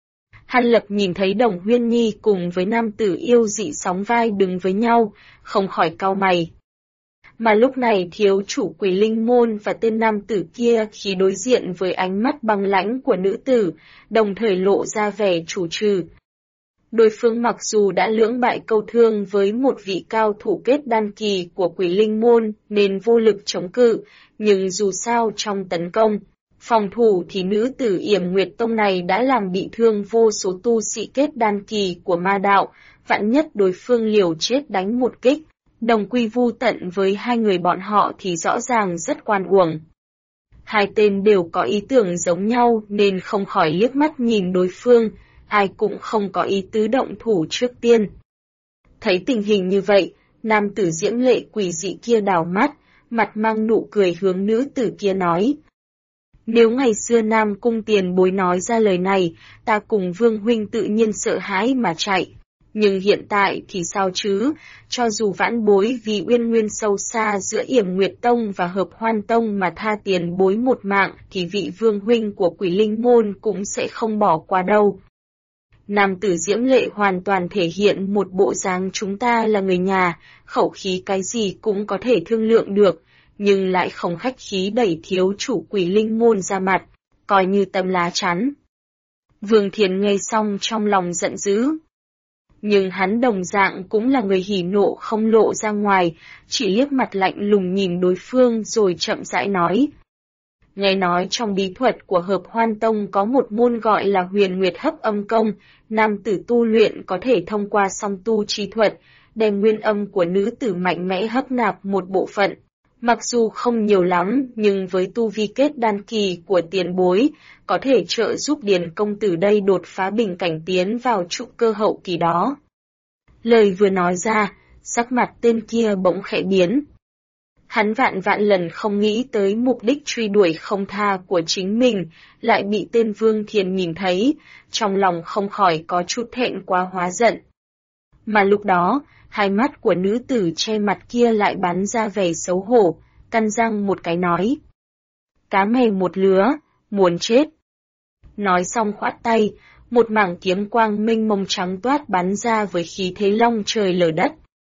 Hàn Lập nhìn thấy Đồng Huyên Nhi cùng với nam tử yêu dị sóng vai đứng với nhau, không khỏi cau mày. Mà lúc này thiếu chủ Quỷ Linh Môn và tên nam tử kia khi đối diện với ánh mắt băng lãnh của nữ tử, đồng thời lộ ra vẻ chủ trừ. Đối phương mặc dù đã lưỡng bại câu thương với một vị cao thủ kết đan kỳ của Quỷ Linh Môn nên vô lực chống cự, nhưng dù sao trong tấn công, phòng thủ thì nữ tử Yểm Nguyệt Tông này đã làm bị thương vô số tu sĩ kết đan kỳ của ma đạo, vạn nhất đối phương liều chết đánh một kích, đồng quy vu tận với hai người bọn họ thì rõ ràng rất oan uổng. Hai tên đều có ý tưởng giống nhau nên không khỏi liếc mắt nhìn đối phương, ai cũng không có ý tứ động thủ trước tiên. Thấy tình hình như vậy, nam tử diễm lệ quỷ dị kia đảo mắt, mặt mang nụ cười hướng nữ tử kia nói. Nếu ngày xưa Nam Cung tiền bối nói ra lời này, ta cùng Vương huynh tự nhiên sợ hãi mà chạy. Nhưng hiện tại thì sao chứ, cho dù vãn bối vì uyên nguyên sâu xa giữa Yểm Nguyệt Tông và Hợp Hoan Tông mà tha tiền bối một mạng thì vị Vương huynh của Quỷ Linh Môn cũng sẽ không bỏ qua đâu. Nam tử diễm lệ hoàn toàn thể hiện một bộ dáng chúng ta là người nhà, khẩu khí cái gì cũng có thể thương lượng được, nhưng lại không khách khí đẩy thiếu chủ Quỷ Linh Môn ra mặt, coi như tấm lá chắn. Vương Thiền nghe xong trong lòng giận dữ. Nhưng hắn đồng dạng cũng là người hỉ nộ không lộ ra ngoài, chỉ liếc mặt lạnh lùng nhìn đối phương rồi chậm rãi nói. Nghe nói trong bí thuật của Hợp Hoan Tông có một môn gọi là Huyền Nguyệt Hấp Âm Công, nam tử tu luyện có thể thông qua song tu chi thuật, đem nguyên âm của nữ tử mạnh mẽ hấp nạp một bộ phận. Mặc dù không nhiều lắm, nhưng với tu vi kết đan kỳ của tiền bối, có thể trợ giúp Điền công tử đây đột phá bình cảnh tiến vào trúc cơ hậu kỳ đó. Lời vừa nói ra, sắc mặt tên kia bỗng khẽ biến. Hắn vạn lần không nghĩ tới mục đích truy đuổi không tha của chính mình, lại bị tên Vương Thiền nhìn thấy, trong lòng không khỏi có chút thẹn quá hóa giận. Mà lúc đó, hai mắt của nữ tử che mặt kia lại bắn ra vẻ xấu hổ, căn răng một cái nói. Cá mè một lứa, muốn chết. Nói xong khoát tay, một mảng kiếm quang mênh mông trắng toát bắn ra với khí thế long trời lở đất.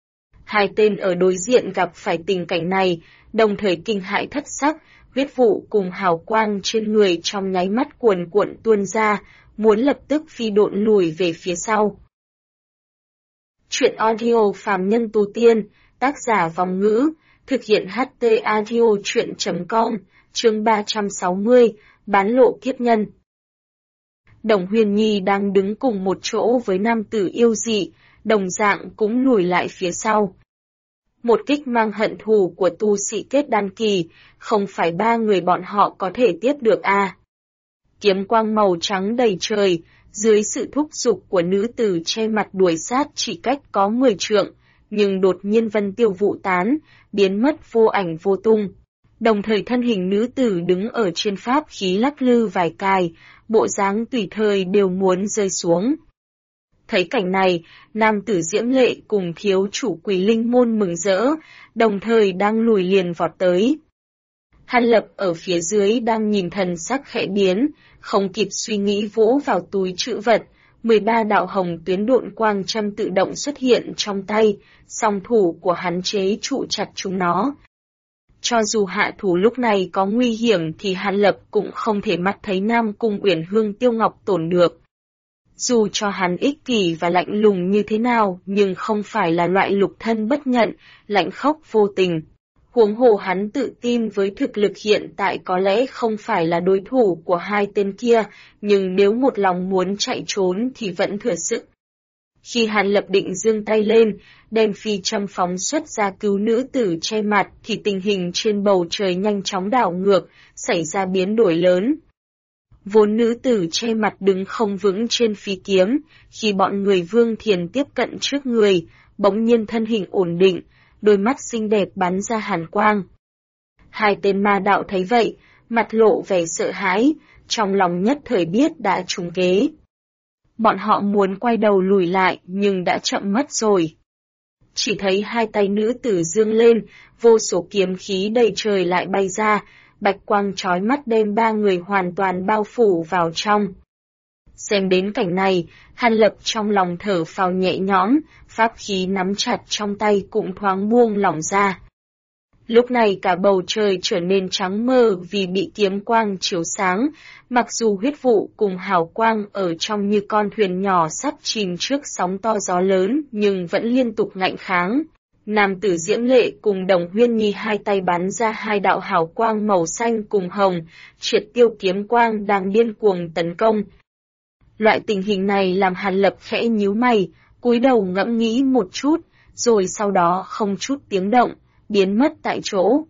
Hai tên ở đối diện gặp phải tình cảnh này, đồng thời kinh hãi thất sắc, huyết vụ cùng hào quang trên người trong nháy mắt cuồn cuộn tuôn ra, muốn lập tức phi độn lùi về phía sau. Chuyện audio phàm nhân tu tiên, tác giả Vòng Ngữ, thực hiện HT Audio Chuyện.com, chương 360, bán lộ kiếp nhân. Đồng Huyền Nhi đang đứng cùng một chỗ với nam tử yêu dị, đồng dạng cũng lùi lại phía sau. Một kích mang hận thù của tu sĩ kết đan kỳ, không phải ba người bọn họ có thể tiếp được à. Kiếm quang màu trắng đầy trời, dưới sự thúc giục của nữ tử che mặt đuổi sát chỉ cách có 10 trượng, nhưng đột nhiên vân tiêu vụ tán, biến mất vô ảnh vô tung. Đồng thời thân hình nữ tử đứng ở trên pháp khí lắc lư vài cài, bộ dáng tùy thời đều muốn rơi xuống. Thấy cảnh này, nam tử diễm lệ cùng thiếu chủ Quỷ Linh Môn mừng rỡ, đồng thời đang lùi liền vọt tới. Hàn Lập ở phía dưới đang nhìn thần sắc khẽ biến, không kịp suy nghĩ vỗ vào túi trữ vật, 13 đạo hồng tuyến độn quang châm tự động xuất hiện trong tay, song thủ của hắn chế trụ chặt chúng nó. Cho dù hạ thủ lúc này có nguy hiểm thì Hàn Lập cũng không thể mắt thấy Nam Cung Uyển Hương Tiêu Ngọc tổn được. Dù cho hắn ích kỷ và lạnh lùng như thế nào, nhưng không phải là loại lục thân bất nhận, lạnh khốc vô tình. Huống hồ hắn tự tin với thực lực hiện tại có lẽ không phải là đối thủ của hai tên kia, nhưng nếu một lòng muốn chạy trốn thì vẫn thừa sức. Khi Hàn Lập định giương tay lên, đem phi châm phóng xuất ra cứu nữ tử che mặt thì tình hình trên bầu trời nhanh chóng đảo ngược, xảy ra biến đổi lớn. Vốn nữ tử che mặt đứng không vững trên phi kiếm, khi bọn người Vương Thiền tiếp cận trước người, bỗng nhiên thân hình ổn định, đôi mắt xinh đẹp bắn ra hàn quang. Hai tên ma đạo thấy vậy, mặt lộ vẻ sợ hãi, trong lòng nhất thời biết đã trúng kế. Bọn họ muốn quay đầu lùi lại nhưng đã chậm mất rồi. Chỉ thấy hai tay nữ tử dương lên, vô số kiếm khí đầy trời lại bay ra, bạch quang chói mắt đem ba người hoàn toàn bao phủ vào trong. Xem đến cảnh này, Hàn Lập trong lòng thở phào nhẹ nhõm, pháp khí nắm chặt trong tay cũng thoáng buông lỏng ra. Lúc này cả bầu trời trở nên trắng mờ vì bị kiếm quang chiếu sáng, mặc dù huyết vụ cùng hào quang ở trong như con thuyền nhỏ sắp chìm trước sóng to gió lớn nhưng vẫn liên tục ngạnh kháng. Nam tử Diễm Lệ cùng Đồng Huyên Nhi hai tay bắn ra hai đạo hào quang màu xanh cùng hồng, triệt tiêu kiếm quang đang điên cuồng tấn công. Loại tình hình này làm Hàn Lập khẽ nhíu mày, cúi đầu ngẫm nghĩ một chút, rồi sau đó không chút tiếng động, biến mất tại chỗ.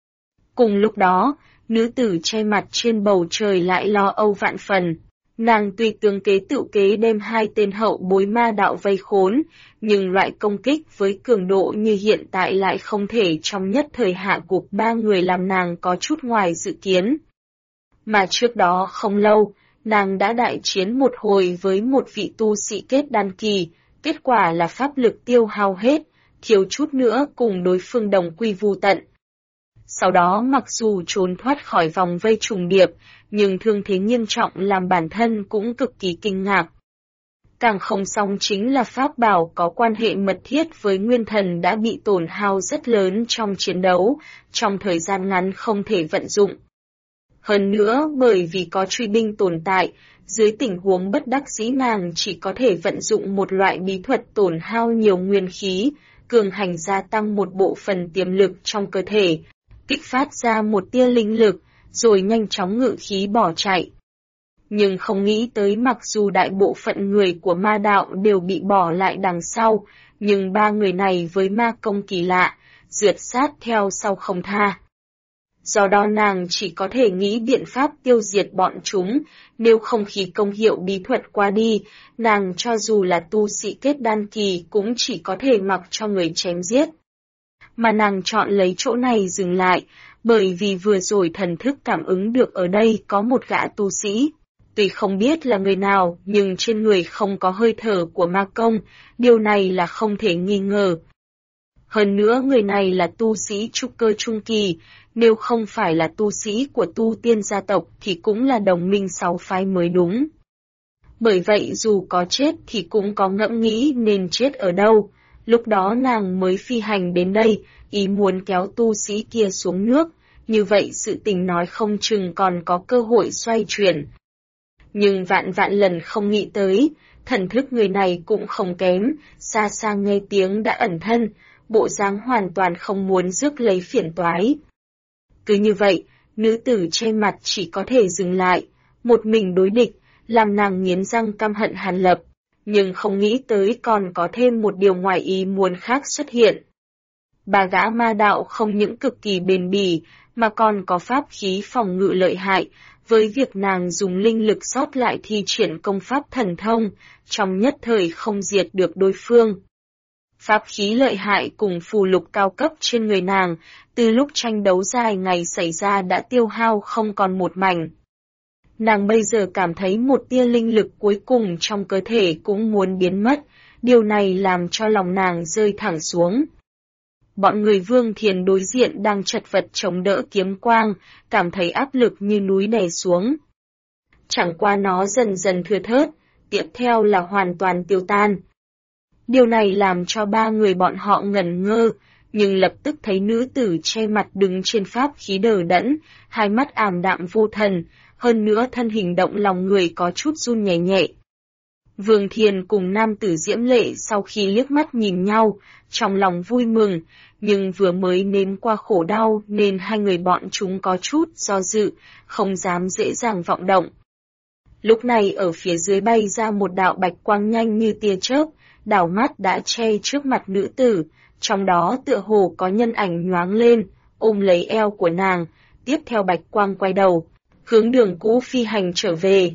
Cùng lúc đó, nữ tử che mặt trên bầu trời lại lo âu vạn phần. Nàng tuy tướng kế tự kế đem hai tên hậu bối ma đạo vây khốn, nhưng loại công kích với cường độ như hiện tại lại không thể trong nhất thời hạ gục ba người làm nàng có chút ngoài dự kiến. Mà trước đó không lâu, nàng đã đại chiến một hồi với một vị tu sĩ kết đan kỳ, kết quả là pháp lực tiêu hao hết, thiếu chút nữa cùng đối phương đồng quy vu tận. Sau đó mặc dù trốn thoát khỏi vòng vây trùng điệp, nhưng thương thế nghiêm trọng làm bản thân cũng cực kỳ kinh ngạc. Càng không xong chính là pháp bảo có quan hệ mật thiết với nguyên thần đã bị tổn hao rất lớn trong chiến đấu, trong thời gian ngắn không thể vận dụng. Hơn nữa bởi vì có truy binh tồn tại, dưới tình huống bất đắc dĩ nàng chỉ có thể vận dụng một loại bí thuật tổn hao nhiều nguyên khí, cường hành gia tăng một bộ phận tiềm lực trong cơ thể, kích phát ra một tia linh lực, rồi nhanh chóng ngự khí bỏ chạy. Nhưng không nghĩ tới mặc dù đại bộ phận người của ma đạo đều bị bỏ lại đằng sau, nhưng ba người này với ma công kỳ lạ, rượt sát theo sau không tha. Do đó nàng chỉ có thể nghĩ biện pháp tiêu diệt bọn chúng, nếu không khí công hiệu bí thuật qua đi, nàng cho dù là tu sĩ kết đan kỳ cũng chỉ có thể mặc cho người chém giết. Mà nàng chọn lấy chỗ này dừng lại, bởi vì vừa rồi thần thức cảm ứng được ở đây có một gã tu sĩ. Tuy không biết là người nào nhưng trên người không có hơi thở của ma công, điều này là không thể nghi ngờ. Hơn nữa người này là tu sĩ trúc cơ trung kỳ, nếu không phải là tu sĩ của tu tiên gia tộc thì cũng là đồng minh sáu phái mới đúng. Bởi vậy dù có chết thì cũng có ngẫm nghĩ nên chết ở đâu, lúc đó nàng mới phi hành đến đây, ý muốn kéo tu sĩ kia xuống nước, như vậy sự tình nói không chừng còn có cơ hội xoay chuyển. Nhưng vạn vạn lần không nghĩ tới, thần thức người này cũng không kém, xa xa nghe tiếng đã ẩn thân, bộ dáng hoàn toàn không muốn rước lấy phiền toái. Cứ như vậy, nữ tử che mặt chỉ có thể dừng lại, một mình đối địch, làm nàng nghiến răng căm hận Hàn Lập, nhưng không nghĩ tới còn có thêm một điều ngoài ý muốn khác xuất hiện. Ba gã ma đạo không những cực kỳ bền bỉ, mà còn có pháp khí phòng ngự lợi hại, với việc nàng dùng linh lực sót lại thi triển công pháp thần thông, trong nhất thời không diệt được đối phương. Pháp khí lợi hại cùng phù lục cao cấp trên người nàng, từ lúc tranh đấu dài ngày xảy ra đã tiêu hao không còn một mảnh. Nàng bây giờ cảm thấy một tia linh lực cuối cùng trong cơ thể cũng muốn biến mất, điều này làm cho lòng nàng rơi thẳng xuống. Bọn người Vương Thiền đối diện đang chật vật chống đỡ kiếm quang, cảm thấy áp lực như núi đè xuống. Chẳng qua nó dần dần thưa thớt, tiếp theo là hoàn toàn tiêu tan. Điều này làm cho ba người bọn họ ngẩn ngơ, nhưng lập tức thấy nữ tử che mặt đứng trên pháp khí đờ đẫn, hai mắt ảm đạm vô thần, hơn nữa thân hình động lòng người có chút run nhẹ nhẹ. Vương Thiền cùng nam tử Diễm Lệ sau khi liếc mắt nhìn nhau, trong lòng vui mừng, nhưng vừa mới nếm qua khổ đau nên hai người bọn chúng có chút do dự, không dám dễ dàng vọng động. Lúc này ở phía dưới bay ra một đạo bạch quang nhanh như tia chớp, đảo mắt đã che trước mặt nữ tử, trong đó tựa hồ có nhân ảnh nhoáng lên, ôm lấy eo của nàng, tiếp theo bạch quang quay đầu, hướng đường cũ phi hành trở về.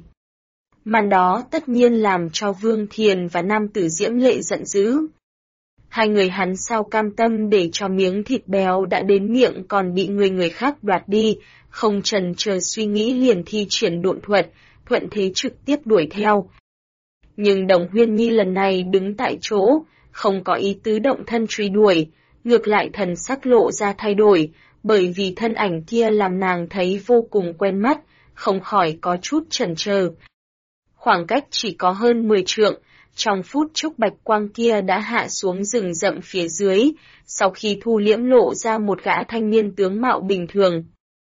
Màn đó tất nhiên làm cho Vương Thiền và nam tử Diễm Lệ giận dữ. Hai người hắn sao cam tâm để cho miếng thịt béo đã đến miệng còn bị người khác đoạt đi, không chần chờ suy nghĩ liền thi triển độn thuật, thuận thế trực tiếp đuổi theo. Nhưng Đồng Huyên Nhi lần này đứng tại chỗ, không có ý tứ động thân truy đuổi, ngược lại thần sắc lộ ra thay đổi, bởi vì thân ảnh kia làm nàng thấy vô cùng quen mắt, không khỏi có chút chần chờ. Khoảng cách chỉ có hơn 10 trượng, trong phút chốc bạch quang kia đã hạ xuống rừng rậm phía dưới, sau khi thu liễm lộ ra một gã thanh niên tướng mạo bình thường.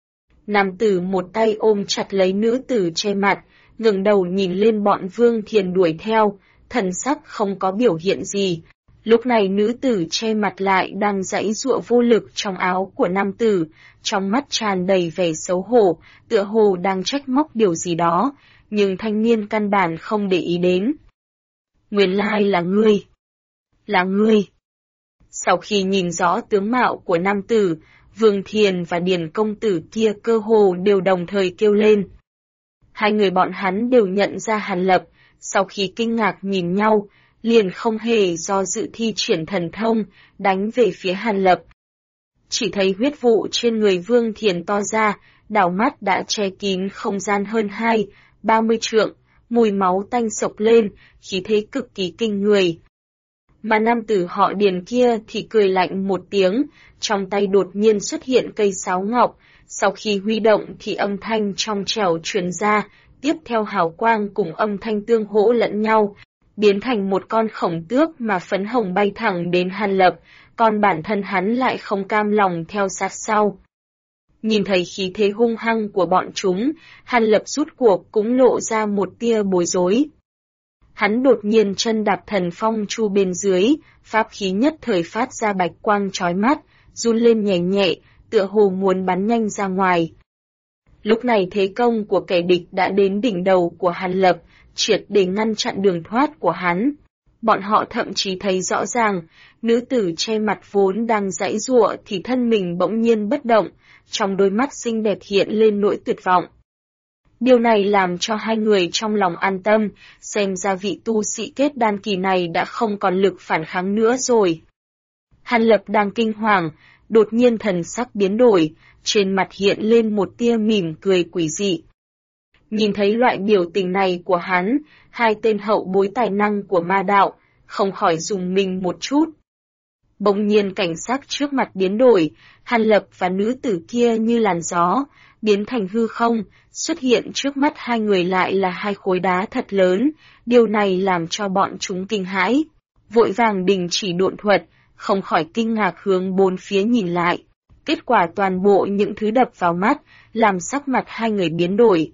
Nam tử một tay ôm chặt lấy nữ tử che mặt, ngẩng đầu nhìn lên bọn Vương Thiền đuổi theo, thần sắc không có biểu hiện gì. Lúc này nữ tử che mặt lại đang giãy giụa vô lực trong áo của nam tử, trong mắt tràn đầy vẻ xấu hổ, tựa hồ đang trách móc điều gì đó, nhưng thanh niên căn bản không để ý đến. Nguyên lai là ngươi. Là ngươi. Sau khi nhìn rõ tướng mạo của nam tử, Vương Thiền và Điền công tử kia cơ hồ đều đồng thời kêu lên. Hai người bọn hắn đều nhận ra Hàn Lập, sau khi kinh ngạc nhìn nhau, liền không hề do dự thi triển thần thông, đánh về phía Hàn Lập. Chỉ thấy huyết vụ trên người Vương Thiền to ra, đảo mắt đã che kín không gian hơn 30 trượng, mùi máu tanh sộc lên, khí thế cực kỳ kinh người. Mà nam tử họ Điền kia thì cười lạnh một tiếng, trong tay đột nhiên xuất hiện cây sáo ngọc, sau khi huy động thì âm thanh trong trẻo truyền ra, tiếp theo hào quang cùng âm thanh tương hỗ lẫn nhau, biến thành một con khổng tước mà phấn hồng bay thẳng đến Hàn Lập, còn bản thân hắn lại không cam lòng theo sát sau. Nhìn thấy khí thế hung hăng của bọn chúng, Hàn Lập rút cuộc cũng lộ ra một tia bối rối. Hắn đột nhiên chân đạp thần phong chu bên dưới, pháp khí nhất thời phát ra bạch quang chói mắt, run lên nhẹ nhẹ, tựa hồ muốn bắn nhanh ra ngoài. Lúc này thế công của kẻ địch đã đến đỉnh đầu của Hàn Lập, triệt để ngăn chặn đường thoát của hắn. Bọn họ thậm chí thấy rõ ràng, nữ tử che mặt vốn đang giãy giụa thì thân mình bỗng nhiên bất động, trong đôi mắt xinh đẹp hiện lên nỗi tuyệt vọng. Điều này làm cho hai người trong lòng an tâm, xem ra vị tu sĩ kết đan kỳ này đã không còn lực phản kháng nữa rồi. Hàn Lập đang kinh hoàng, đột nhiên thần sắc biến đổi, trên mặt hiện lên một tia mỉm cười quỷ dị. Nhìn thấy loại biểu tình này của hắn, hai tên hậu bối tài năng của ma đạo, không khỏi rùng mình một chút. Bỗng nhiên cảnh sắc trước mặt biến đổi, Hàn Lập và nữ tử kia như làn gió, biến thành hư không, xuất hiện trước mắt hai người lại là hai khối đá thật lớn, điều này làm cho bọn chúng kinh hãi. Vội vàng đình chỉ độn thuật, không khỏi kinh ngạc hướng bốn phía nhìn lại. Kết quả toàn bộ những thứ đập vào mắt, làm sắc mặt hai người biến đổi.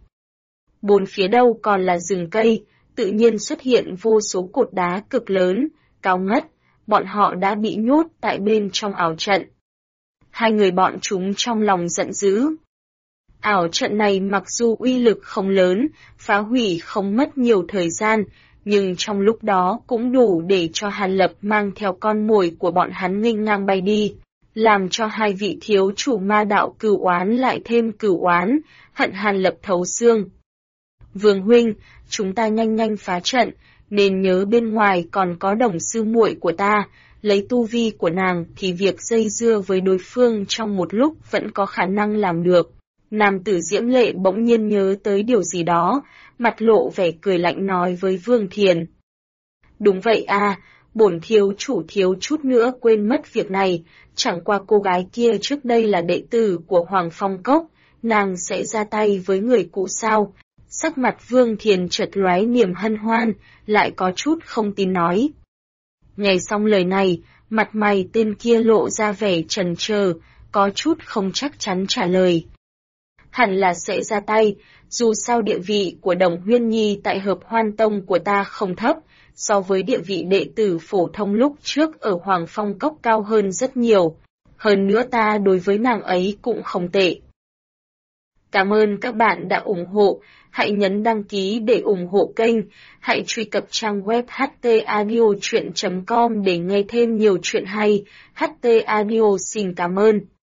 Bốn phía đâu còn là rừng cây, tự nhiên xuất hiện vô số cột đá cực lớn, cao ngất, bọn họ đã bị nhốt tại bên trong ảo trận. Hai người bọn chúng trong lòng giận dữ. Ảo trận này mặc dù uy lực không lớn, phá hủy không mất nhiều thời gian, nhưng trong lúc đó cũng đủ để cho Hàn Lập mang theo con mồi của bọn hắn nghênh ngang bay đi, làm cho hai vị thiếu chủ ma đạo cửu oán lại thêm cửu oán, hận Hàn Lập thấu xương. Vương huynh, chúng ta nhanh nhanh phá trận, nên nhớ bên ngoài còn có Đồng sư muội của ta, lấy tu vi của nàng thì việc dây dưa với đối phương trong một lúc vẫn có khả năng làm được. Nam tử Diễm Lệ bỗng nhiên nhớ tới điều gì đó, mặt lộ vẻ cười lạnh nói với Vương Thiền. Đúng vậy à, bổn thiếu chủ thiếu chút nữa quên mất việc này, chẳng qua cô gái kia trước đây là đệ tử của Hoàng Phong Cốc, nàng sẽ ra tay với người cũ sao? Sắc mặt Vương Thiền chợt lóe niềm hân hoan, lại có chút không tin nói. Nghe xong lời này, mặt mày tên kia lộ ra vẻ chần chờ, có chút không chắc chắn trả lời. Hẳn là sẽ ra tay, dù sao địa vị của Đồng Huyên Nhi tại Hợp Hoan Tông của ta không thấp, so với địa vị đệ tử phổ thông lúc trước ở Hoàng Phong Cốc cao hơn rất nhiều. Hơn nữa ta đối với nàng ấy cũng không tệ. Cảm ơn các bạn đã ủng hộ, hãy nhấn đăng ký để ủng hộ kênh, hãy truy cập trang web htaudio.com để nghe thêm nhiều chuyện hay. HT Audio xin cảm ơn.